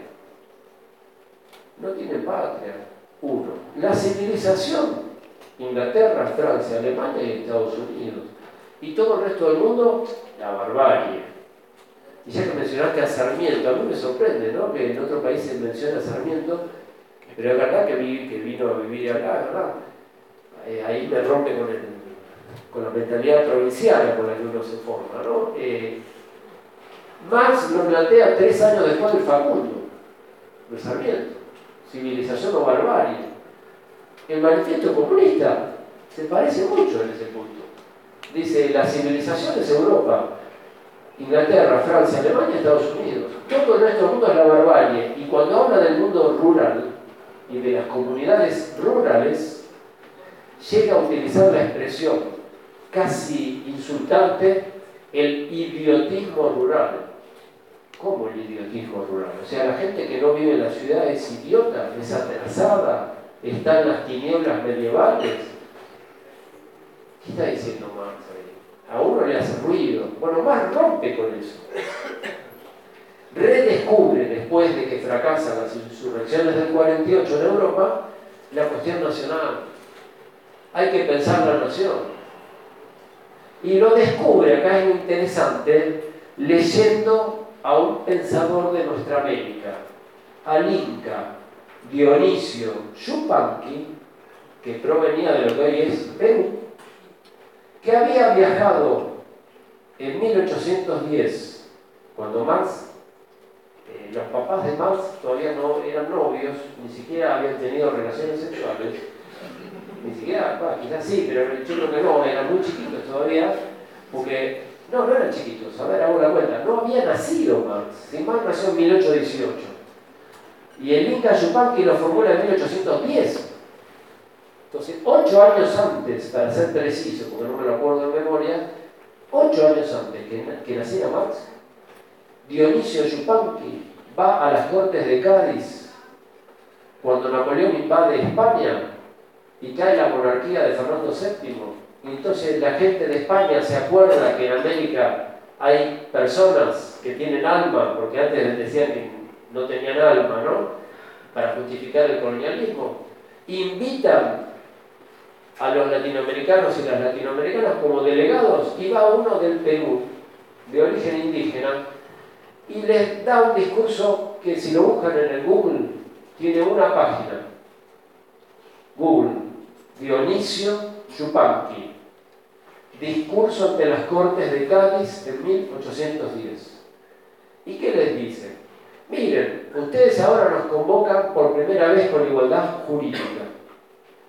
No tienen patria. Uno, la civilización, Inglaterra, Francia, Alemania y Estados Unidos. Y todo el resto del mundo, la barbarie. Y ya que mencionaste a Sarmiento, a mí me sorprende, ¿no? Que en otros países menciona a Sarmiento, pero es verdad que, vi, que vino a vivir acá, ¿verdad? Eh, ahí me rompe con, el, con la mentalidad provinciana con la que uno se forma, ¿no? Eh, Marx lo plantea tres años después del Facundo, de Sarmiento, civilización o barbarie. El manifiesto comunista se parece mucho en ese punto. Dice, la civilización es Europa, Inglaterra, Francia, Alemania, Estados Unidos. Todo el resto del mundo es la barbarie. Y cuando habla del mundo rural y de las comunidades rurales, llega a utilizar la expresión casi insultante, el idiotismo rural. ¿Cómo el idiotismo rural? O sea, la gente que no vive en la ciudad es idiota, es atrasada, está en las tinieblas medievales. ¿Qué está diciendo Marx ahí? A uno le hace ruido. Bueno, Marx rompe con eso. Redescubre, después de que fracasan las insurrecciones del cuarenta y ocho en Europa, la cuestión nacional. Hay que pensar la nación. Y lo descubre, acá es muy interesante, leyendo a un pensador de nuestra América, al Inca Dionisio Yupanqui, que provenía de lo que hoy es Perú, que había viajado en mil ochocientos diez, cuando Marx, eh, los papás de Marx todavía no eran novios, ni siquiera habían tenido relaciones sexuales, ni siquiera, bueno, quizás sí, pero yo creo que no, eran muy chiquitos todavía, porque, no, no eran chiquitos, a ver, hago la cuenta, no había nacido Marx, si Marx nació en mil ochocientos dieciocho, y el Inca Yupanqui lo formula en mil ochocientos diez. Entonces, ocho años antes, para ser preciso, porque no me lo acuerdo en memoria, ocho años antes que, que naciera Marx, Dionisio Yupanqui va a las Cortes de Cádiz cuando Napoleón invade España y cae la monarquía de Fernando séptimo. Y entonces la gente de España se acuerda que en América hay personas que tienen alma, porque antes les decían que no tenían alma, ¿no? Para justificar el colonialismo. Invitan a los latinoamericanos y las latinoamericanas como delegados, y va uno del Perú, de origen indígena, y les da un discurso que si lo buscan en el Google, tiene una página. Google, Dionisio Yupanqui, discurso ante las Cortes de Cádiz en mil ochocientos diez. ¿Y qué les dice? Miren, ustedes ahora nos convocan por primera vez con igualdad jurídica.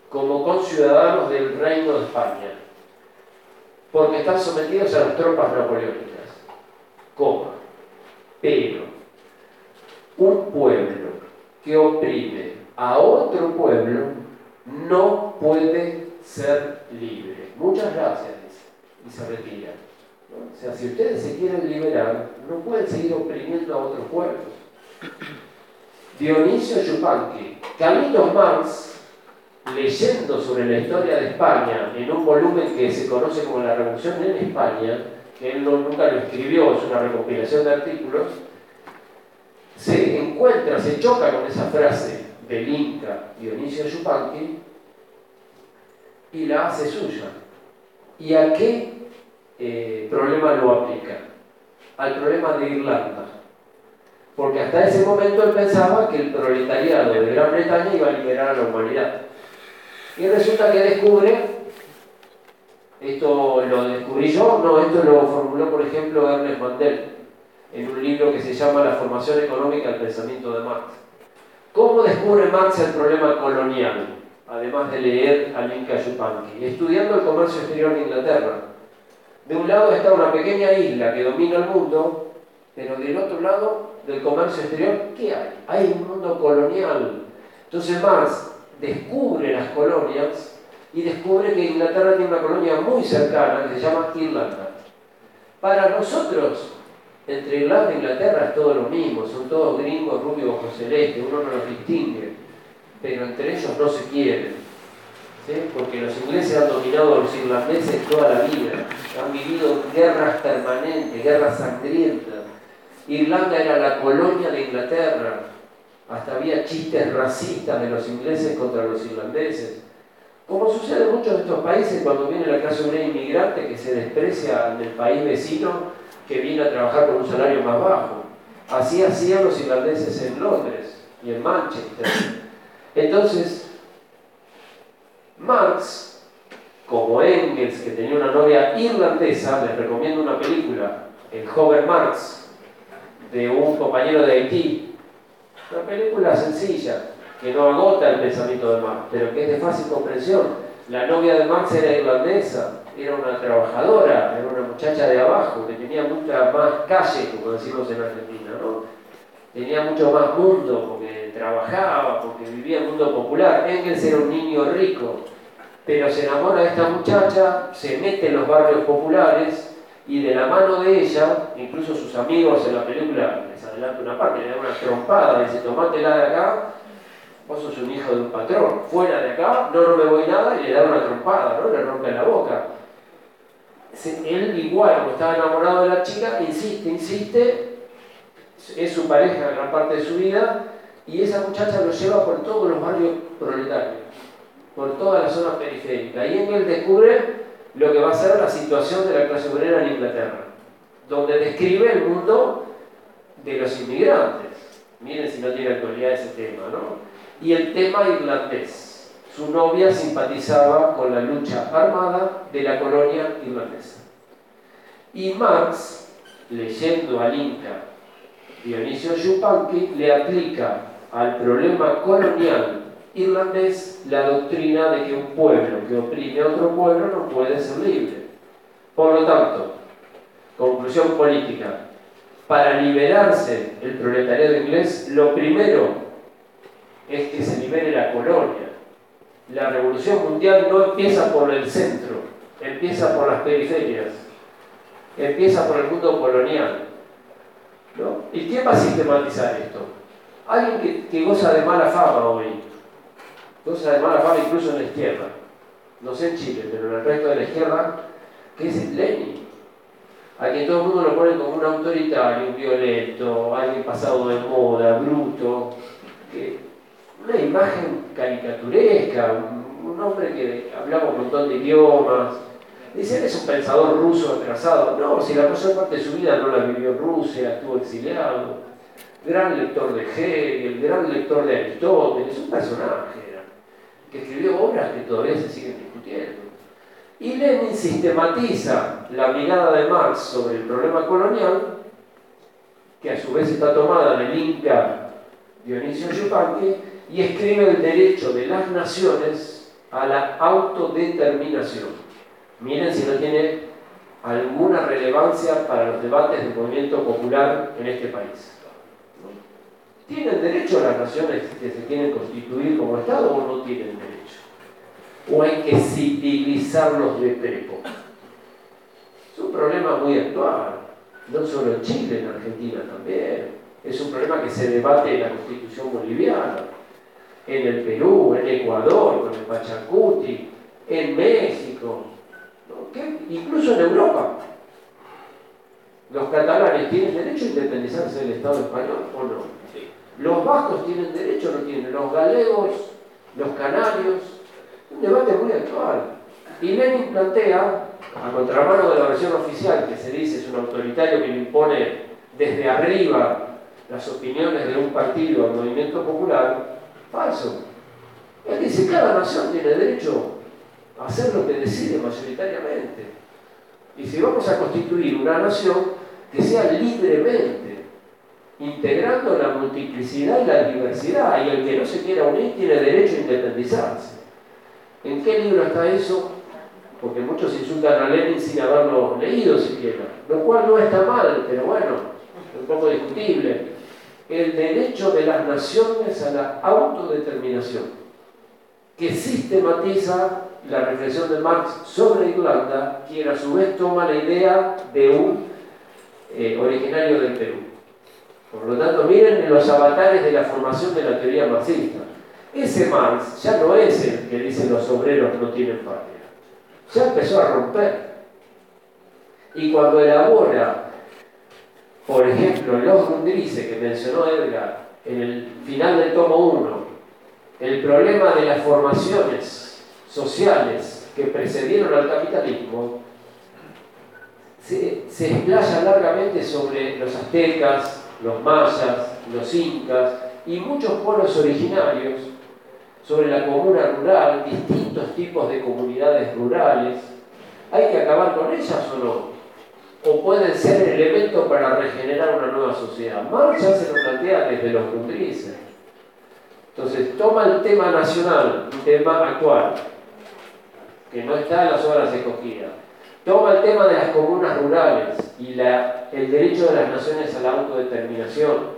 como conciudadanos del Reino de España, porque están sometidos a las tropas napoleónicas, coma, pero un pueblo que oprime a otro pueblo no puede ser libre. Muchas gracias, dice, y se retira. ¿No? O sea, si ustedes se quieren liberar, no pueden seguir oprimiendo a otros pueblos. Dionisio Yupanqui, Carlitos Marx, leyendo sobre la historia de España en un volumen que se conoce como La Revolución en España, que él no, nunca lo escribió, es una recopilación de artículos, se encuentra, se choca con esa frase del Inca Dionisio Yupanqui y la hace suya. ¿Y a qué eh, problema lo aplica? Al problema de Irlanda. Porque hasta ese momento él pensaba que el proletariado de Gran Bretaña iba a liberar a la humanidad. Y resulta que descubre, esto lo descubrí yo, no, esto lo formuló por ejemplo Ernest Mandel, en un libro que se llama La formación económica del pensamiento de Marx. ¿Cómo descubre Marx el problema colonial? Además de leer al Inca Yupanqui, estudiando el comercio exterior de Inglaterra. De un lado está una pequeña isla que domina el mundo, pero del otro lado del comercio exterior, ¿qué hay? Hay un mundo colonial. Entonces Marx descubre las colonias y descubre que Inglaterra tiene una colonia muy cercana que se llama Irlanda. Para nosotros, entre Irlanda e Inglaterra es todo lo mismo, son todos gringos, rubios, ojos celestes, uno no los distingue, pero entre ellos no se quieren, ¿sí? Porque los ingleses han dominado a los irlandeses toda la vida, han vivido guerras permanentes, guerras sangrientas. Irlanda era la colonia de Inglaterra, hasta había chistes racistas de los ingleses contra los irlandeses. Como sucede en muchos de estos países cuando viene la clase obrera inmigrante que se desprecia en el país vecino que viene a trabajar con un salario más bajo. Así hacían los irlandeses en Londres y en Manchester. Entonces, Marx, como Engels, que tenía una novia irlandesa, les recomiendo una película, El joven Marx, de un compañero de Haití. Una película sencilla, que no agota el pensamiento de Marx, pero que es de fácil comprensión. La novia de Marx era irlandesa, era una trabajadora, era una muchacha de abajo, que tenía mucha más calle, como decimos en Argentina, ¿no? Tenía mucho más mundo, porque trabajaba, porque vivía el mundo popular. Engels era un niño rico, pero se enamora de esta muchacha, se mete en los barrios populares, y de la mano de ella, incluso sus amigos en la película, les adelanto una parte, le dan una trompada, dice, tomátela de acá, vos sos un hijo de un patrón, fuera de acá, no, no me voy nada, y le da una trompada, ¿no? Le rompe la boca. Él igual, como estaba enamorado de la chica, insiste, insiste, es su pareja gran parte de su vida, y esa muchacha lo lleva por todos los barrios proletarios, por toda la zona periférica. Y en él descubre lo que va a ser la situación de la clase obrera en Inglaterra, donde describe el mundo de los inmigrantes. Miren si no tiene actualidad ese tema, ¿no? Y el tema irlandés. Su novia simpatizaba con la lucha armada de la colonia irlandesa. Y Marx, leyendo al Inca Dionisio Yupanqui, le aplica al problema colonial irlandés la doctrina de que un pueblo que oprime a otro pueblo no puede ser libre. Por lo tanto, conclusión política, para liberarse el proletariado inglés, lo primero es que se libere la colonia. La revolución mundial no empieza por el centro, empieza por las periferias, empieza por el mundo colonial, ¿no? ¿Y quién va a sistematizar esto? Alguien que, que goza de mala fama hoy, goza de mala fama incluso en la izquierda, no sé en Chile, pero en el resto de la izquierda, que es Lenin, a quien todo el mundo lo pone como un autoritario, un violento, alguien pasado de moda, bruto, que, una imagen caricaturesca, un, un hombre que hablaba un montón de idiomas. Dicen, es un pensador ruso atrasado. No, si la mayor parte de su vida no la vivió en Rusia, estuvo exiliado. Gran lector de Hegel, gran lector de Aristóteles, un personaje era, que escribió obras que todavía se siguen discutiendo. Y Lenin sistematiza la mirada de Marx sobre el problema colonial, que a su vez está tomada del Inca Dionisio Yupanqui, y escribe el derecho de las naciones a la autodeterminación. Miren si no tiene alguna relevancia para los debates del movimiento popular en este país. ¿Tienen derecho las naciones que se quieren constituir como Estado o no tienen derecho? ¿O hay que civilizarlos de prepo? Es un problema muy actual, no solo en Chile, en Argentina también. Es un problema que se debate en la Constitución boliviana, en el Perú, en Ecuador, con el Pachacuti, en México, ¿no? ¿Qué? Incluso en Europa. ¿Los catalanes tienen derecho a independizarse del Estado español o no? Sí. ¿Los vascos tienen derecho o no tienen? ¿Los galegos? ¿Los canarios? Un debate muy actual. Y Lenin plantea, a contramano de la versión oficial, que se dice es un autoritario que le impone desde arriba las opiniones de un partido al movimiento popular, falso. Él dice que cada nación tiene derecho a hacer lo que decide mayoritariamente. Y si vamos a constituir una nación que sea libremente, integrando la multiplicidad y la diversidad, y el que no se quiera unir tiene derecho a independizarse. ¿En qué libro está eso? Porque muchos insultan a Lenin sin haberlo leído siquiera, lo cual no está mal, pero bueno, es un poco discutible. El derecho de las naciones a la autodeterminación, que sistematiza la reflexión de Marx sobre Irlanda, quien a su vez toma la idea de un eh, originario del Perú. Por lo tanto, miren los avatares de la formación de la teoría marxista. Ese Marx ya no es el que dice los obreros no tienen patria. Ya empezó a romper. Y cuando elabora, por ejemplo, los Grundrisse que mencionó Edgar en el final del tomo uno, el problema de las formaciones sociales que precedieron al capitalismo, se, se explaya largamente sobre los aztecas, los mayas, los incas y muchos pueblos originarios, sobre la comuna rural, distintos tipos de comunidades rurales. ¿Hay que acabar con ellas o no? ¿O pueden ser el elemento para regenerar una nueva sociedad? Marx ya se lo plantea desde los Grundrisse. Entonces, toma el tema nacional, un tema actual, que no está en las obras escogidas. Toma el tema de las comunas rurales y la, el derecho de las naciones a la autodeterminación.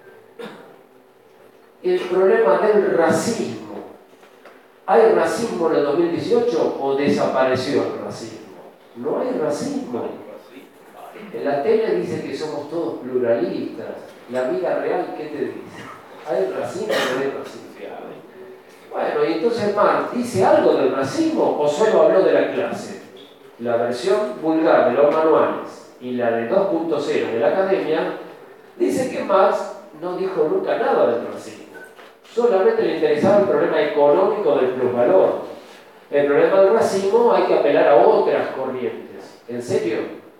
El problema del racismo. ¿Hay racismo en el dos mil dieciocho o desapareció el racismo? No hay racismo. En la tele dice que somos todos pluralistas. La vida real, ¿qué te dice? ¿Hay racismo o no hay racismo? Bueno, y entonces Marx, ¿dice algo del racismo o solo habló de la clase? La versión vulgar de los manuales y la de dos punto cero de la academia dice que Marx no dijo nunca nada del racismo. Solamente le interesaba el problema económico del plusvalor. El problema del racismo hay que apelar a otras corrientes. ¿En serio?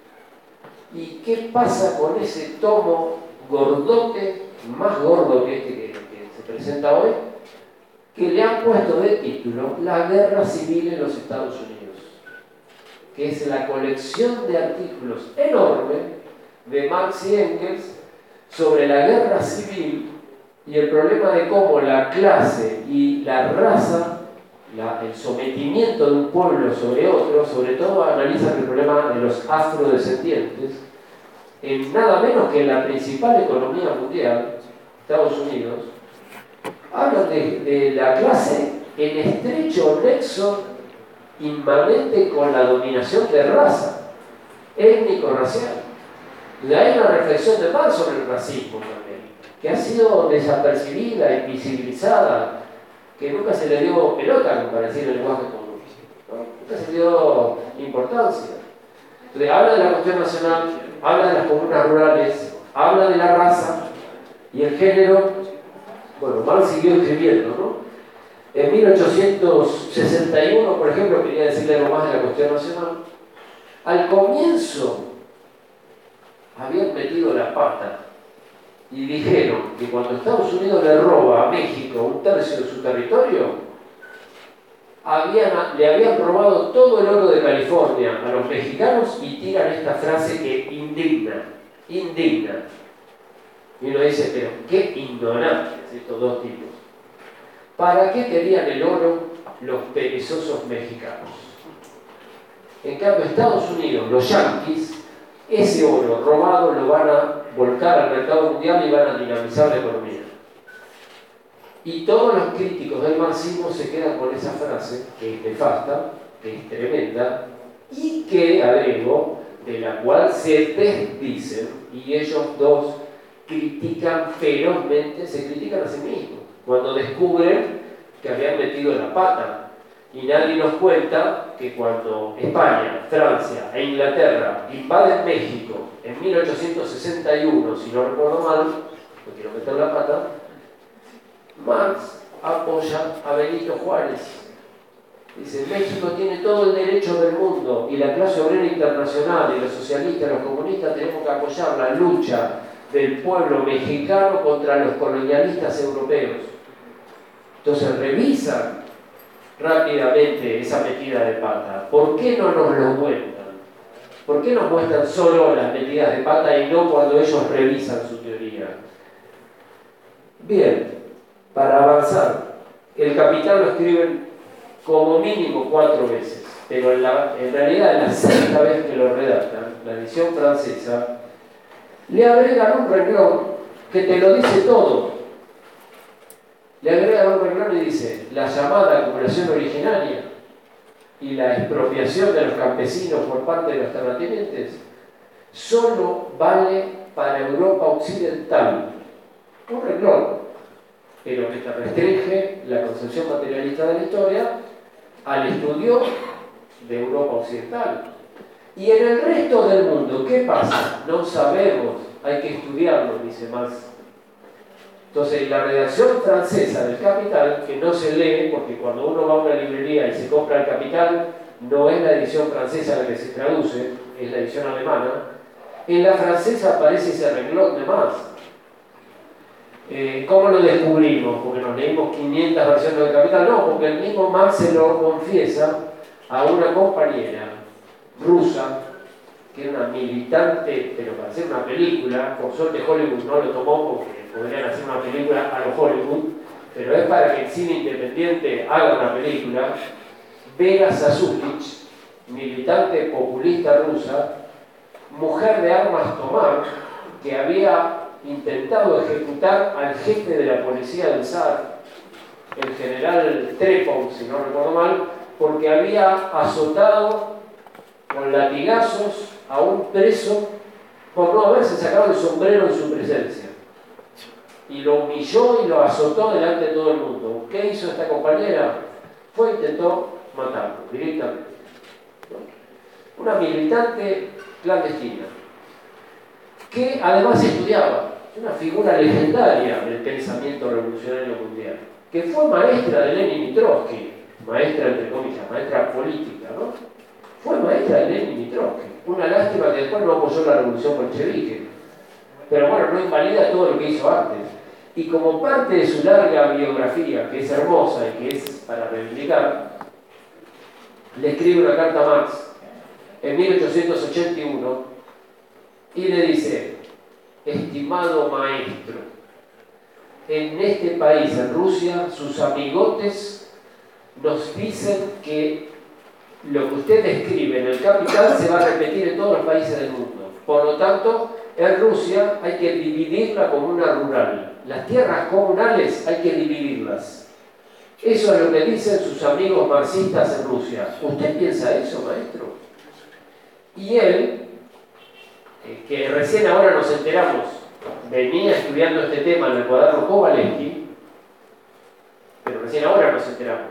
¿Y qué pasa con ese tomo gordote, más gordo que este que, que se presenta hoy, que le han puesto de título La Guerra Civil en los Estados Unidos? Que es la colección de artículos enorme de Marx y Engels sobre la guerra civil y el problema de cómo la clase y la raza, la, el sometimiento de un pueblo sobre otro, sobre todo analizan el problema de los afrodescendientes, en nada menos que en la principal economía mundial, Estados Unidos, hablan de, de la clase en estrecho nexo inmanente con la dominación de raza, étnico-racial. Y hay una reflexión de Marx sobre el racismo también, que ha sido desapercibida, invisibilizada, que nunca se le dio pelota, para decir el lenguaje común, ¿no? Nunca se le dio importancia. Entonces, habla de la cuestión nacional, habla de las comunas rurales, habla de la raza y el género. Bueno, Marx siguió escribiendo, ¿no? En mil ochocientos sesenta y uno, por ejemplo, quería decirle algo más de la cuestión nacional. Al comienzo habían metido la pata y dijeron que cuando Estados Unidos le roba a México un tercio de su territorio, habían, le habían robado todo el oro de California a los mexicanos y tiran esta frase que indigna, indigna. Y uno dice, pero qué ignorantes estos dos tipos. ¿Para qué querían el oro los perezosos mexicanos. En cambio, Estados Unidos, los yanquis, ese oro robado lo van a volcar al mercado mundial y van a dinamizar la economía. Y todos los críticos del marxismo se quedan con esa frase, que es nefasta, que es tremenda, y que, agrego, de la cual se desdicen, y ellos dos critican ferozmente, se critican a sí mismos, cuando descubren que habían metido la pata. Y nadie nos cuenta que cuando España, Francia e Inglaterra invaden México en mil ochocientos sesenta y uno, si no recuerdo mal, no quiero meter la pata, Marx apoya a Benito Juárez. Dice, México tiene todo el derecho del mundo y la clase obrera internacional y los socialistas, los comunistas tenemos que apoyar la lucha del pueblo mexicano contra los colonialistas europeos. Entonces revisan rápidamente esa metida de pata. ¿Por qué no nos lo cuentan? ¿Por qué nos muestran solo las metidas de pata y no cuando ellos revisan su teoría? Bien, para avanzar, el Capital lo escriben como mínimo cuatro veces, pero en, la, en realidad en la sexta vez que lo redactan, la edición francesa, le agregan un renglón que te lo dice todo. Le agregan un renglón y dice, la llamada acumulación originaria y la expropiación de los campesinos por parte de los terratenientes solo vale para Europa occidental. Un renglón, pero que te restringe la concepción materialista de la historia al estudio de Europa occidental. Y en el resto del mundo, ¿qué pasa? No sabemos, hay que estudiarlo, dice Marx. Entonces, la redacción francesa del Capital, que no se lee, porque cuando uno va a una librería y se compra el Capital, no es la edición francesa la que se traduce, es la edición alemana, en la francesa aparece ese renglón de Marx. Eh, ¿Cómo lo descubrimos? ¿Porque nos leímos quinientas versiones del Capital? No, porque el mismo Marx se lo confiesa a una compañera rusa, que era una militante, pero para hacer una película, por suerte Hollywood no lo tomó porque podrían hacer una película a los Hollywood, pero es para que el cine independiente haga una película. Vera Sasukich, militante populista rusa, mujer de armas tomar, que había intentado ejecutar al jefe de la policía del zar, el general Trepov, si no recuerdo mal, porque había azotado con latigazos a un preso por no haberse sacado el sombrero en su presencia. Y lo humilló y lo azotó delante de todo el mundo. ¿Qué hizo esta compañera? Fue, intentó matarlo directamente. Una militante clandestina, que además estudiaba, una figura legendaria del pensamiento revolucionario mundial, que fue maestra de Lenin y Trotsky, maestra entre comillas, maestra política, ¿no? Fue maestra de Lenin y Trotsky. Una lástima que después no apoyó la revolución bolchevique, pero bueno, no invalida todo lo que hizo antes. Y como parte de su larga biografía, que es hermosa y que es para reivindicar, le escribe una carta a Marx en mil ochocientos ochenta y uno y le dice: estimado maestro, en este país, en Rusia, sus amigotes nos dicen que lo que usted escribe en el Capital se va a repetir en todos los países del mundo. Por lo tanto, en Rusia hay que dividir la comuna rural. Las tierras comunales hay que dividirlas. Eso es lo que dicen sus amigos marxistas en Rusia. ¿Usted piensa eso, maestro? Y él, eh, que recién ahora nos enteramos, venía estudiando este tema en el cuaderno Kowalewski, pero recién ahora nos enteramos.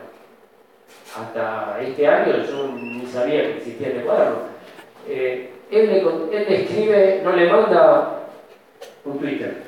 Hasta este año yo ni sabía que existía este cuaderno. Eh, él, le, él le escribe, no le manda un Twitter,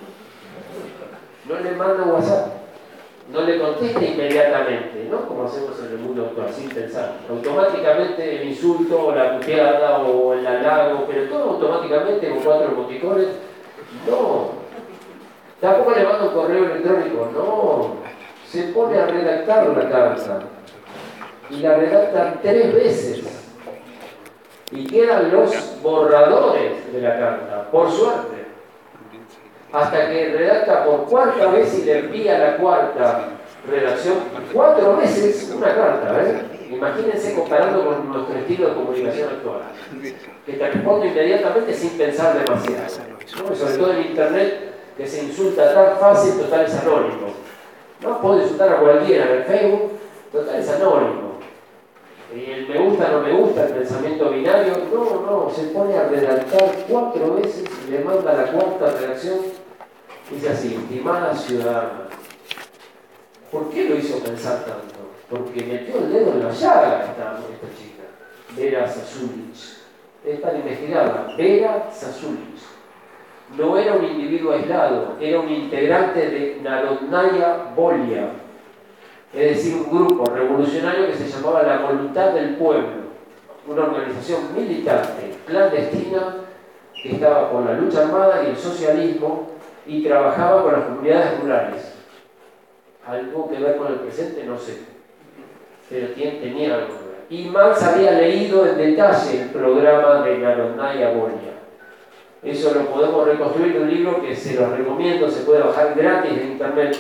no le manda un WhatsApp, no le contesta inmediatamente, ¿no? Como hacemos en el mundo actual, sin pensar. Automáticamente el insulto, o la puteada, o el halago, pero todo automáticamente con cuatro emoticones. No. Tampoco le manda un correo electrónico, no. Se pone a redactar la carta. Y la redacta tres veces. Y quedan los borradores de la carta, por suerte. Hasta que redacta por cuarta vez y le envía la cuarta redacción, cuatro veces una carta, ¿eh? Imagínense comparando con nuestro estilo de comunicación actual, que te respondo inmediatamente sin pensar demasiado, ¿no? Sobre todo en internet, que se insulta tan fácil, total es anónimo, ¿no? Puedo insultar a cualquiera en el Facebook, total es anónimo. Y el me gusta, no me gusta, el pensamiento binario, no, no, se pone a redactar cuatro veces y le manda la cuarta redacción. Dice así: estimada ciudadana. ¿Por qué lo hizo pensar tanto? Porque metió el dedo en la llaga esta, esta chica, Vera Sasulich. Es para investigarla, Vera Sasulich. No era un individuo aislado, era un integrante de Narodnaya Volia, es decir, un grupo revolucionario que se llamaba la Voluntad del Pueblo, una organización militante, clandestina, que estaba con la lucha armada y el socialismo y trabajaba con las comunidades rurales. ¿Algo que ver con el presente? No sé, pero tenía algo que ver. Y Marx había leído en detalle el programa de Narodnaya Volia. Eso lo podemos reconstruir en un libro que se los recomiendo, se puede bajar gratis de internet.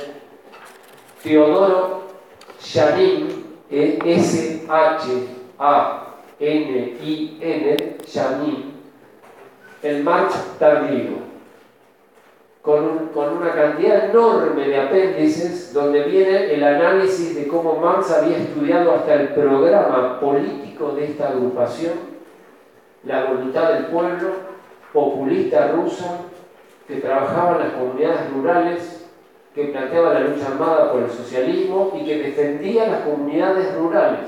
Teodoro Shanin, S H A N I N, Shanin, el Marx tardío, con, un, con una cantidad enorme de apéndices donde viene el análisis de cómo Marx había estudiado hasta el programa político de esta agrupación, la Voluntad del Pueblo, populista rusa, que trabajaba en las comunidades rurales, que planteaba la lucha armada por el socialismo y que defendía las comunidades rurales.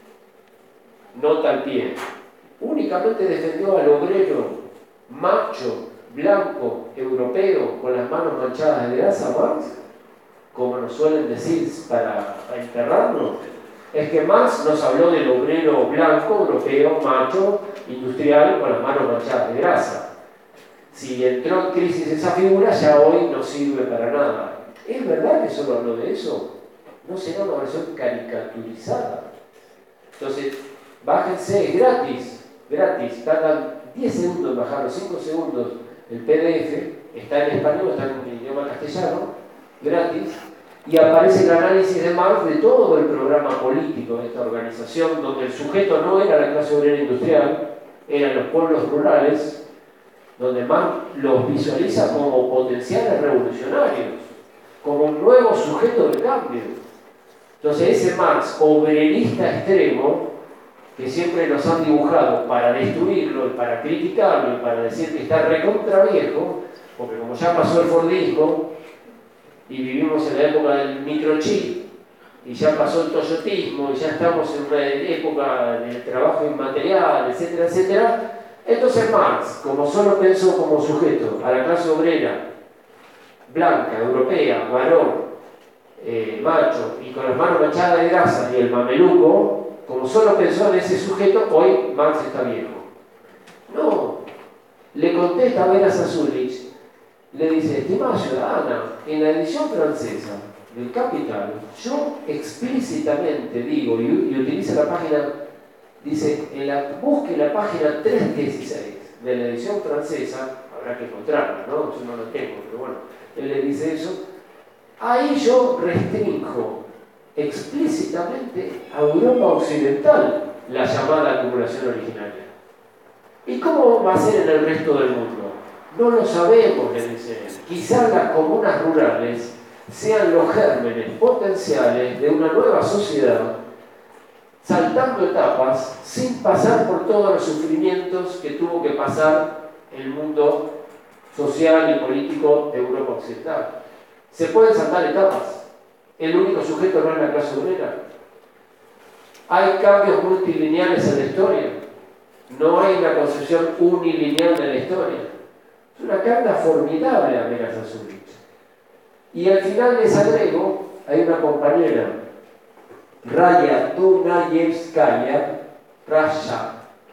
Nota al pie. Únicamente defendió al obrero macho, blanco, europeo, con las manos manchadas de grasa, Marx, como nos suelen decir para, para enterrarnos. Es que Marx nos habló del obrero blanco, europeo, macho, industrial, con las manos manchadas de grasa. Si entró en crisis esa figura, ya hoy no sirve para nada. ¿Es verdad que solo habló de eso? ¿No será una versión caricaturizada? Entonces, bájense, es gratis, gratis, tardan diez segundos en bajarlo, cinco segundos el P D F, está en español, está en idioma castellano, gratis, y aparece el análisis de Marx de todo el programa político de esta organización, donde el sujeto no era la clase obrera industrial, eran los pueblos rurales, donde Marx los visualiza como potenciales revolucionarios, como un nuevo sujeto de cambio. Entonces ese Marx obrerista extremo, que siempre nos han dibujado para destruirlo y para criticarlo y para decir que está recontra viejo, porque como ya pasó el Fordismo y vivimos en la época del microchip y ya pasó el toyotismo y ya estamos en una época del trabajo inmaterial, etcétera, etcétera, entonces Marx, como solo pensó como sujeto a la clase obrera blanca, europea, varón, eh, macho y con las manos manchadas de grasa y el mameluco, como solo pensó en ese sujeto, hoy Marx está viejo. No, le contesta a Vera Sasulich, le dice: estimada ciudadana, en la edición francesa del Capital, yo explícitamente digo, y, y utiliza la página, dice, en la, busque la página trescientos dieciséis de la edición francesa, habrá que encontrarla, ¿no? Yo no la tengo, pero bueno, él le dice eso. Ahí yo restrinjo explícitamente a Europa Occidental la llamada acumulación originaria. ¿Y cómo va a ser en el resto del mundo? No lo sabemos, le dice él. Quizás las comunas rurales sean los gérmenes potenciales de una nueva sociedad, saltando etapas sin pasar por todos los sufrimientos que tuvo que pasar el mundo social y político de Europa Occidental. Se pueden saltar etapas. El único sujeto no es la clase obrera. Hay cambios multilineales en la historia. No hay una concepción unilineal de la historia. Es una carta formidable a Vera Sasulich. Y al final les agrego, hay una compañera, Raya Dunayevskaya, Rasha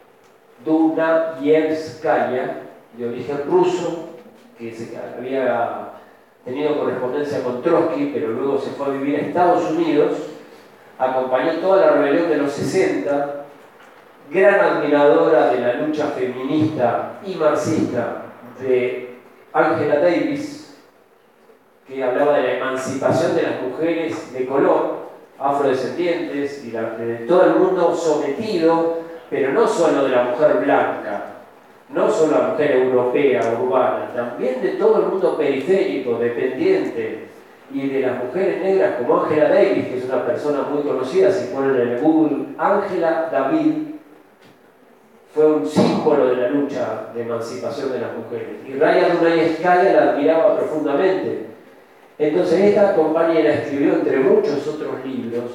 Dunayevskaya, de origen ruso, que se había tenido correspondencia con Trotsky, pero luego se fue a vivir a Estados Unidos, acompañó toda la rebelión de los sesenta, gran admiradora de la lucha feminista y marxista de Angela Davis, que hablaba de la emancipación de las mujeres de color, afrodescendientes y la, de todo el mundo sometido, pero no solo de la mujer blanca, no solo la mujer europea, urbana, también de todo el mundo periférico, dependiente, y de las mujeres negras como Angela Davis, que es una persona muy conocida, si ponen en el Google, Angela Davis fue un símbolo de la lucha de emancipación de las mujeres. Y Raya Dunayevskaya la admiraba profundamente. Entonces esta compañera escribió, entre muchos otros libros,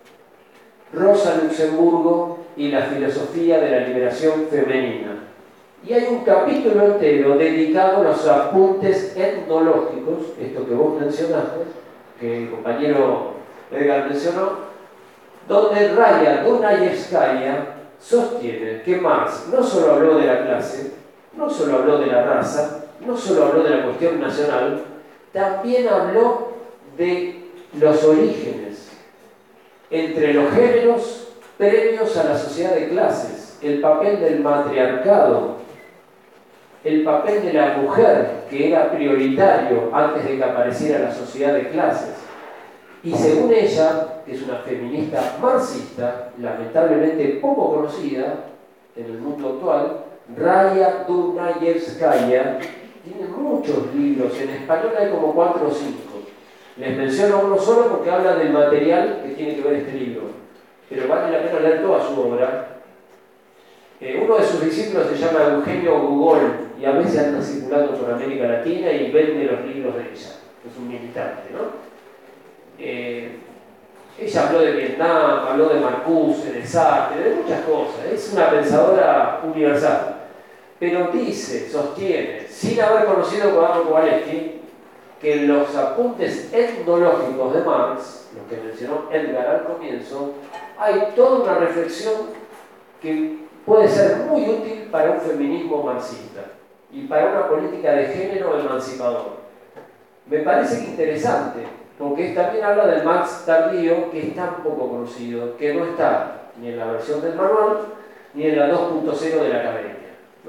Rosa Luxemburgo y la filosofía de la liberación femenina. Y hay un capítulo entero dedicado a los apuntes etnológicos, esto que vos mencionaste, que el compañero Edgar mencionó, donde Raya Dunayevskaya sostiene que Marx no solo habló de la clase, no solo habló de la raza, no solo habló de la cuestión nacional, también habló de los orígenes entre los géneros previos a la sociedad de clases, el papel del matriarcado, el papel de la mujer, que era prioritario antes de que apareciera la sociedad de clases. Y según ella, que es una feminista marxista, lamentablemente poco conocida en el mundo actual, Raya Dunayevskaya tiene muchos libros, en español hay como cuatro o cinco. Les menciono uno solo porque habla del material que tiene que ver este libro, pero vale la pena leer toda su obra. Eh, uno de sus discípulos se llama Eugenio Gugol y a veces anda circulando por América Latina y vende los libros de ella, es un militante, ¿no? Eh, ella habló de Vietnam, habló de Marcuse, de Sartre, de muchas cosas, es una pensadora universal, pero dice, sostiene, sin haber conocido a Kodámo Kowalewski, que en los apuntes etnológicos de Marx, los que mencionó Edgar al comienzo, hay toda una reflexión que puede ser muy útil para un feminismo marxista y para una política de género emancipador. Me parece que interesante, porque también habla del Marx tardío, que es tan poco conocido, que no está ni en la versión del manual, ni en la dos punto cero de la academia, ¿no?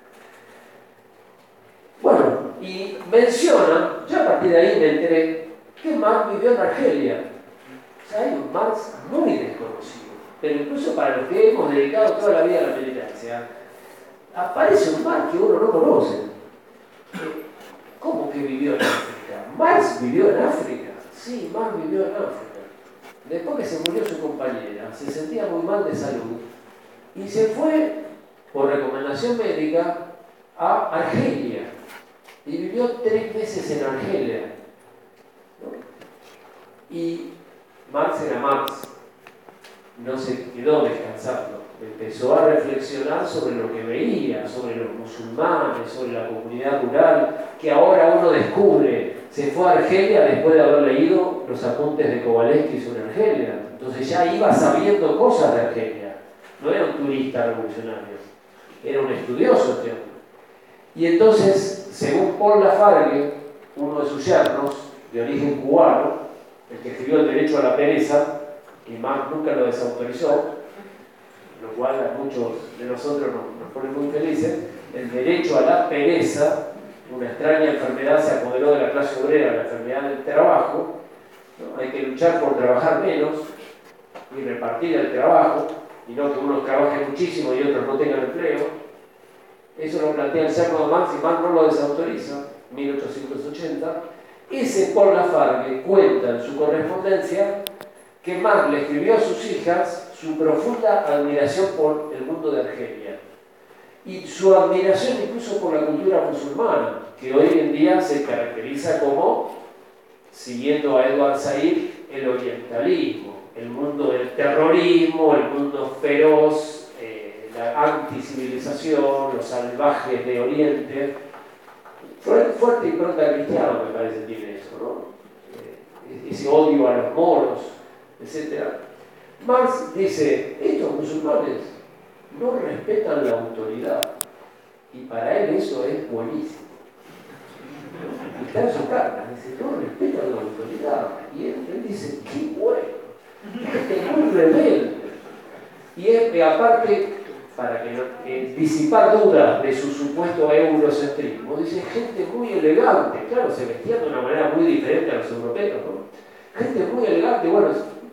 Bueno, y menciona, ya a partir de ahí me enteré, que Marx vivió en Argelia. O sea, hay un Marx muy desconocido, pero incluso para los que hemos dedicado toda la vida a la militancia, aparece un Marx que uno no conoce. ¿Cómo que vivió en África? ¿Marx vivió en África? Sí, Marx vivió en África. Después que se murió su compañera, se sentía muy mal de salud y se fue, por recomendación médica, a Argelia. Y vivió tres meses en Argelia, ¿no? Y Marx era Marx, no se quedó descansando, empezó a reflexionar sobre lo que veía, sobre los musulmanes, sobre la comunidad rural, que ahora uno descubre. Se fue a Argelia después de haber leído los apuntes de Kowalewski sobre Argelia, entonces ya iba sabiendo cosas de Argelia, no era un turista revolucionario, era un estudioso este hombre. Y entonces, según Paul Lafargue, uno de sus yernos, de origen cubano, el que escribió El derecho a la pereza, que Marx nunca lo desautorizó, lo cual a muchos de nosotros nos, nos pone muy felices, el derecho a la pereza, una extraña enfermedad se apoderó de la clase obrera, la enfermedad del trabajo, ¿no? Hay que luchar por trabajar menos y repartir el trabajo, y no que unos trabajen muchísimo y otros no tengan empleo. Eso lo plantea el yerno de Marx y Marx no lo desautoriza, mil ochocientos ochenta. Ese Paul Lafargue cuenta en su correspondencia que Marx le escribió a sus hijas su profunda admiración por el mundo de Argelia y su admiración incluso por la cultura musulmana, que hoy en día se caracteriza como, siguiendo a Edward Said, el orientalismo, el mundo del terrorismo, el mundo feroz, eh, la anticivilización, los salvajes de Oriente. Fuerte impronta cristiana, me parece, tiene eso, ¿no? Eh, ese odio a los moros, etcétera. Marx dice, estos musulmanes no respetan la autoridad, y para él eso es buenísimo. Está en su carta, dice, no respetan la autoridad, y él, él dice, qué bueno, este es muy rebelde. Y es, aparte, para que no, eh, disipar dudas de su supuesto eurocentrismo, dice gente muy elegante, claro, se vestían de una manera muy diferente a los europeos, ¿no? Gente muy elegante, bueno,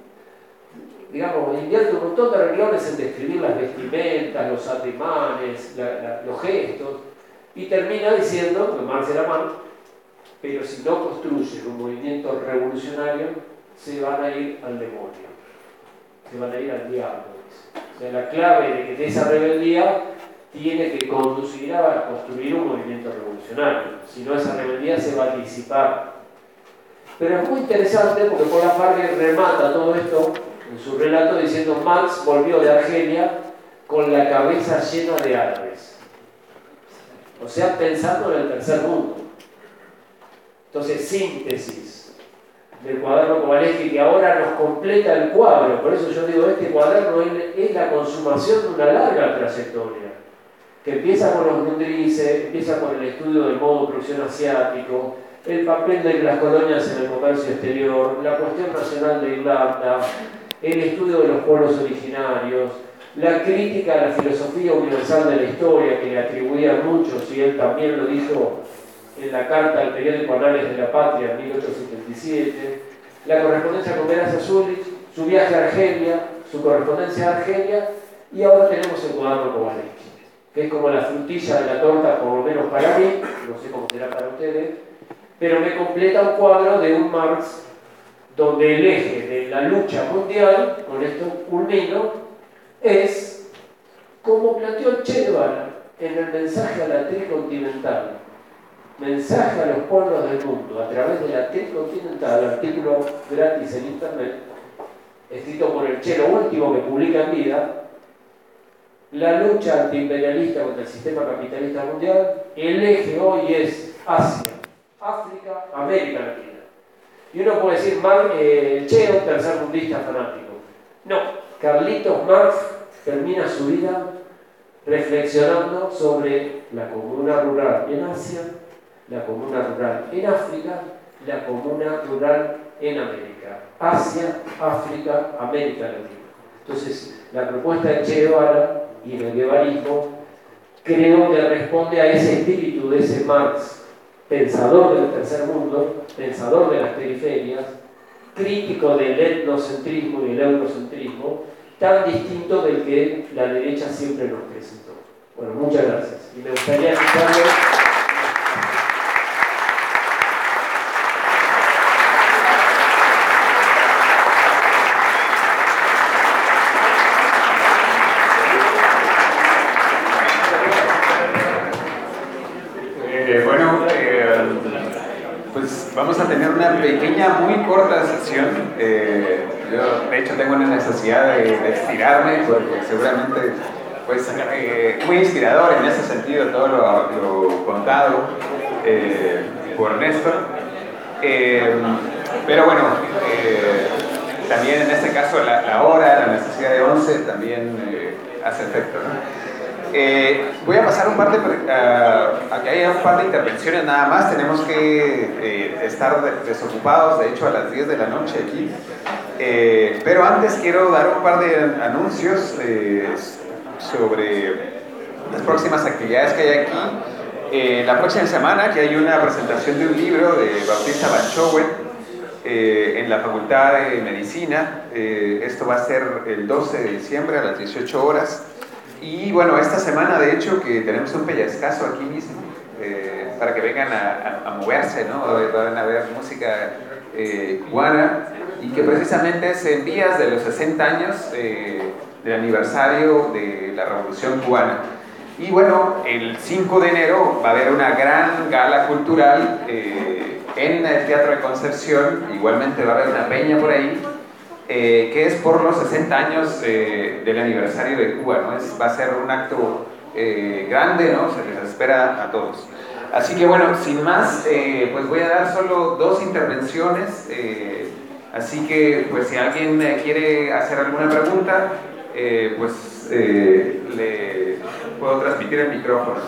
digamos, invierte un montón de renglones en describir las vestimentas, los ademanes, la, la, los gestos, y termina diciendo, que Marx era Marx, pero si no construyen un movimiento revolucionario, se van a ir al demonio, se van a ir al diablo. O sea, la clave de que esa rebeldía tiene que conducir a construir un movimiento revolucionario, si no esa rebeldía se va a disipar. Pero es muy interesante porque Paul Lafargue remata todo esto en su relato diciendo: Marx volvió de Argelia con la cabeza llena de árabes, o sea, pensando en el tercer mundo. Entonces, síntesis del cuaderno Kowalewski, que ahora nos completa el cuadro. Por eso yo digo, este cuaderno es la consumación de una larga trayectoria, que empieza con los nodrices, empieza con el estudio del modo de producción asiático, el papel de las colonias en el comercio exterior, la cuestión nacional de Irlanda, el estudio de los pueblos originarios, la crítica a la filosofía universal de la historia, que le atribuían muchos, y él también lo dijo en la carta al periódico Anales de la Patria en mil ochocientos setenta y siete, la correspondencia con Vera Zulich, su viaje a Argelia, su correspondencia a Argelia, y ahora tenemos el cuaderno Kowalewski, que es como la frutilla de la torta, por lo menos para mí, no sé cómo será para ustedes, pero me completa un cuadro de un Marx donde el eje de la lucha mundial, con esto culmino, es como planteó Che Guevara en el mensaje a la tricontinental. Mensaje a los pueblos del mundo a través de la tricontinental, artículo gratis en internet, escrito por el Che, lo último que publica en vida, la lucha antiimperialista contra el sistema capitalista mundial. El eje hoy es Asia, África, América Latina. Y uno puede decir, Mar, eh, Che, un tercermundista fanático. No, Carlitos Marx termina su vida reflexionando sobre la comuna rural en Asia, la comuna rural en África, la comuna rural en América. Asia, África, América Latina. Entonces, la propuesta de Che Guevara y el guevarismo creo que responde a ese espíritu de ese Marx, pensador del tercer mundo, pensador de las periferias, crítico del etnocentrismo y el eurocentrismo, tan distinto del que la derecha siempre nos presentó. Bueno, muchas gracias. Y me gustaría escucharlo. Vamos a tener una pequeña, muy corta sesión. Eh, yo, de hecho, tengo una necesidad de, de estirarme, porque seguramente, pues, eh, muy inspirador en ese sentido todo lo, lo contado eh, por Néstor. Eh, pero bueno, eh, también en este caso la, la hora, la necesidad de once también eh, hace efecto, ¿no? Eh, voy a pasar un par de, uh, aquí hay un par de intervenciones nada más. Tenemos que eh, estar de, desocupados, de hecho a las diez de la noche aquí, eh, pero antes quiero dar un par de anuncios eh, sobre las próximas actividades que hay aquí. Eh, la próxima semana que hay una presentación de un libro de Bautista Banchowen eh, en la Facultad de Medicina. Eh, esto va a ser el doce de diciembre a las dieciocho horas. Y bueno, esta semana de hecho que tenemos un pellizcazo aquí mismo, eh, para que vengan a, a, a moverse, ¿no? Van a ver música eh, cubana, y que precisamente es en vías de los sesenta años eh, del aniversario de la Revolución Cubana. Y bueno, el cinco de enero va a haber una gran gala cultural eh, en el Teatro de Concepción. Igualmente va a haber una peña por ahí, Eh, que es por los sesenta años eh, del aniversario de Cuba, ¿no? Es, va a ser un acto eh, grande, ¿no? Se les espera a todos. Así que bueno, sin más, eh, pues voy a dar solo dos intervenciones, eh, así que pues si alguien quiere hacer alguna pregunta, eh, pues eh, le puedo transmitir el micrófono.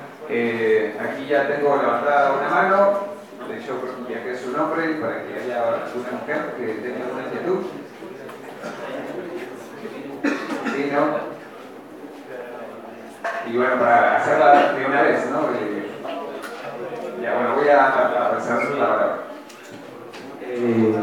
Eh, aquí ya tengo levantada una mano, de hecho ya que es su nombre, para que haya alguna mujer que tenga alguna inquietud. Sí, ¿no? y bueno, para hacerla de una vez, ¿no? Eh, ya, bueno, voy a, a, a pasar la palabra. Eh,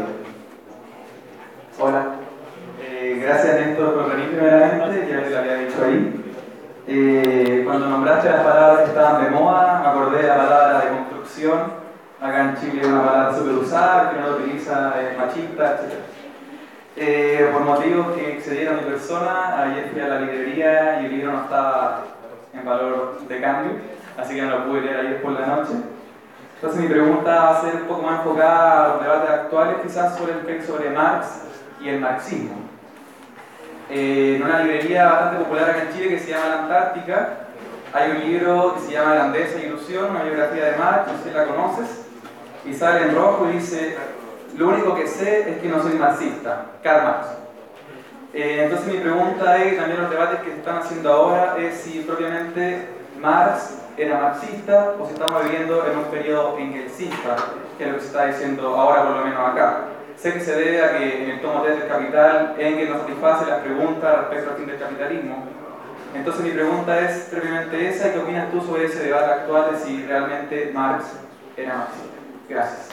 hola. Eh, gracias, Néstor, por venir primeramente, ya te lo había dicho ahí. Eh, cuando nombraste las palabras que estaban de moda, me acordé de la palabra de construcción. Acá en Chile es una palabra súper usada, que no lo utiliza, es machista, etcétera. Eh, por motivos que excedieron mi persona, ayer fui a la librería y el libro no estaba en valor de cambio, así que no lo pude leer ayer por la noche. Entonces mi pregunta va a ser un poco más enfocada a los debates actuales, quizás sobre el sobre Marx y el marxismo. Eh, en una librería bastante popular acá en Chile que se llama La Antártica, hay un libro que se llama Grandeza e Ilusión, una biografía de Marx, no sé si la conoces, y sale en rojo y dice: lo único que sé es que no soy marxista, Karl Marx. Eh, entonces mi pregunta es, también los debates que se están haciendo ahora, es si propiamente Marx era marxista o si estamos viviendo en un periodo engelsista, que es lo que se está diciendo ahora por lo menos acá. Sé que se debe a que en el tomo tres del Capital, Engels nos satisface las preguntas respecto al fin del capitalismo. Entonces mi pregunta es previamente esa, ¿y qué opinas tú sobre ese debate actual de si realmente Marx era marxista? Gracias.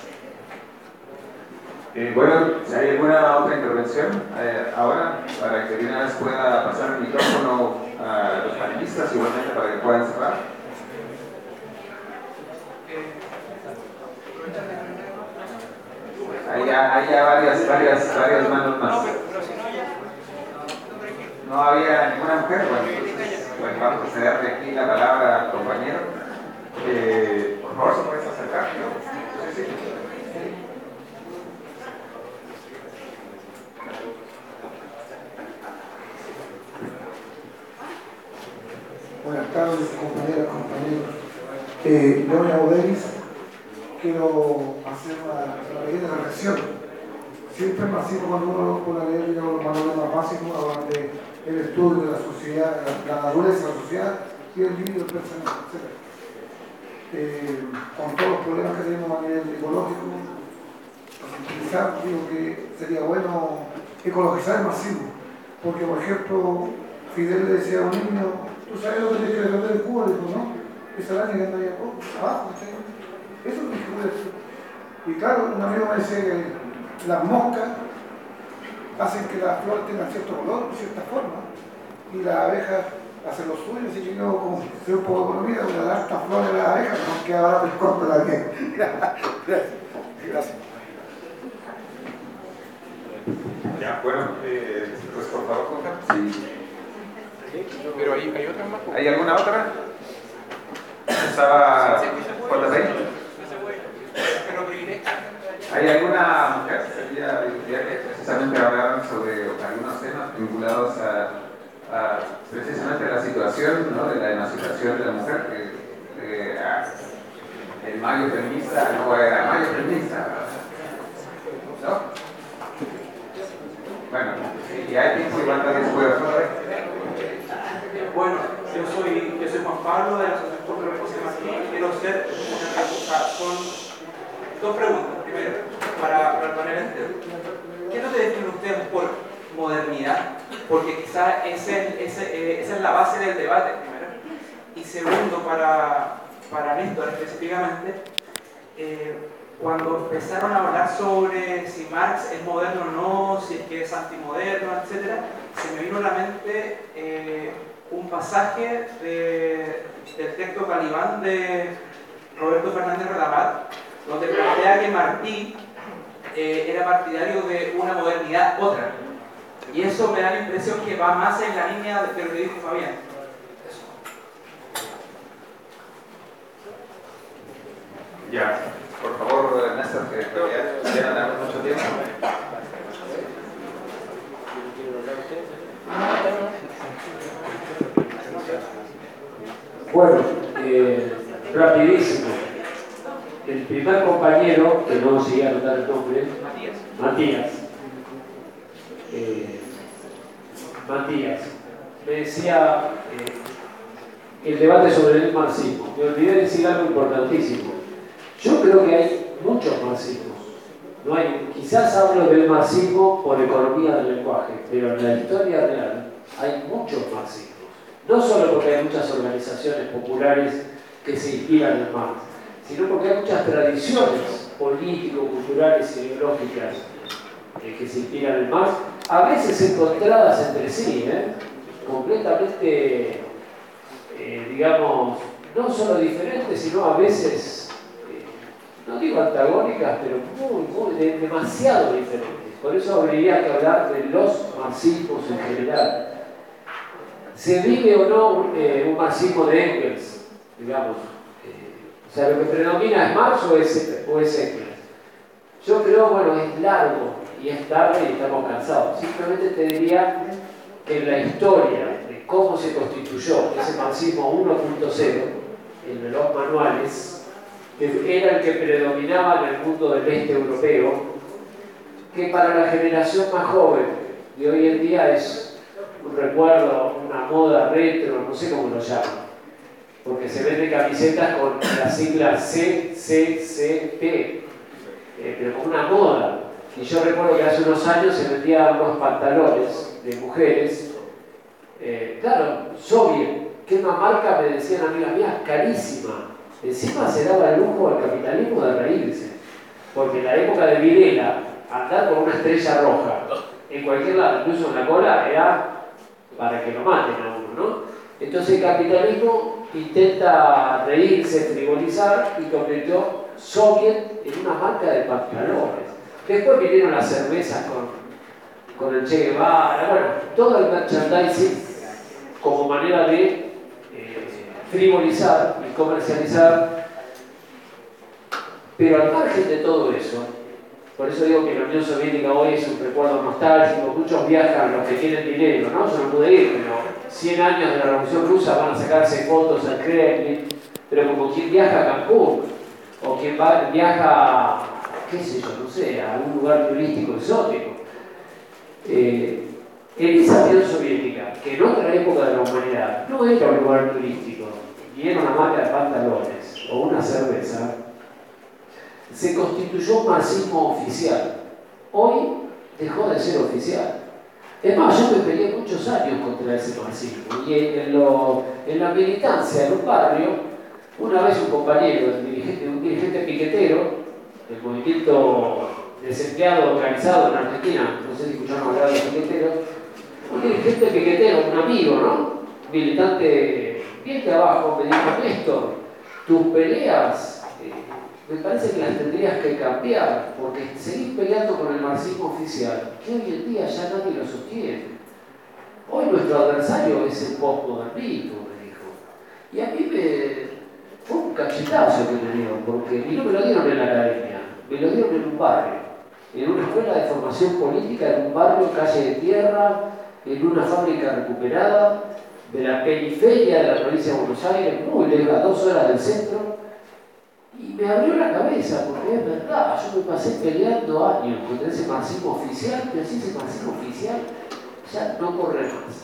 Eh, bueno, si hay alguna otra intervención eh, ahora, para que de una vez pueda pasar el micrófono a los panelistas, igualmente para que puedan cerrar. Hay ya, hay ya varias, varias, varias manos más. No había ninguna mujer, bueno, entonces, bueno, vamos a cederle aquí la palabra al compañero. Eh, por favor, ¿se puedes acercar? ¿No? Sí, sí. Buenas tardes, compañeras, compañeros. Eh, yo me llamo Denis. Quiero hacer una, una pequeña reflexión. Siempre es marxismo cuando uno pone a leer los manuales más básicos, hablan de el estudio de la sociedad, la, la naturaleza de la sociedad y el límite del pensamiento, etcétera. Eh, con todos los problemas que tenemos a nivel ecológico, quizás digo que sería bueno ecologizar el marxismo, porque por ejemplo Fidel le decía a un niño: tú sabes lo que tienes que defender el Cuba, dijo, ¿no? Esa araña que anda ahí abajo, ¿sí? Eso es lo que quiero decir. Y claro, un amigo me decía que las moscas hacen que las flores tengan cierto color, cierta forma, y las abejas hacen lo suyo, así que yo, como sé un poco de economía, voy a dar estas flores a las abejas, no queda barato el costo de la que. Gracias. Gracias. Ya, bueno, eh, pues por favor, Juan. Sí. Pero hay, hay otra más. ¿Hay alguna otra? Estaba por la ley. ¿Hay alguna mujer que sería que precisamente hablaran sobre algunos temas vinculados a, a precisamente la situación, ¿no?, de la emancipación de la mujer? Que, que a, el mayo feminista no era mayo feminista, ¿no? Bueno, y hay tiempo igual también se puede hablar. Bueno, yo soy, yo soy Juan Pablo de la Asociación Cultural José Martín. Quiero hacer una pregunta, son dos preguntas. Primero, para, para el panel entero. ¿Qué es lo que definen ustedes por modernidad? Porque quizás ese, ese, eh, esa es la base del debate, primero. Y segundo, para, para Néstor específicamente, eh, cuando empezaron a hablar sobre si Marx es moderno o no, si es que es antimoderno, etcétera, se me vino a la mente eh, un pasaje de, del texto Calibán de Roberto Fernández Retamal, donde plantea que Martí eh, era partidario de una modernidad otra. Y eso me da la impresión que va más en la línea de lo que dijo Fabián. Eso. Ya, por favor, Néstor, que ya, ya no tenemos mucho tiempo. Bueno, eh, rapidísimo. El primer compañero, que no sigue a anotar el nombre, Matías. Matías, eh, Matías, me decía eh, el debate sobre el marxismo. Me olvidé de decir algo importantísimo. Yo creo que hay muchos marxismos. No hay, quizás hablo del marxismo por economía del lenguaje, pero en la historia real hay muchos marxismos. No solo porque hay muchas organizaciones populares que se inspiran en Marx, sino porque hay muchas tradiciones políticos, culturales, ideológicas eh, que se inspiran en Marx, a veces encontradas entre sí, ¿eh? completamente, eh, digamos, no solo diferentes, sino a veces, eh, no digo antagónicas, pero muy, muy, de, demasiado diferentes. Por eso habría que hablar de los marxismos en general. ¿Se vive o no un, eh, un marxismo de Engels, digamos? Eh, o sea, ¿lo que predomina es Marx o es, o es Engels? Yo creo, bueno, es largo y es tarde y estamos cansados. Simplemente te diría que en la historia de cómo se constituyó ese marxismo uno punto cero, el de los manuales, que era el que predominaba en el mundo del este europeo, que para la generación más joven de hoy en día es un recuerdo, una moda retro, no sé cómo lo llaman, porque se venden camisetas con las siglas C C C P, eh, pero como una moda. Y yo recuerdo que hace unos años se vendían unos pantalones de mujeres, eh, claro, Soviet, que una marca, me decían amigas mías, carísima. Encima se daba el lujo al capitalismo de reírse, porque en la época de Videla, andar con una estrella roja en cualquier lado, incluso en la cola, era para que lo maten a uno, ¿no? Entonces el capitalismo intenta reírse, frivolizar y convirtió Soviet en una marca de pantalones. Después vinieron las cervezas con, con el Che Guevara, bueno, todo el merchandising como manera de eh, frivolizar y comercializar. Pero al margen de todo eso, por eso digo que la Unión Soviética hoy es un recuerdo nostálgico, muchos viajan, los que tienen dinero, ¿no? Yo no pude ir, pero cien años de la Revolución Rusa van a sacarse fotos al Kremlin, pero como quien viaja a Cancún, o quien va, viaja, qué sé yo, no sé, a un lugar turístico exótico. Eh, en esa Unión Soviética, que en otra época de la humanidad no era un lugar turístico, ni era una marca de pantalones o una cerveza, se constituyó un marxismo oficial. Hoy dejó de ser oficial. Es más, yo me peleé muchos años contra ese marxismo. Y en, lo, en la militancia en un barrio, una vez un compañero, un dirigente, un dirigente piquetero, del movimiento desempleado organizado en Argentina, no sé si escucharon hablar de piqueteros, un dirigente piquetero, un amigo, ¿no? Militante bien de abajo, me dijo: Néstor, tus peleas eh, me parece que las tendrías que cambiar, porque seguís peleando con el marxismo oficial, que hoy en día ya nadie lo sostiene. Hoy nuestro adversario es el postmodernismo, me dijo. Y a mí me fue un cachetazo que me dieron, porque y no me lo dieron en la academia, me lo dieron en un barrio, en una escuela de formación política, en un barrio, calle de tierra, en una fábrica recuperada, de la periferia de la provincia de Buenos Aires, muy lejos, a dos horas del centro. Y me abrió la cabeza, porque es verdad, yo me pasé peleando años contra ese marxismo oficial, pero si ese marxismo oficial ya no corre más.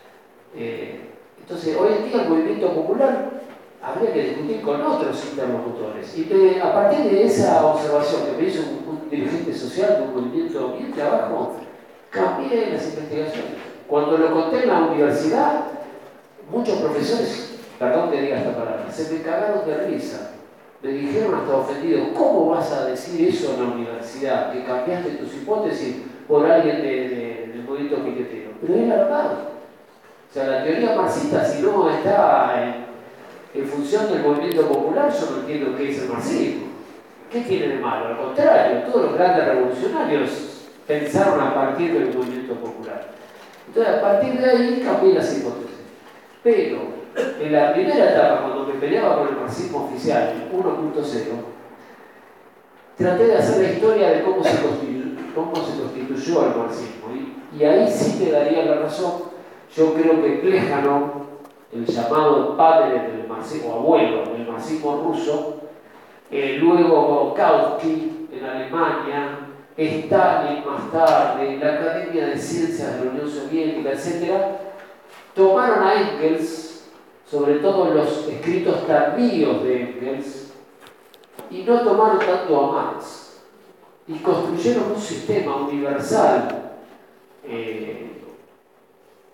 Eh, entonces, hoy en día el movimiento popular habría que discutir con otros interlocutores. Y de, a partir de esa observación que me hizo un, un dirigente social de un movimiento bien de abajo, cambié las investigaciones. Cuando lo conté en la universidad, muchos profesores, perdón que diga esta palabra, se me cagaron de risa. Me dijeron hasta ofendidos: ¿cómo vas a decir eso en la universidad? Que cambiaste tus hipótesis por alguien de, de, del movimiento piquetero. Pero es la verdad. O sea, la teoría marxista, si no está en, en función del movimiento popular, yo no entiendo qué es el marxismo. ¿Qué tiene de malo? Al contrario, todos los grandes revolucionarios pensaron a partir del movimiento popular. Entonces, a partir de ahí cambié las hipótesis. Pero en la primera etapa, cuando me peleaba con el marxismo oficial, el uno punto cero, traté de hacer la historia de cómo se constituyó, cómo se constituyó el marxismo. Y, y ahí sí te daría la razón. Yo creo que Plejánov, el llamado padre del marxismo, o abuelo del marxismo ruso, eh, luego Kautsky en Alemania, Stalin más tarde, la Academia de Ciencias de la Unión Soviética, etcétera, tomaron a Engels, sobre todo los escritos tardíos de Engels, y no tomaron tanto a Marx, y construyeron un sistema universal, eh,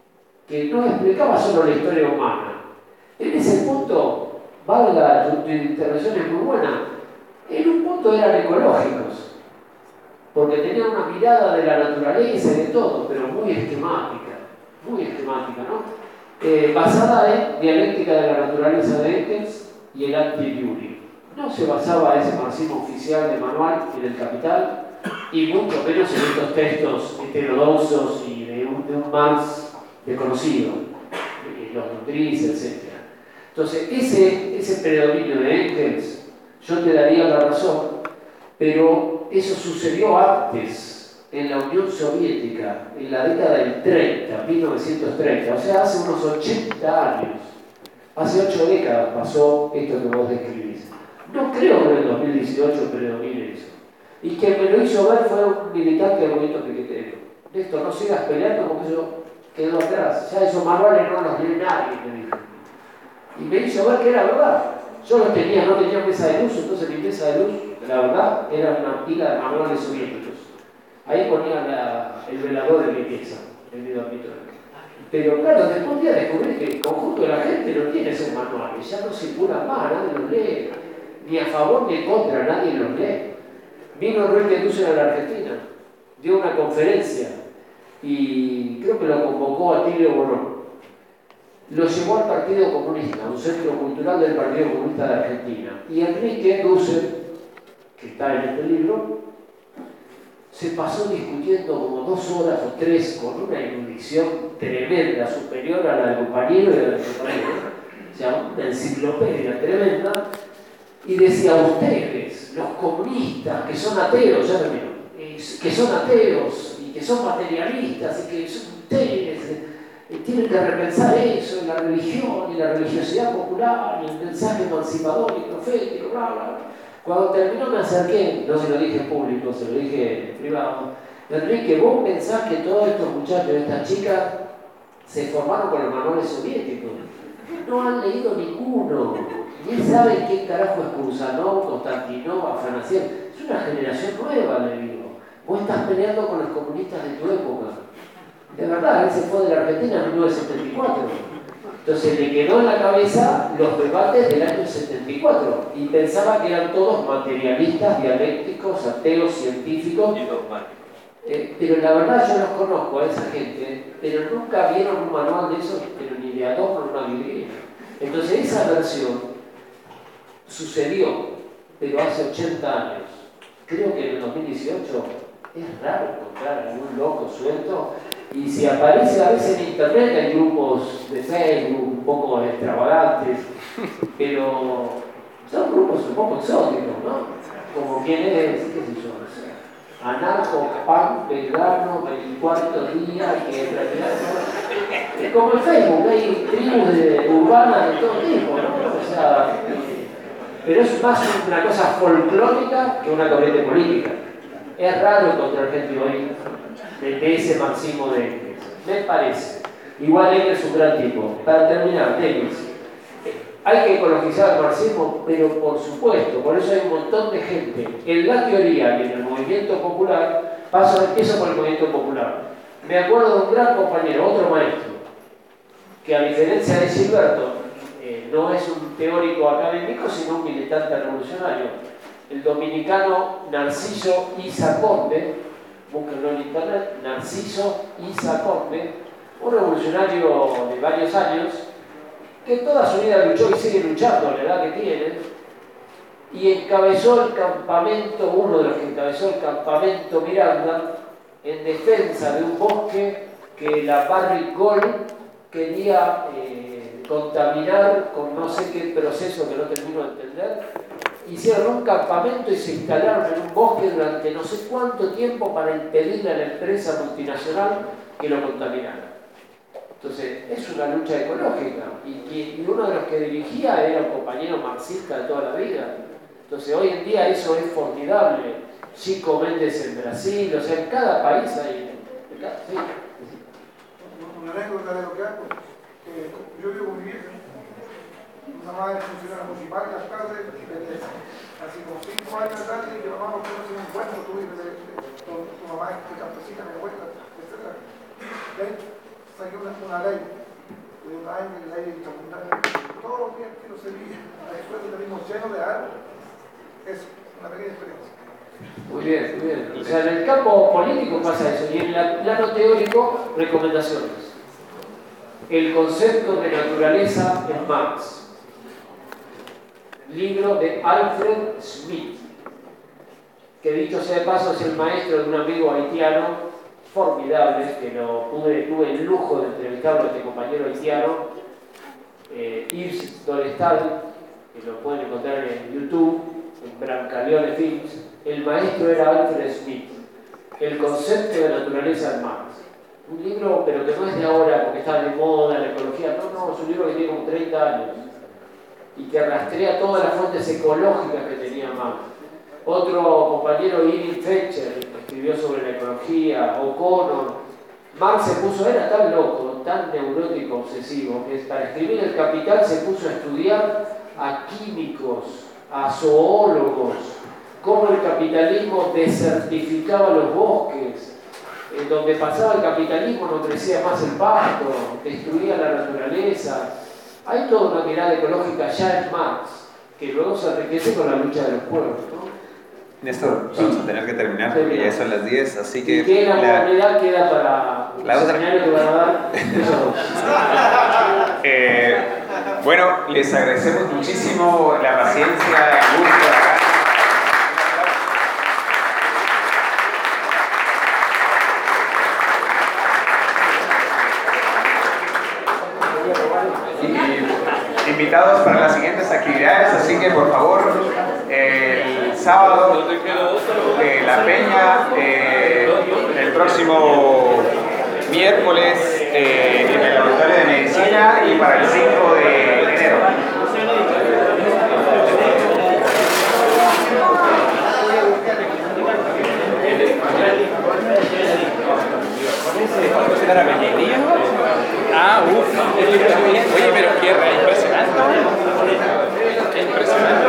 que no explicaba solo la historia humana. En ese punto, valga, tu, tu intervención es muy buena, en un punto eran ecológicos, porque tenían una mirada de la naturaleza y de todo, pero muy esquemática, muy esquemática, ¿no? Eh, basada en dialéctica de la naturaleza de Engels y el anti-Yuri. No se basaba ese marxismo oficial de manual en el Capital, y mucho menos en estos textos heterodoxos y de un, de un Marx desconocido, los Nutris, etcétera. Entonces, ese, ese predominio de Engels, yo te daría la razón, pero eso sucedió antes, en la Unión Soviética, en la década del treinta, mil novecientos treinta, o sea, hace unos ochenta años, hace ocho décadas pasó esto que vos describís. No creo que en el dos mil dieciocho predomine eso. Y quien me lo hizo ver fue un militante del movimiento piquetero. Néstor, no sigas peleando porque eso quedó atrás. Ya esos manuales no los lee nadie, me dijo. Y me hizo ver que era verdad. Yo los tenía, no tenía mesa de luz, entonces mi mesa de luz, la verdad, era una pila de manuales soviéticos. Ahí ponía la, el velador de mi pieza, el mi dormitorio. Pero claro, después un día descubrí que el conjunto de la gente no tiene esos manuales, ya no circulan más, nadie los lee, ni a favor ni en contra, nadie los lee. Vino Ruiz de Dussel a la Argentina, dio una conferencia y creo que lo convocó a Tilio Borón. Lo llevó al Partido Comunista, un centro cultural del Partido Comunista de Argentina. Y Enrique Dussel, que está en este libro, se pasó discutiendo como dos horas o tres con una erudición tremenda, superior a la del compañero y a la del compañero. O sea, una enciclopedia tremenda. Y decía, ustedes, los comunistas, que son ateos, ya termino, que son ateos y que son materialistas y que son ustedes, eh, tienen que repensar eso, y la religión y la religiosidad popular y el mensaje emancipador y profético, bla, bla, bla. Cuando terminó me acerqué, no se lo dije en público, se lo dije en privado. Enrique, vos pensás que todos estos muchachos, estas chicas, se formaron con los manuales soviéticos. No han leído ninguno. Ni saben quién carajo es Kurzanov, Konstantinov, Afanasiev. Es una generación nueva, le digo. Vos estás peleando con los comunistas de tu época. De verdad, él se fue de la Argentina en mil novecientos setenta y cuatro. Entonces le quedó en la cabeza los debates del año setenta y cuatro y pensaba que eran todos materialistas, dialécticos, ateos, científicos. Y dogmáticos. Eh, pero la verdad yo los conozco a esa gente, pero nunca vieron un manual de esos, pero ni de Adorno, una Biblia. Entonces esa versión sucedió, pero hace ochenta años. Creo que en el dos mil dieciocho es raro encontrar algún loco suelto. Y si aparece a veces en internet hay grupos de Facebook un poco extravagantes, pero son grupos un poco exóticos, ¿no? Como quien es, qué sé yo, anarco, pan, vegano, veinticuatro días, que en realidad no... Es como en Facebook, hay tribus de, urbanas de todo tipo, ¿no? O sea, pero es más una cosa folclórica que una corriente política. Es raro encontrar gente hoy de ese marxismo de Engels, me parece. Igual Engels es un gran tipo. Para terminar, Engels, hay que ecologizar el marxismo, pero por supuesto, por eso hay un montón de gente en la teoría y en el movimiento popular. Paso, empiezo por el movimiento popular. Me acuerdo de un gran compañero, otro maestro, que a diferencia de Gilberto, eh, no es un teórico académico, sino un militante revolucionario. El dominicano Narciso Izaconde, búsquenlo en internet, Narciso Izaconde, un revolucionario de varios años, que toda su vida luchó y sigue luchando a la edad que tiene, y encabezó el campamento, uno de los que encabezó el campamento Miranda, en defensa de un bosque que la Barrick Gold quería eh, contaminar con no sé qué proceso que no termino de entender. Hicieron un campamento y se instalaron en un bosque durante no sé cuánto tiempo para impedirle a la empresa multinacional que lo contaminara. Entonces, es una lucha ecológica. Y, y uno de los que dirigía era un compañero marxista de toda la vida. Entonces, hoy en día eso es formidable. Chico Méndez en Brasil, o sea, en cada país hay... Sí. Una anécdota de lo que hago. Eh, yo vivo con mi vieja. Una madre funcionaria municipal y las tardes, así como cinco años de tarde, y que mamá no puede hacer un encuentro, tú vives, tu mamá es campesina, me cuenta, etcétera. saqué una, una ley, de una ley intramundial, todos los días quiero seguir, después tenemos lleno de árboles. Eso, una pequeña experiencia. Muy bien, muy bien. O sea, en el campo político pasa eso, y en el plano teórico, recomendaciones. El concepto de naturaleza en Marx. Libro de Alfred Smith, que dicho sea de paso es el maestro de un amigo haitiano formidable, que lo pude, tuve el lujo de entrevistarlo a este compañero haitiano, eh, Yves Dolestal, que lo pueden encontrar en YouTube, en Brancaleone Films. El maestro era Alfred Smith, El concepto de naturaleza en Marx. Un libro, pero que no es de ahora porque está de moda, la ecología, no, no, es un libro que tiene como treinta años y que rastrea todas las fuentes ecológicas que tenía Marx. Otro compañero, Irving Fletcher, escribió sobre la ecología, O'Connor. Marx se puso, era tan loco, tan neurótico, obsesivo, que para escribir El Capital se puso a estudiar a químicos, a zoólogos, cómo el capitalismo desertificaba los bosques, en donde pasaba el capitalismo no crecía más el pasto, destruía la naturaleza. Hay toda una mirada ecológica ya en Marx, que luego se enriquece con la lucha de los pueblos, ¿no? Néstor, vamos a tener que terminar porque ya son las diez, así que... ¿Y qué la modalidad queda para la el otra seminario que van a dar ellos dos? eh, bueno, les agradecemos muchísimo la paciencia, el gusto, la gana. Y invitados para las siguientes actividades, así que por favor, el sábado eh, La Peña, eh, el próximo miércoles eh, en el laboratorio de medicina y para el cinco de enero. Ah, uff. Oye, pero qué re impresionante. Qué impresionante.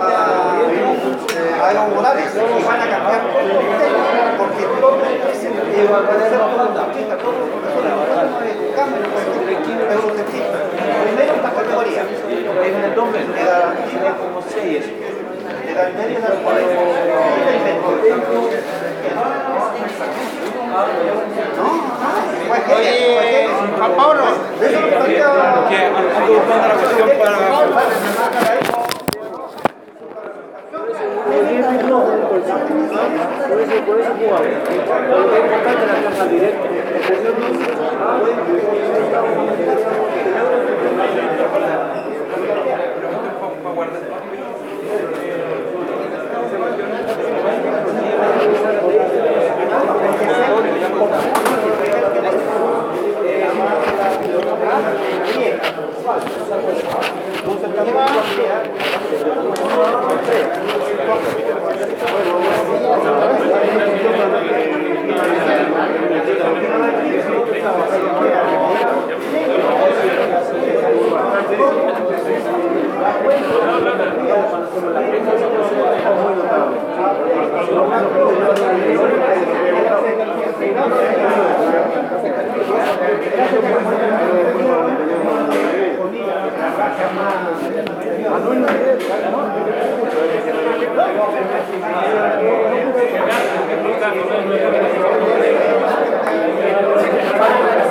a Evo Morales y van a cambiar todo el tema porque todo es Primero esta categoría, en el dos meses, tiene como seis. La media de Oye, Juan Pablo, eso lo plantea. Que ando buscando la cuestión para. Por eso, por eso jugamos. Lo que es importante es la caja directa. Gracias.